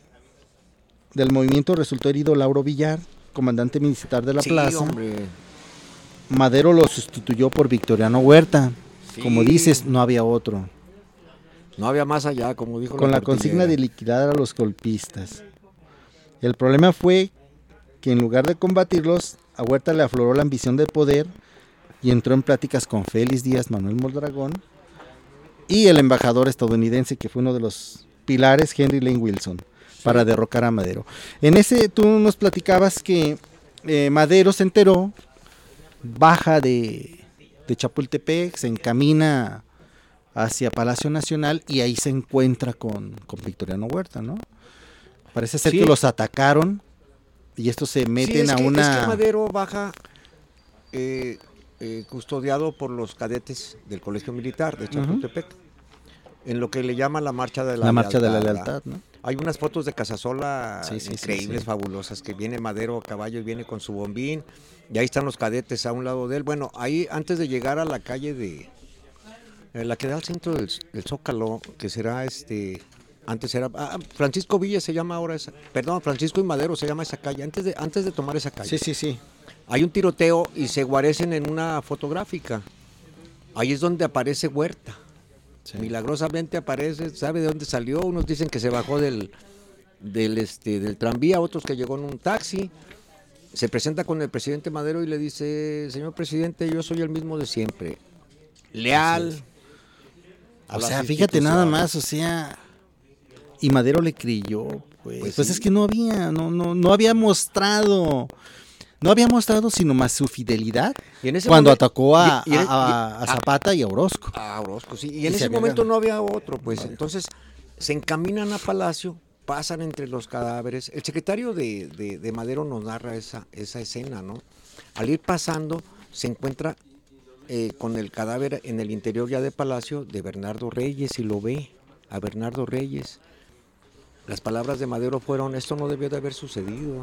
del movimiento, resultó herido Lauro Villar, comandante militar de la Sí, plaza. hombre. Madero lo sustituyó por Victoriano Huerta. Sí. Como dices, no había otro. No había más allá, como dijo Con la tortillera. consigna de liquidar a los golpistas. El problema fue que en lugar de combatirlos, a Huerta le afloró la ambición de poder y entró en pláticas con Félix Díaz, Manuel Mondragón y el embajador estadounidense que fue uno de los pilares, Henry Lane Wilson, para derrocar a Madero. En ese tú nos platicabas que eh, Madero se enteró, baja de, de Chapultepec, se encamina hacia Palacio Nacional y ahí se encuentra con, con Victoriano Huerta, ¿no? Parece ser Sí. que los atacaron y estos se Sí, meten es a que, una... es que Madero baja eh, eh, custodiado por los cadetes del Colegio Militar de Chapultepec, en lo que le llama la Marcha de la la marcha de la ¿verdad? lealtad, ¿no? Hay unas fotos de Casasola Sí, sí, sí, increíbles, sí. fabulosas, que viene Madero a caballo y viene con su bombín, y ahí están los cadetes a un lado de él. Bueno, ahí antes de llegar a la calle de, eh, la que da al centro del, del Zócalo, que será este, antes era, ah, Francisco Villa se llama ahora esa, perdón, Francisco y Madero se llama esa calle, antes de, antes de tomar esa calle. Sí, sí, sí. Hay un tiroteo y se guarecen en una fotográfica. Ahí es donde aparece Huerta. Sí. Milagrosamente aparece, sabe de dónde salió. Unos dicen que se bajó del, del, este, del tranvía, otros que llegó en un taxi. Se presenta con el presidente Madero y le dice: señor presidente, yo soy el mismo de siempre. Leal. a O las sea, fíjate nada instituciones". más, o sea, y Madero le creyó, pues, Pues pues sí. es que no había, no, no, no había mostrado, no había mostrado sino más su fidelidad Y en ese cuando momento- atacó a, y- y- a- y- a- a Zapata y a Orozco. A Orozco, sí. Y Y en se ese había momento ganado. no había otro, pues. Entonces se encaminan a Palacio, pasan entre los cadáveres. El secretario de, de- de Madero nos narra esa, esa escena, ¿no? Al ir pasando, se encuentra eh, con el cadáver en el interior ya de Palacio de Bernardo Reyes y lo ve a Bernardo Reyes. Las palabras de Madero fueron: esto no debió de haber sucedido.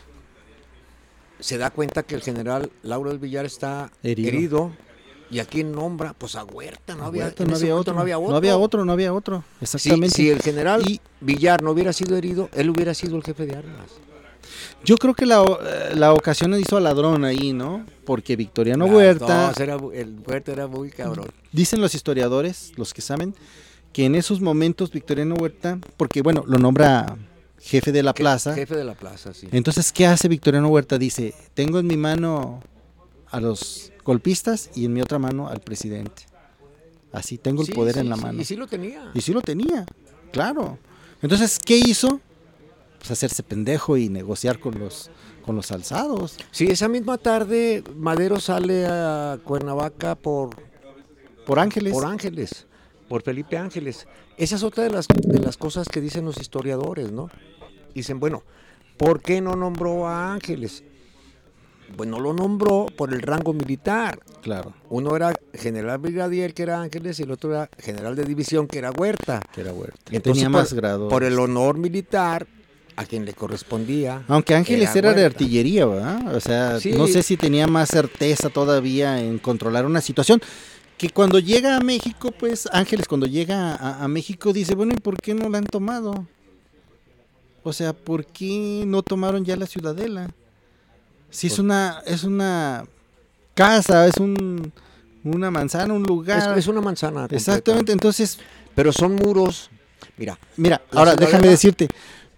Se da cuenta que el general Lauro del Villar está Herido. herido. ¿Y a quién nombra? Pues a Huerta, no había, Huerta, en no, ese había momento otro, no había otro. no había otro, no había otro, Si, exactamente. si el general Y- Villar no hubiera sido herido, él hubiera sido el jefe de armas. Yo creo que la, o- eh, la ocasión hizo al ladrón ahí, ¿no? Porque Victoriano Las Huerta, dos, era, el Huerta era muy cabrón. dicen los historiadores, los que saben, que en esos momentos Victoriano Huerta, porque bueno, lo nombra jefe de la plaza, Jefe de la plaza, sí. entonces, ¿qué hace Victoriano Huerta? Dice, tengo en mi mano a los golpistas y en mi otra mano al presidente. Así, tengo el Sí, poder sí, en la sí, mano. Y sí lo tenía. Y sí lo tenía, claro. Entonces, ¿qué hizo? Pues hacerse pendejo y negociar con los, con los alzados. Sí, esa misma tarde Madero sale a Cuernavaca por, Por Ángeles. por Ángeles, por Felipe Ángeles. Esa es otra de las, de las cosas que dicen los historiadores, ¿no? Dicen, bueno, ¿por qué no nombró a Ángeles? Bueno, lo nombró por el rango militar. Claro, Uno era general brigadier, que era Ángeles, y el otro era general de división, que era Huerta. que era Huerta. Y entonces, Tenía por, más grados. por el honor militar, a quien le correspondía. Aunque Ángeles era, de Huerta. artillería, ¿verdad? O sea, Sí. no sé si tenía más certeza todavía en controlar una situación. Que cuando llega a México, pues Ángeles cuando llega a, a México dice, bueno, ¿y por qué no la han tomado? O sea, ¿por qué no tomaron ya la Ciudadela? Si es una, es una casa, es un, una manzana, un Es, lugar. es una manzana. completa. Exactamente, entonces, Pero son muros. Mira, mira, La ahora Ciudadela- déjame decirte,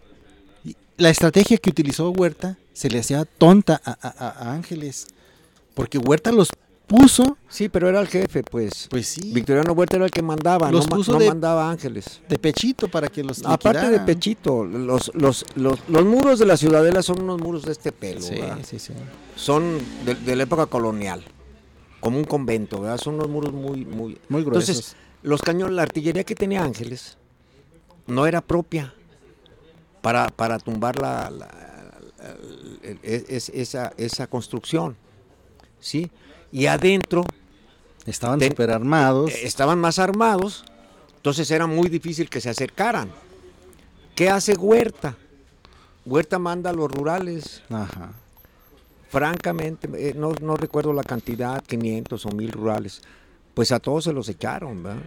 la estrategia que utilizó Huerta se le hacía tonta a, a- a Ángeles, porque Huerta los puso, sí, pero era el jefe, pues. pues sí, Victoriano Huerta era el que mandaba, Los no, ma- puso no de- mandaba a Ángeles. de pechito para que los Aparte de liquidara. Pechito, los, los, los, los muros de la Ciudadela son unos muros de este pelo, Sí, ¿verdad? sí, sí. Son de, de la época colonial, como un convento, ¿verdad? Son unos muros muy, muy... Muy gruesos. Entonces, los cañones, la artillería que tenía Ángeles no era propia para, para tumbar la, la, eh, es, esa, esa construcción, ¿sí? Y adentro Estaban ten- súper armados. eh, estaban más armados, entonces era muy difícil que se acercaran. ¿Qué hace Huerta? Huerta manda a los rurales, Ajá. francamente, eh, no, no recuerdo la cantidad, quinientos o mil rurales, pues a todos se los echaron, ¿verdad?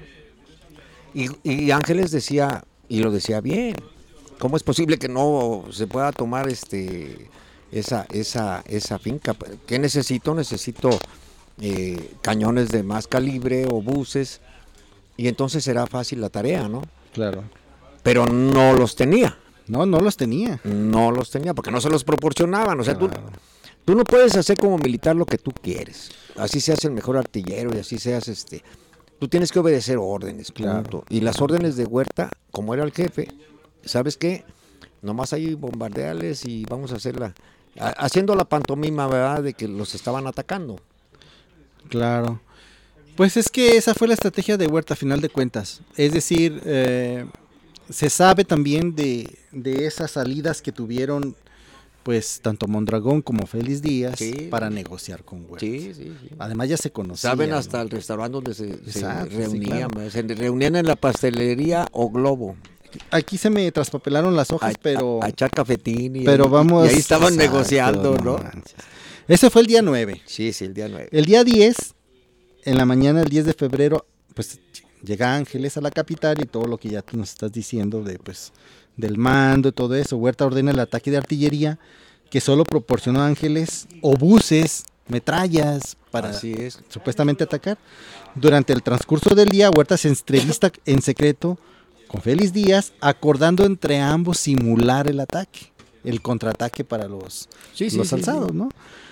Y, y Ángeles decía, y lo decía bien, ¿cómo es posible que no se pueda tomar este esa, esa, esa finca? ¿Qué necesito? Necesito eh, cañones de más calibre o buses, y entonces será fácil la tarea, ¿no? Claro. Pero no los tenía, No, no los tenía. no los tenía, porque no se los proporcionaban, o sea, tú... Claro. Tú no puedes hacer como militar lo que tú quieres. Así seas el mejor artillero y así seas este. Tú tienes que obedecer órdenes, Claro. punto. Y las órdenes de Huerta, como era el jefe, ¿sabes qué? Nomás ahí bombardeales y vamos a hacerla. a- Haciendo la pantomima, ¿verdad? De que los estaban atacando. Claro. Pues es que esa fue la estrategia de Huerta a final de cuentas. Es decir, eh, se sabe también de, de esas salidas que tuvieron pues tanto Mondragón como Félix Díaz Sí. para negociar con Huerta. Sí, sí, sí. Además ya se conocían. Saben ¿no? hasta el restaurante donde se, se Exacto, sí, reunían. claro. ¿verdad? Se reunían en la pastelería o Globo. Aquí se me traspapelaron las hojas, a, pero... a- a echar cafetín. Y pero ahí, vamos... y ahí estaban exacto, negociando, ¿no? manches. Ese fue el día nueve. Sí, sí, el día nueve. El día diez, en la mañana, el diez de febrero, pues llega Ángeles a la capital y todo lo que ya tú nos estás diciendo de pues del mando y todo eso. Huerta ordena el ataque de artillería que solo proporcionó a Ángeles obuses, metrallas para Así es. supuestamente atacar. Durante el transcurso del día, Huerta se entrevista en secreto con Félix Díaz, acordando entre ambos simular el ataque, el contraataque para los, Sí, sí, los sí, alzados, sí. ¿no?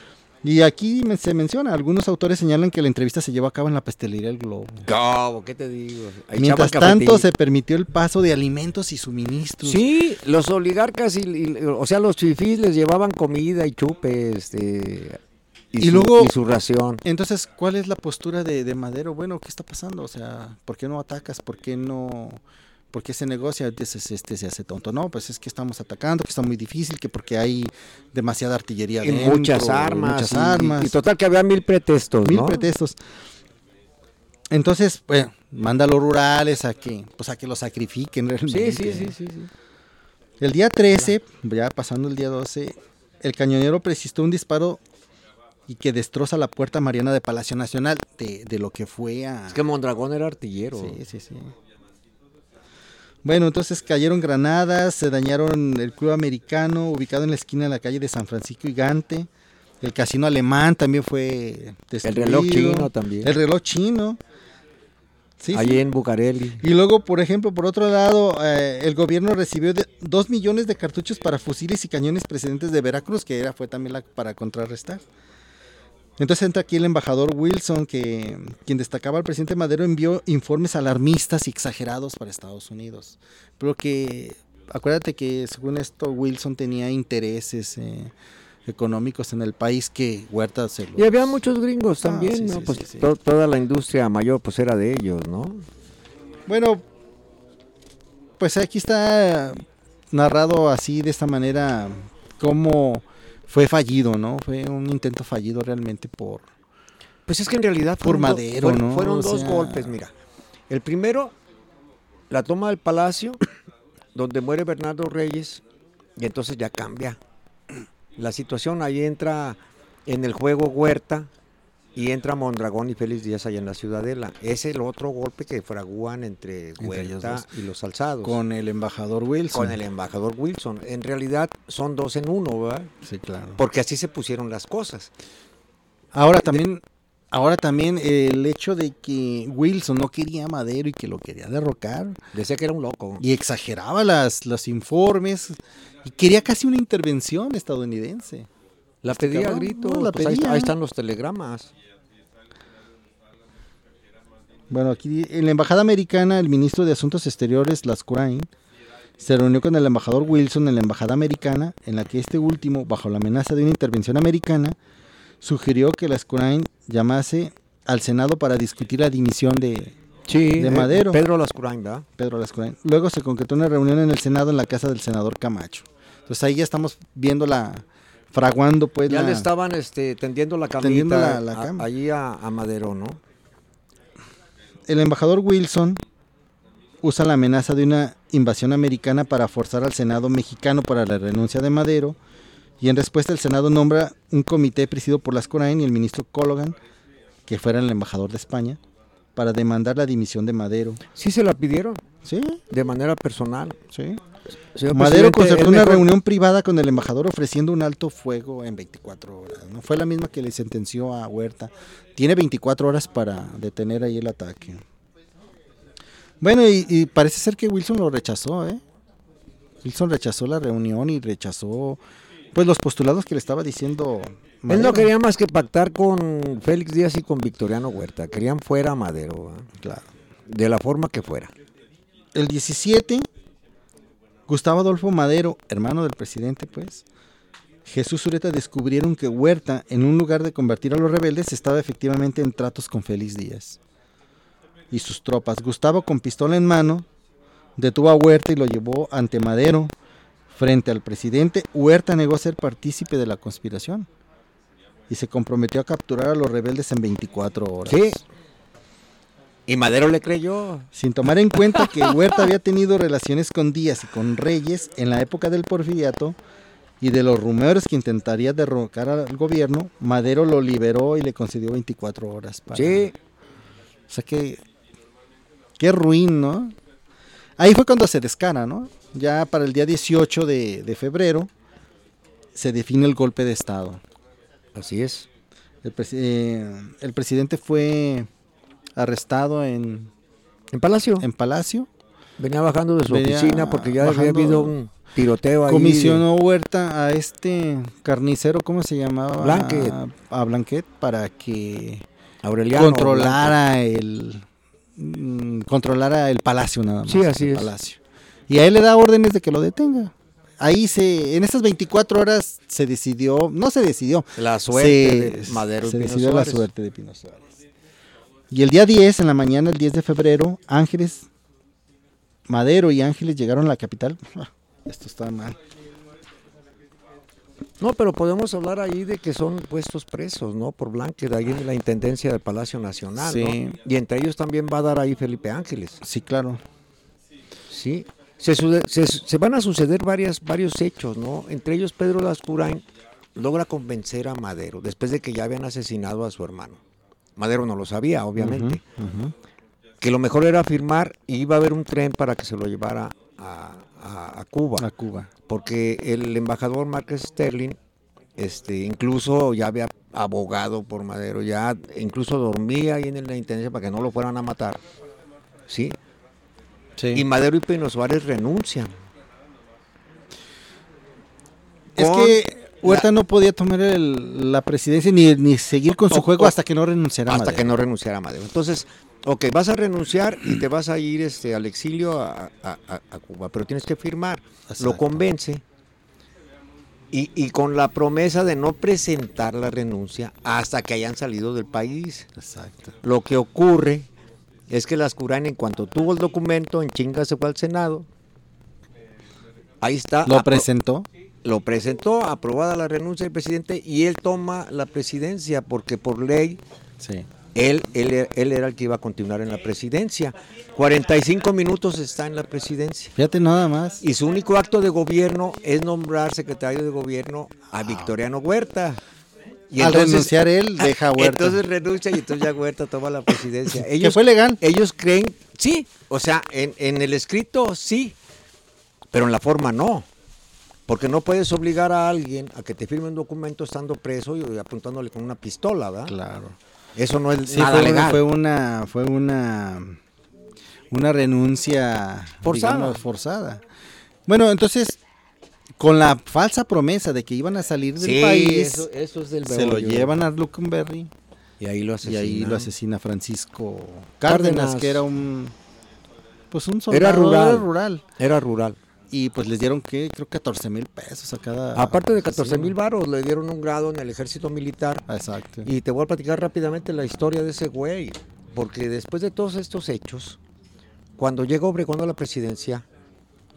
Y aquí me- se menciona, algunos autores señalan que la entrevista se llevó a cabo en la pastelería El Globo. ¿Cómo? ¿Qué te digo? Ahí Mientras echaban tanto, cafetín. se permitió el paso de alimentos y suministros. Sí, los oligarcas, y, y- o sea, los fifís les llevaban comida y chupe, este, y, Y su, luego- y su ración. Entonces, ¿cuál es la postura de, de Madero? Bueno, ¿qué está pasando? O sea, ¿por qué no atacas? ¿Por qué no...? ¿Por qué se negocia? Entonces este se hace tonto. No, pues es que estamos atacando, que está muy difícil, que porque hay demasiada artillería Y dentro, muchas armas. muchas y- armas. Y, total que había mil pretextos, Mil ¿no? pretextos. Entonces, bueno, manda a los rurales a que, pues a que los sacrifiquen realmente. Sí, sí, sí, sí, sí. El día trece, ya pasando el día doce, el cañonero precisó un disparo y que destroza la puerta mariana de Palacio Nacional, de, de lo que fue a... Es que Mondragón era artillero. Sí, sí, sí. Bueno, entonces cayeron granadas, se dañaron el club americano ubicado en la esquina de la calle de San Francisco y Gante. El casino alemán también fue destruido. reloj chino también. El reloj chino. Sí, Allí sí. en Bucareli. Y luego, por ejemplo, por otro lado, eh, el gobierno recibió de, dos millones de cartuchos para fusiles y cañones procedentes de Veracruz, que era fue también la, para contrarrestar. Entonces entra aquí el embajador Wilson, que quien destacaba al presidente Madero envió informes alarmistas y exagerados para Estados Unidos. Pero que, acuérdate que según esto Wilson tenía intereses eh, económicos en el país que Huerta se los... Y había muchos gringos Ah, también, sí, ¿no? sí, Pues sí, sí. to- toda la industria mayor pues era de ellos, ¿no? Bueno, pues aquí está narrado así, de esta manera, cómo fue fallido, ¿no? Fue un intento fallido realmente por... Pues es que en realidad Por fueron do- Madero, fueron, ¿no? fueron O dos sea- golpes, mira. El primero, la toma del palacio, donde muere Bernardo Reyes, y entonces ya cambia la situación. Ahí entra en el juego Huerta, y entra Mondragón y Félix Díaz allá en la Ciudadela. Es el otro golpe que fragúan entre Entre ellos Huerta dos. y los alzados. Con el embajador Wilson. con el embajador Wilson. En realidad son dos en uno, ¿verdad? Sí, claro. Porque así se pusieron las cosas. Ahora también, ahora también el hecho de que Wilson no quería a Madero y que lo quería derrocar Decía que era un loco. y exageraba las, los informes y quería casi una intervención estadounidense. La Este pedía a cabrón, gritos, no, la pues ahí, pedía. ahí están los telegramas. Bueno, aquí en la embajada americana, el ministro de Asuntos Exteriores, Lascurain, se reunió con el embajador Wilson en la embajada americana, en la que este último, bajo la amenaza de una intervención americana, sugirió que Lascurain llamase al Senado para discutir la dimisión de Sí, de Madero. Pedro Lascurain, ¿verdad? Pedro Lascurain. Luego se concretó una reunión en el Senado en la casa del senador Camacho. Entonces ahí ya estamos viendo la, fraguando pues Ya la, le estaban este, tendiendo la camita tendiendo la- la a- cama. allí a, a Madero, ¿no? El embajador Wilson usa la amenaza de una invasión americana para forzar al Senado mexicano para la renuncia de Madero, y en respuesta el Senado nombra un comité presidido por Lascurain y el ministro Cologan, que fuera el embajador de España, para demandar la dimisión de Madero. Sí se la pidieron, Sí, de manera personal. sí. Señor Madero presidente, concertó es una mejor- reunión privada con el embajador ofreciendo un alto fuego en veinticuatro horas. No fue la misma que le sentenció a Huerta. Tiene veinticuatro horas para detener ahí el ataque. Bueno, y, y parece ser que Wilson lo rechazó, ¿eh? Wilson rechazó la reunión y rechazó pues los postulados que le estaba diciendo Él Madero. no quería más que pactar con Félix Díaz y con Victoriano Huerta. Querían fuera a Madero, ¿eh? Claro. De la forma que fuera. El diecisiete, Gustavo Adolfo Madero, hermano del presidente, pues, Jesús Ureta descubrieron que Huerta, en un lugar de convertir a los rebeldes, estaba efectivamente en tratos con Félix Díaz y sus tropas. Gustavo, con pistola en mano, detuvo a Huerta y lo llevó ante Madero. Frente al presidente, Huerta negó ser partícipe de la conspiración y se comprometió a capturar a los rebeldes en veinticuatro horas. Sí. Y Madero le creyó. Sin tomar en cuenta que Huerta había tenido relaciones con Díaz y con Reyes en la época del Porfiriato y de los rumores que intentaría derrocar al gobierno, Madero lo liberó y le concedió veinticuatro horas. Para... Sí. O sea que, qué ruin, ¿no? Ahí fue cuando se descara, ¿no? Ya para el día dieciocho de, de febrero se define el golpe de Estado. Así es. El, presi- eh, el presidente fue arrestado en, En Palacio. en Palacio. Venía bajando de su Venía oficina porque ya había bajando- habido un tiroteo ahí. Comisionó Huerta a este carnicero, ¿cómo se llamaba? Blanquet. A, a Blanquet para que Aureliano controlara el mm, controlara el palacio nada más. Sí, así el es. Palacio. Y a él le da órdenes de que lo detenga. Ahí se, en esas veinticuatro horas se decidió, no se decidió. La suerte se, de Madero y se Pino decidió Suárez. la suerte de Pino Suárez. Y el día diez, en la mañana, el diez de febrero, Ángeles, Madero y Ángeles llegaron a la capital. Ah, esto está mal. No, pero podemos hablar ahí de que son puestos presos, ¿no? Por Blanquet, ahí en la Intendencia del Palacio Nacional, Sí. ¿no? Y entre ellos también va a dar ahí Felipe Ángeles. Sí, claro. Sí. Se, sude- se, se van a suceder varias, varios hechos, ¿no? Entre ellos Pedro Lascurain logra convencer a Madero, después de que ya habían asesinado a su hermano. Madero no lo sabía, obviamente. Ujú, ujú. Que lo mejor era firmar y iba a haber un tren para que se lo llevara a, a- a Cuba. A Cuba. Porque el embajador Márquez Sterling, este, incluso ya había abogado por Madero, ya incluso dormía ahí en la intendencia para que no lo fueran a matar, ¿sí? Sí. Y Madero y Pino Suárez renuncian. Es Con que Huerta la- no podía tomar el- la presidencia ni, ni seguir con su O- juego o- hasta que no renunciara a hasta Madero. que no renunciara a Madero. Entonces, ok, vas a renunciar y te vas a ir este, al exilio a, a- a- a Cuba, pero tienes que firmar. Lo Exacto. convence y, y con la promesa de no presentar la renuncia hasta que hayan salido del país. Exacto. Lo que ocurre es que Lascurain, en cuanto tuvo el documento, en chinga se fue al Senado. Ahí está. Lo apro- presentó. Lo presentó, aprobada la renuncia del presidente, y él toma la presidencia, porque por ley Sí. él, él, él era el que iba a continuar en la presidencia. cuarenta y cinco minutos está en la presidencia. Fíjate nada más. Y su único acto de gobierno es nombrar secretario de gobierno a Victoriano Huerta. Y Al renunciar él, deja a Huerta. Entonces renuncia y entonces ya Huerta toma la presidencia. Que Ellos, fue legal. ellos creen, sí, o sea, en, en el escrito sí, pero en la forma no. Porque no puedes obligar a alguien a que te firme un documento estando preso y apuntándole con una pistola, ¿verdad? Claro. Eso no es Sí, nada fue, legal. fue una fue una una renuncia Forzada. digamos, forzada. Bueno, entonces con la falsa promesa de que iban a salir del Sí, país, eso, eso es del se lo meollo. llevan a Luckenberry Y ahí lo y asesinan. ahí lo asesina Francisco Cárdenas, Cárdenas. que era un pues un soldado Era rural. era rural. Era rural. Y pues les dieron, ¿qué? Creo catorce mil pesos a cada... Aparte de catorce mil asesino. varos, le dieron un grado en el ejército militar. Ah, exacto. Y te voy a platicar rápidamente la historia de ese güey. Porque después de todos estos hechos, cuando llega Obregón a la presidencia,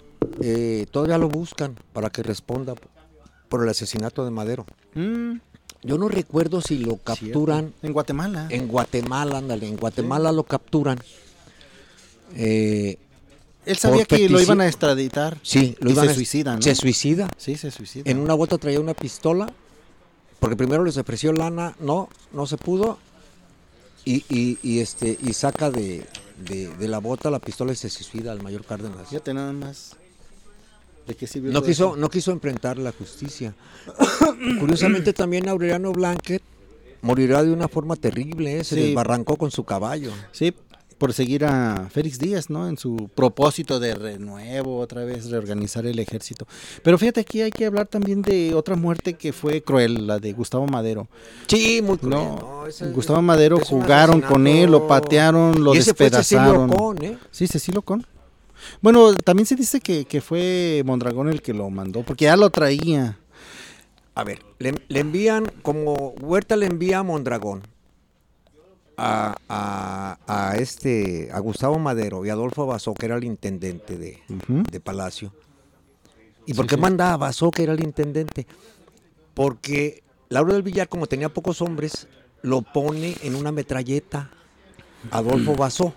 eh, todavía lo buscan para que responda por el asesinato de Madero. Mm, Yo no recuerdo si lo capturan cierto. En Guatemala. en Guatemala, ándale, en Guatemala lo capturan. Eh, Él sabía por que lo petici- iban a extraditar. sí, lo y iban se a- suicida, ¿no? Se suicida. Sí, se suicida. En una bota traía una pistola, porque primero les ofreció lana, no, no se pudo, y, y, y este y saca de, de, de la bota la pistola y se suicida al mayor Cárdenas. Fíjate nada más. ¿De qué sirvió No todo quiso, eso? no quiso enfrentar la justicia. Curiosamente también Aureliano Blanquet morirá de una forma terrible, ¿eh? Se Sí. desbarrancó con su caballo. Sí, por seguir a Félix Díaz, ¿no? En su propósito de renuevo, otra vez reorganizar el ejército. Pero fíjate, aquí hay que hablar también de otra muerte que fue cruel, la de Gustavo Madero. Sí, muy cruel, No, ¿no? Ese- Gustavo Madero es un jugaron con él, lo patearon, lo y ese fue despedazaron. Cecilio Con, ¿eh? Sí, Cecilio Con. Bueno, también se dice que, que fue Mondragón el que lo mandó, porque ya lo traía. A ver, le, le envían, como Huerta le envía a Mondragón, a, a, a este, a Gustavo Madero y Adolfo Basó, que era el intendente de, Ujú. de Palacio. ¿Y Sí, por qué sí. manda a Basó, que era el intendente? Porque Lauro del Villar, como tenía pocos hombres, lo pone en una metralleta, Adolfo Basó.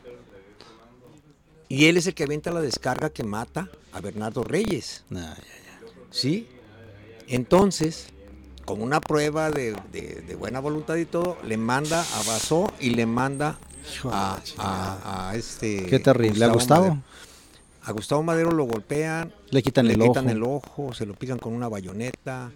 Y él es el que avienta la descarga que mata a Bernardo Reyes. Ah, ¿Sí? Entonces, como una prueba de, de- de buena voluntad y todo, le manda a Basó y le manda Hijo de a, la chingada. a- a este... Qué terrible. ¿A Gustavo? Madero. A Gustavo Madero lo golpean, Le quitan le el quitan ojo. el ojo, se lo pican con una bayoneta.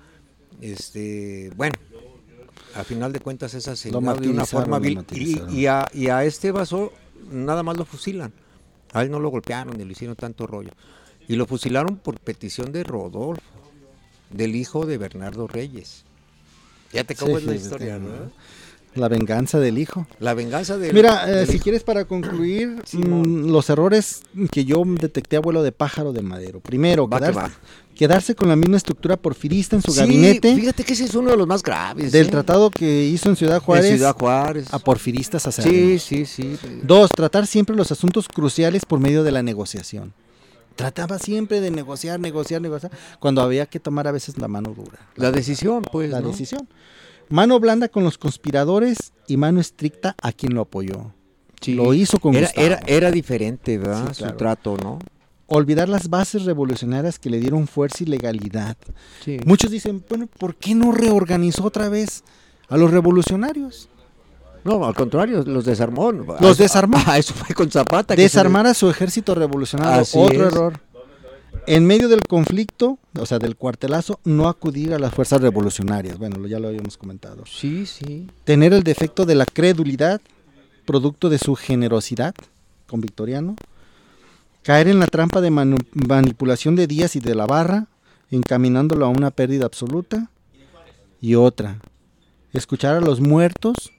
Este, bueno, al final de cuentas es asesinado de una martirizaron, forma lo vil. Y, martirizaron. y a, y a este Basó nada más lo fusilan. A él no lo golpearon ni le hicieron tanto rollo. Y lo fusilaron por petición de Rodolfo, del hijo de Bernardo Reyes. Ya te cómo Sí, es la sí, historia, sí. ¿no? La venganza del hijo. La venganza de... Mira, eh, si quieres para concluir, Simón. mm, los errores que yo detecté a vuelo de pájaro de Madero. Primero, Va que quedarse, va. quedarse con la misma estructura porfirista en su Sí, gabinete fíjate que ese es uno de los más graves. del ¿eh? tratado que hizo en Ciudad Juárez De Ciudad Juárez. a porfiristas Sí, acérrimos. sí, sí. Dos, tratar siempre los asuntos cruciales por medio de la negociación. Trataba siempre de negociar, negociar, negociar, cuando había que tomar a veces la mano dura. La decisión, pues, La ¿no? decisión. Mano blanda con los conspiradores y mano estricta a quien lo apoyó. Sí. Lo hizo con Era, Gustavo. era, era diferente, ¿verdad? Sí, claro. Su trato, ¿no? Olvidar las bases revolucionarias que le dieron fuerza y legalidad. Sí. Muchos dicen, bueno, ¿por qué no reorganizó otra vez a los revolucionarios? No, al contrario, los desarmó. Los desarmó. Ah, eso fue con Zapata. que Desarmar a su ejército revolucionario. Así Otro es. error. En medio del conflicto, o sea, del cuartelazo, no acudir a las fuerzas revolucionarias. Bueno, lo- ya lo habíamos comentado. se- Sí, sí. Tener el defecto de la credulidad, producto de su generosidad con Victoriano. Caer en la trampa de manu- manipulación de Díaz y de la Barra, encaminándolo a una pérdida absoluta. Y otra, escuchar a los muertos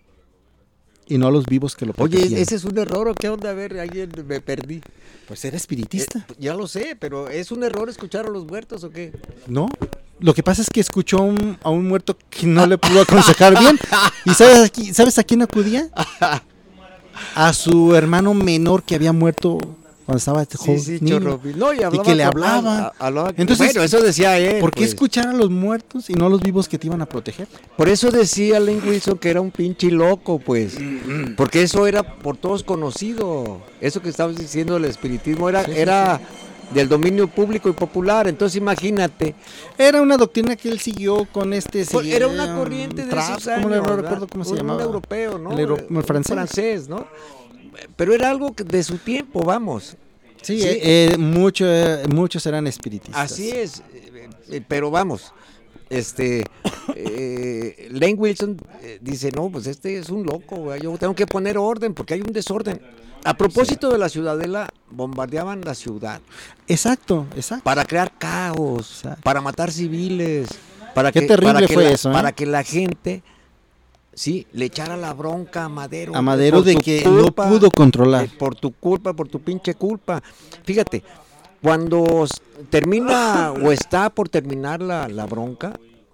y no a los vivos que lo Oye, protegían. ¿ese es un error o qué onda? A ver, alguien me perdí. Pues era espiritista. Eh, ya lo sé, pero ¿es un error escuchar a los muertos o qué? No, lo que pasa es que escuchó a un, a un muerto que no le pudo aconsejar bien. ¿Y sabes a, qui- sabes a quién acudía? A su hermano menor que había muerto cuando estaba este Sí, joven sí, niño. chorro. No, y, hablaba que le con- hablaba. a- hablaba- Entonces, bueno, eso decía él. ¿Por qué pues. escuchar a los muertos y no a los vivos que te iban a proteger? Por eso decía Len Wilson que era un pinche loco, pues. Porque eso era por todos conocido. Eso que estabas diciendo del espiritismo era, Sí, sí, era del dominio público y popular. Entonces imagínate. Era una doctrina que él siguió con este... Pues, sigue- era una corriente de Trapp, esos años. ¿cómo le- no ¿verdad? recuerdo cómo se un, llamaba? Un europeo, ¿no? El euro- el Un francés. ¿no? Pero era algo que de su tiempo, vamos. Sí, Sí. eh, eh, mucho, eh, muchos eran espiritistas. Así es, eh, eh, pero vamos, este, eh, Lane Wilson eh, dice, no, pues este es un loco, güey, yo tengo que poner orden porque hay un desorden. A propósito de la Ciudadela, bombardeaban la ciudad Exacto, exacto. para crear caos, Exacto. para matar civiles, para Qué que, terrible para que fue la, eso, ¿eh? para que la gente, sí, le echara la bronca a Madero. A Madero por de tu que culpa, no pudo controlar. eh, por tu culpa, por tu pinche culpa. Fíjate, cuando s- termina o está por terminar la, la bronca,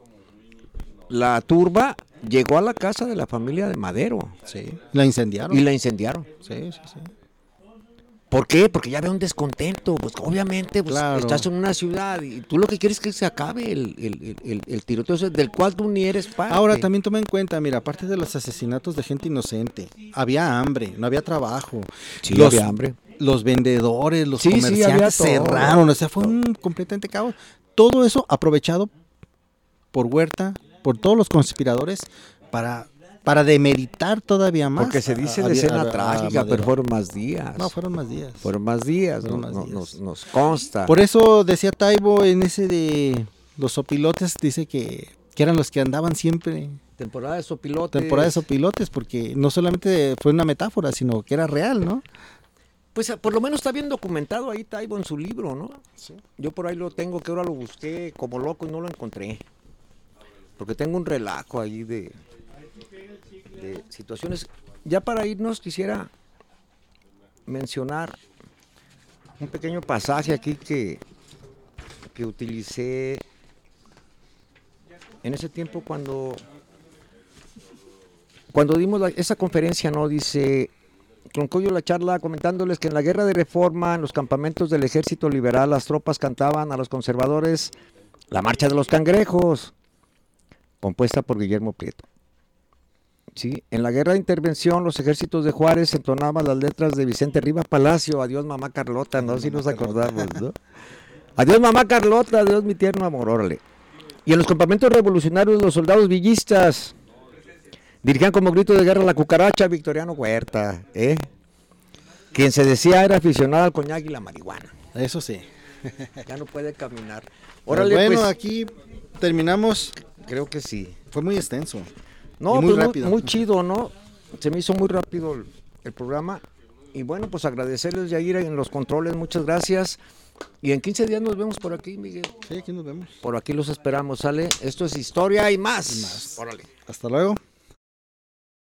la turba llegó a la casa de la familia de Madero Sí. La incendiaron. y la incendiaron. Sí, sí, sí. ¿Por qué? Porque ya veo un descontento, pues obviamente pues, Claro. estás en una ciudad y tú lo que quieres es que se acabe el, el, el, el tiroteo ese del cual tú ni eres parte. Ahora también toma en cuenta, mira, aparte de los asesinatos de gente inocente, había hambre, no había trabajo. Sí, los, había hambre. Los vendedores, los Sí, sí, comerciantes había todo. cerraron, o sea, fue un completamente caos. Todo eso aprovechado por Huerta, por todos los conspiradores, para, para demeritar todavía más. Porque se dice a- de a- escena a- a trágica, Madero. pero fueron más días. No, fueron más días. Fueron más días, Fueron no- más no- días. Nos, nos consta. Por eso decía Taibo en ese de los sopilotes, dice que, que eran los que andaban siempre, Temporada de sopilotes. temporada de sopilotes, porque no solamente fue una metáfora, sino que era real, ¿no? Pues por lo menos está bien documentado ahí Taibo en su libro, ¿no? Yo por ahí lo tengo, que ahora lo busqué como loco y no lo encontré. Porque tengo un relajo ahí de, de situaciones. Ya para irnos quisiera mencionar un pequeño pasaje aquí que, que utilicé en ese tiempo cuando, cuando dimos la- esa conferencia, ¿no? Dice... Concluyo la charla comentándoles que en la guerra de reforma, en los campamentos del ejército liberal, las tropas cantaban a los conservadores la marcha de los cangrejos, compuesta por Guillermo Prieto. ¿Sí? En la guerra de intervención, los ejércitos de Juárez entonaban las letras de Vicente Riva Palacio, adiós mamá Carlota, no si nos acordamos, ¿no? Adiós mamá Carlota, adiós mi tierno amor, órale. Y en los campamentos revolucionarios, los soldados villistas dirigían como grito de guerra la cucaracha Victoriano Huerta, ¿eh? Quien se decía era aficionado al coñac y la marihuana. Eso sí. Ya no puede caminar. Pero Órale, bueno, pues, aquí terminamos. creo que sí. Fue muy extenso. No, Y muy pues muy, rápido. muy chido, ¿no? Se me hizo muy rápido el, el programa. Y bueno, pues agradecerles, Yair, en los controles, muchas gracias. Y en quince días nos vemos por aquí, Miguel. Sí, aquí nos vemos. Por aquí los esperamos, ¿sale? Esto es Historia y más. Y más. Órale. Hasta luego.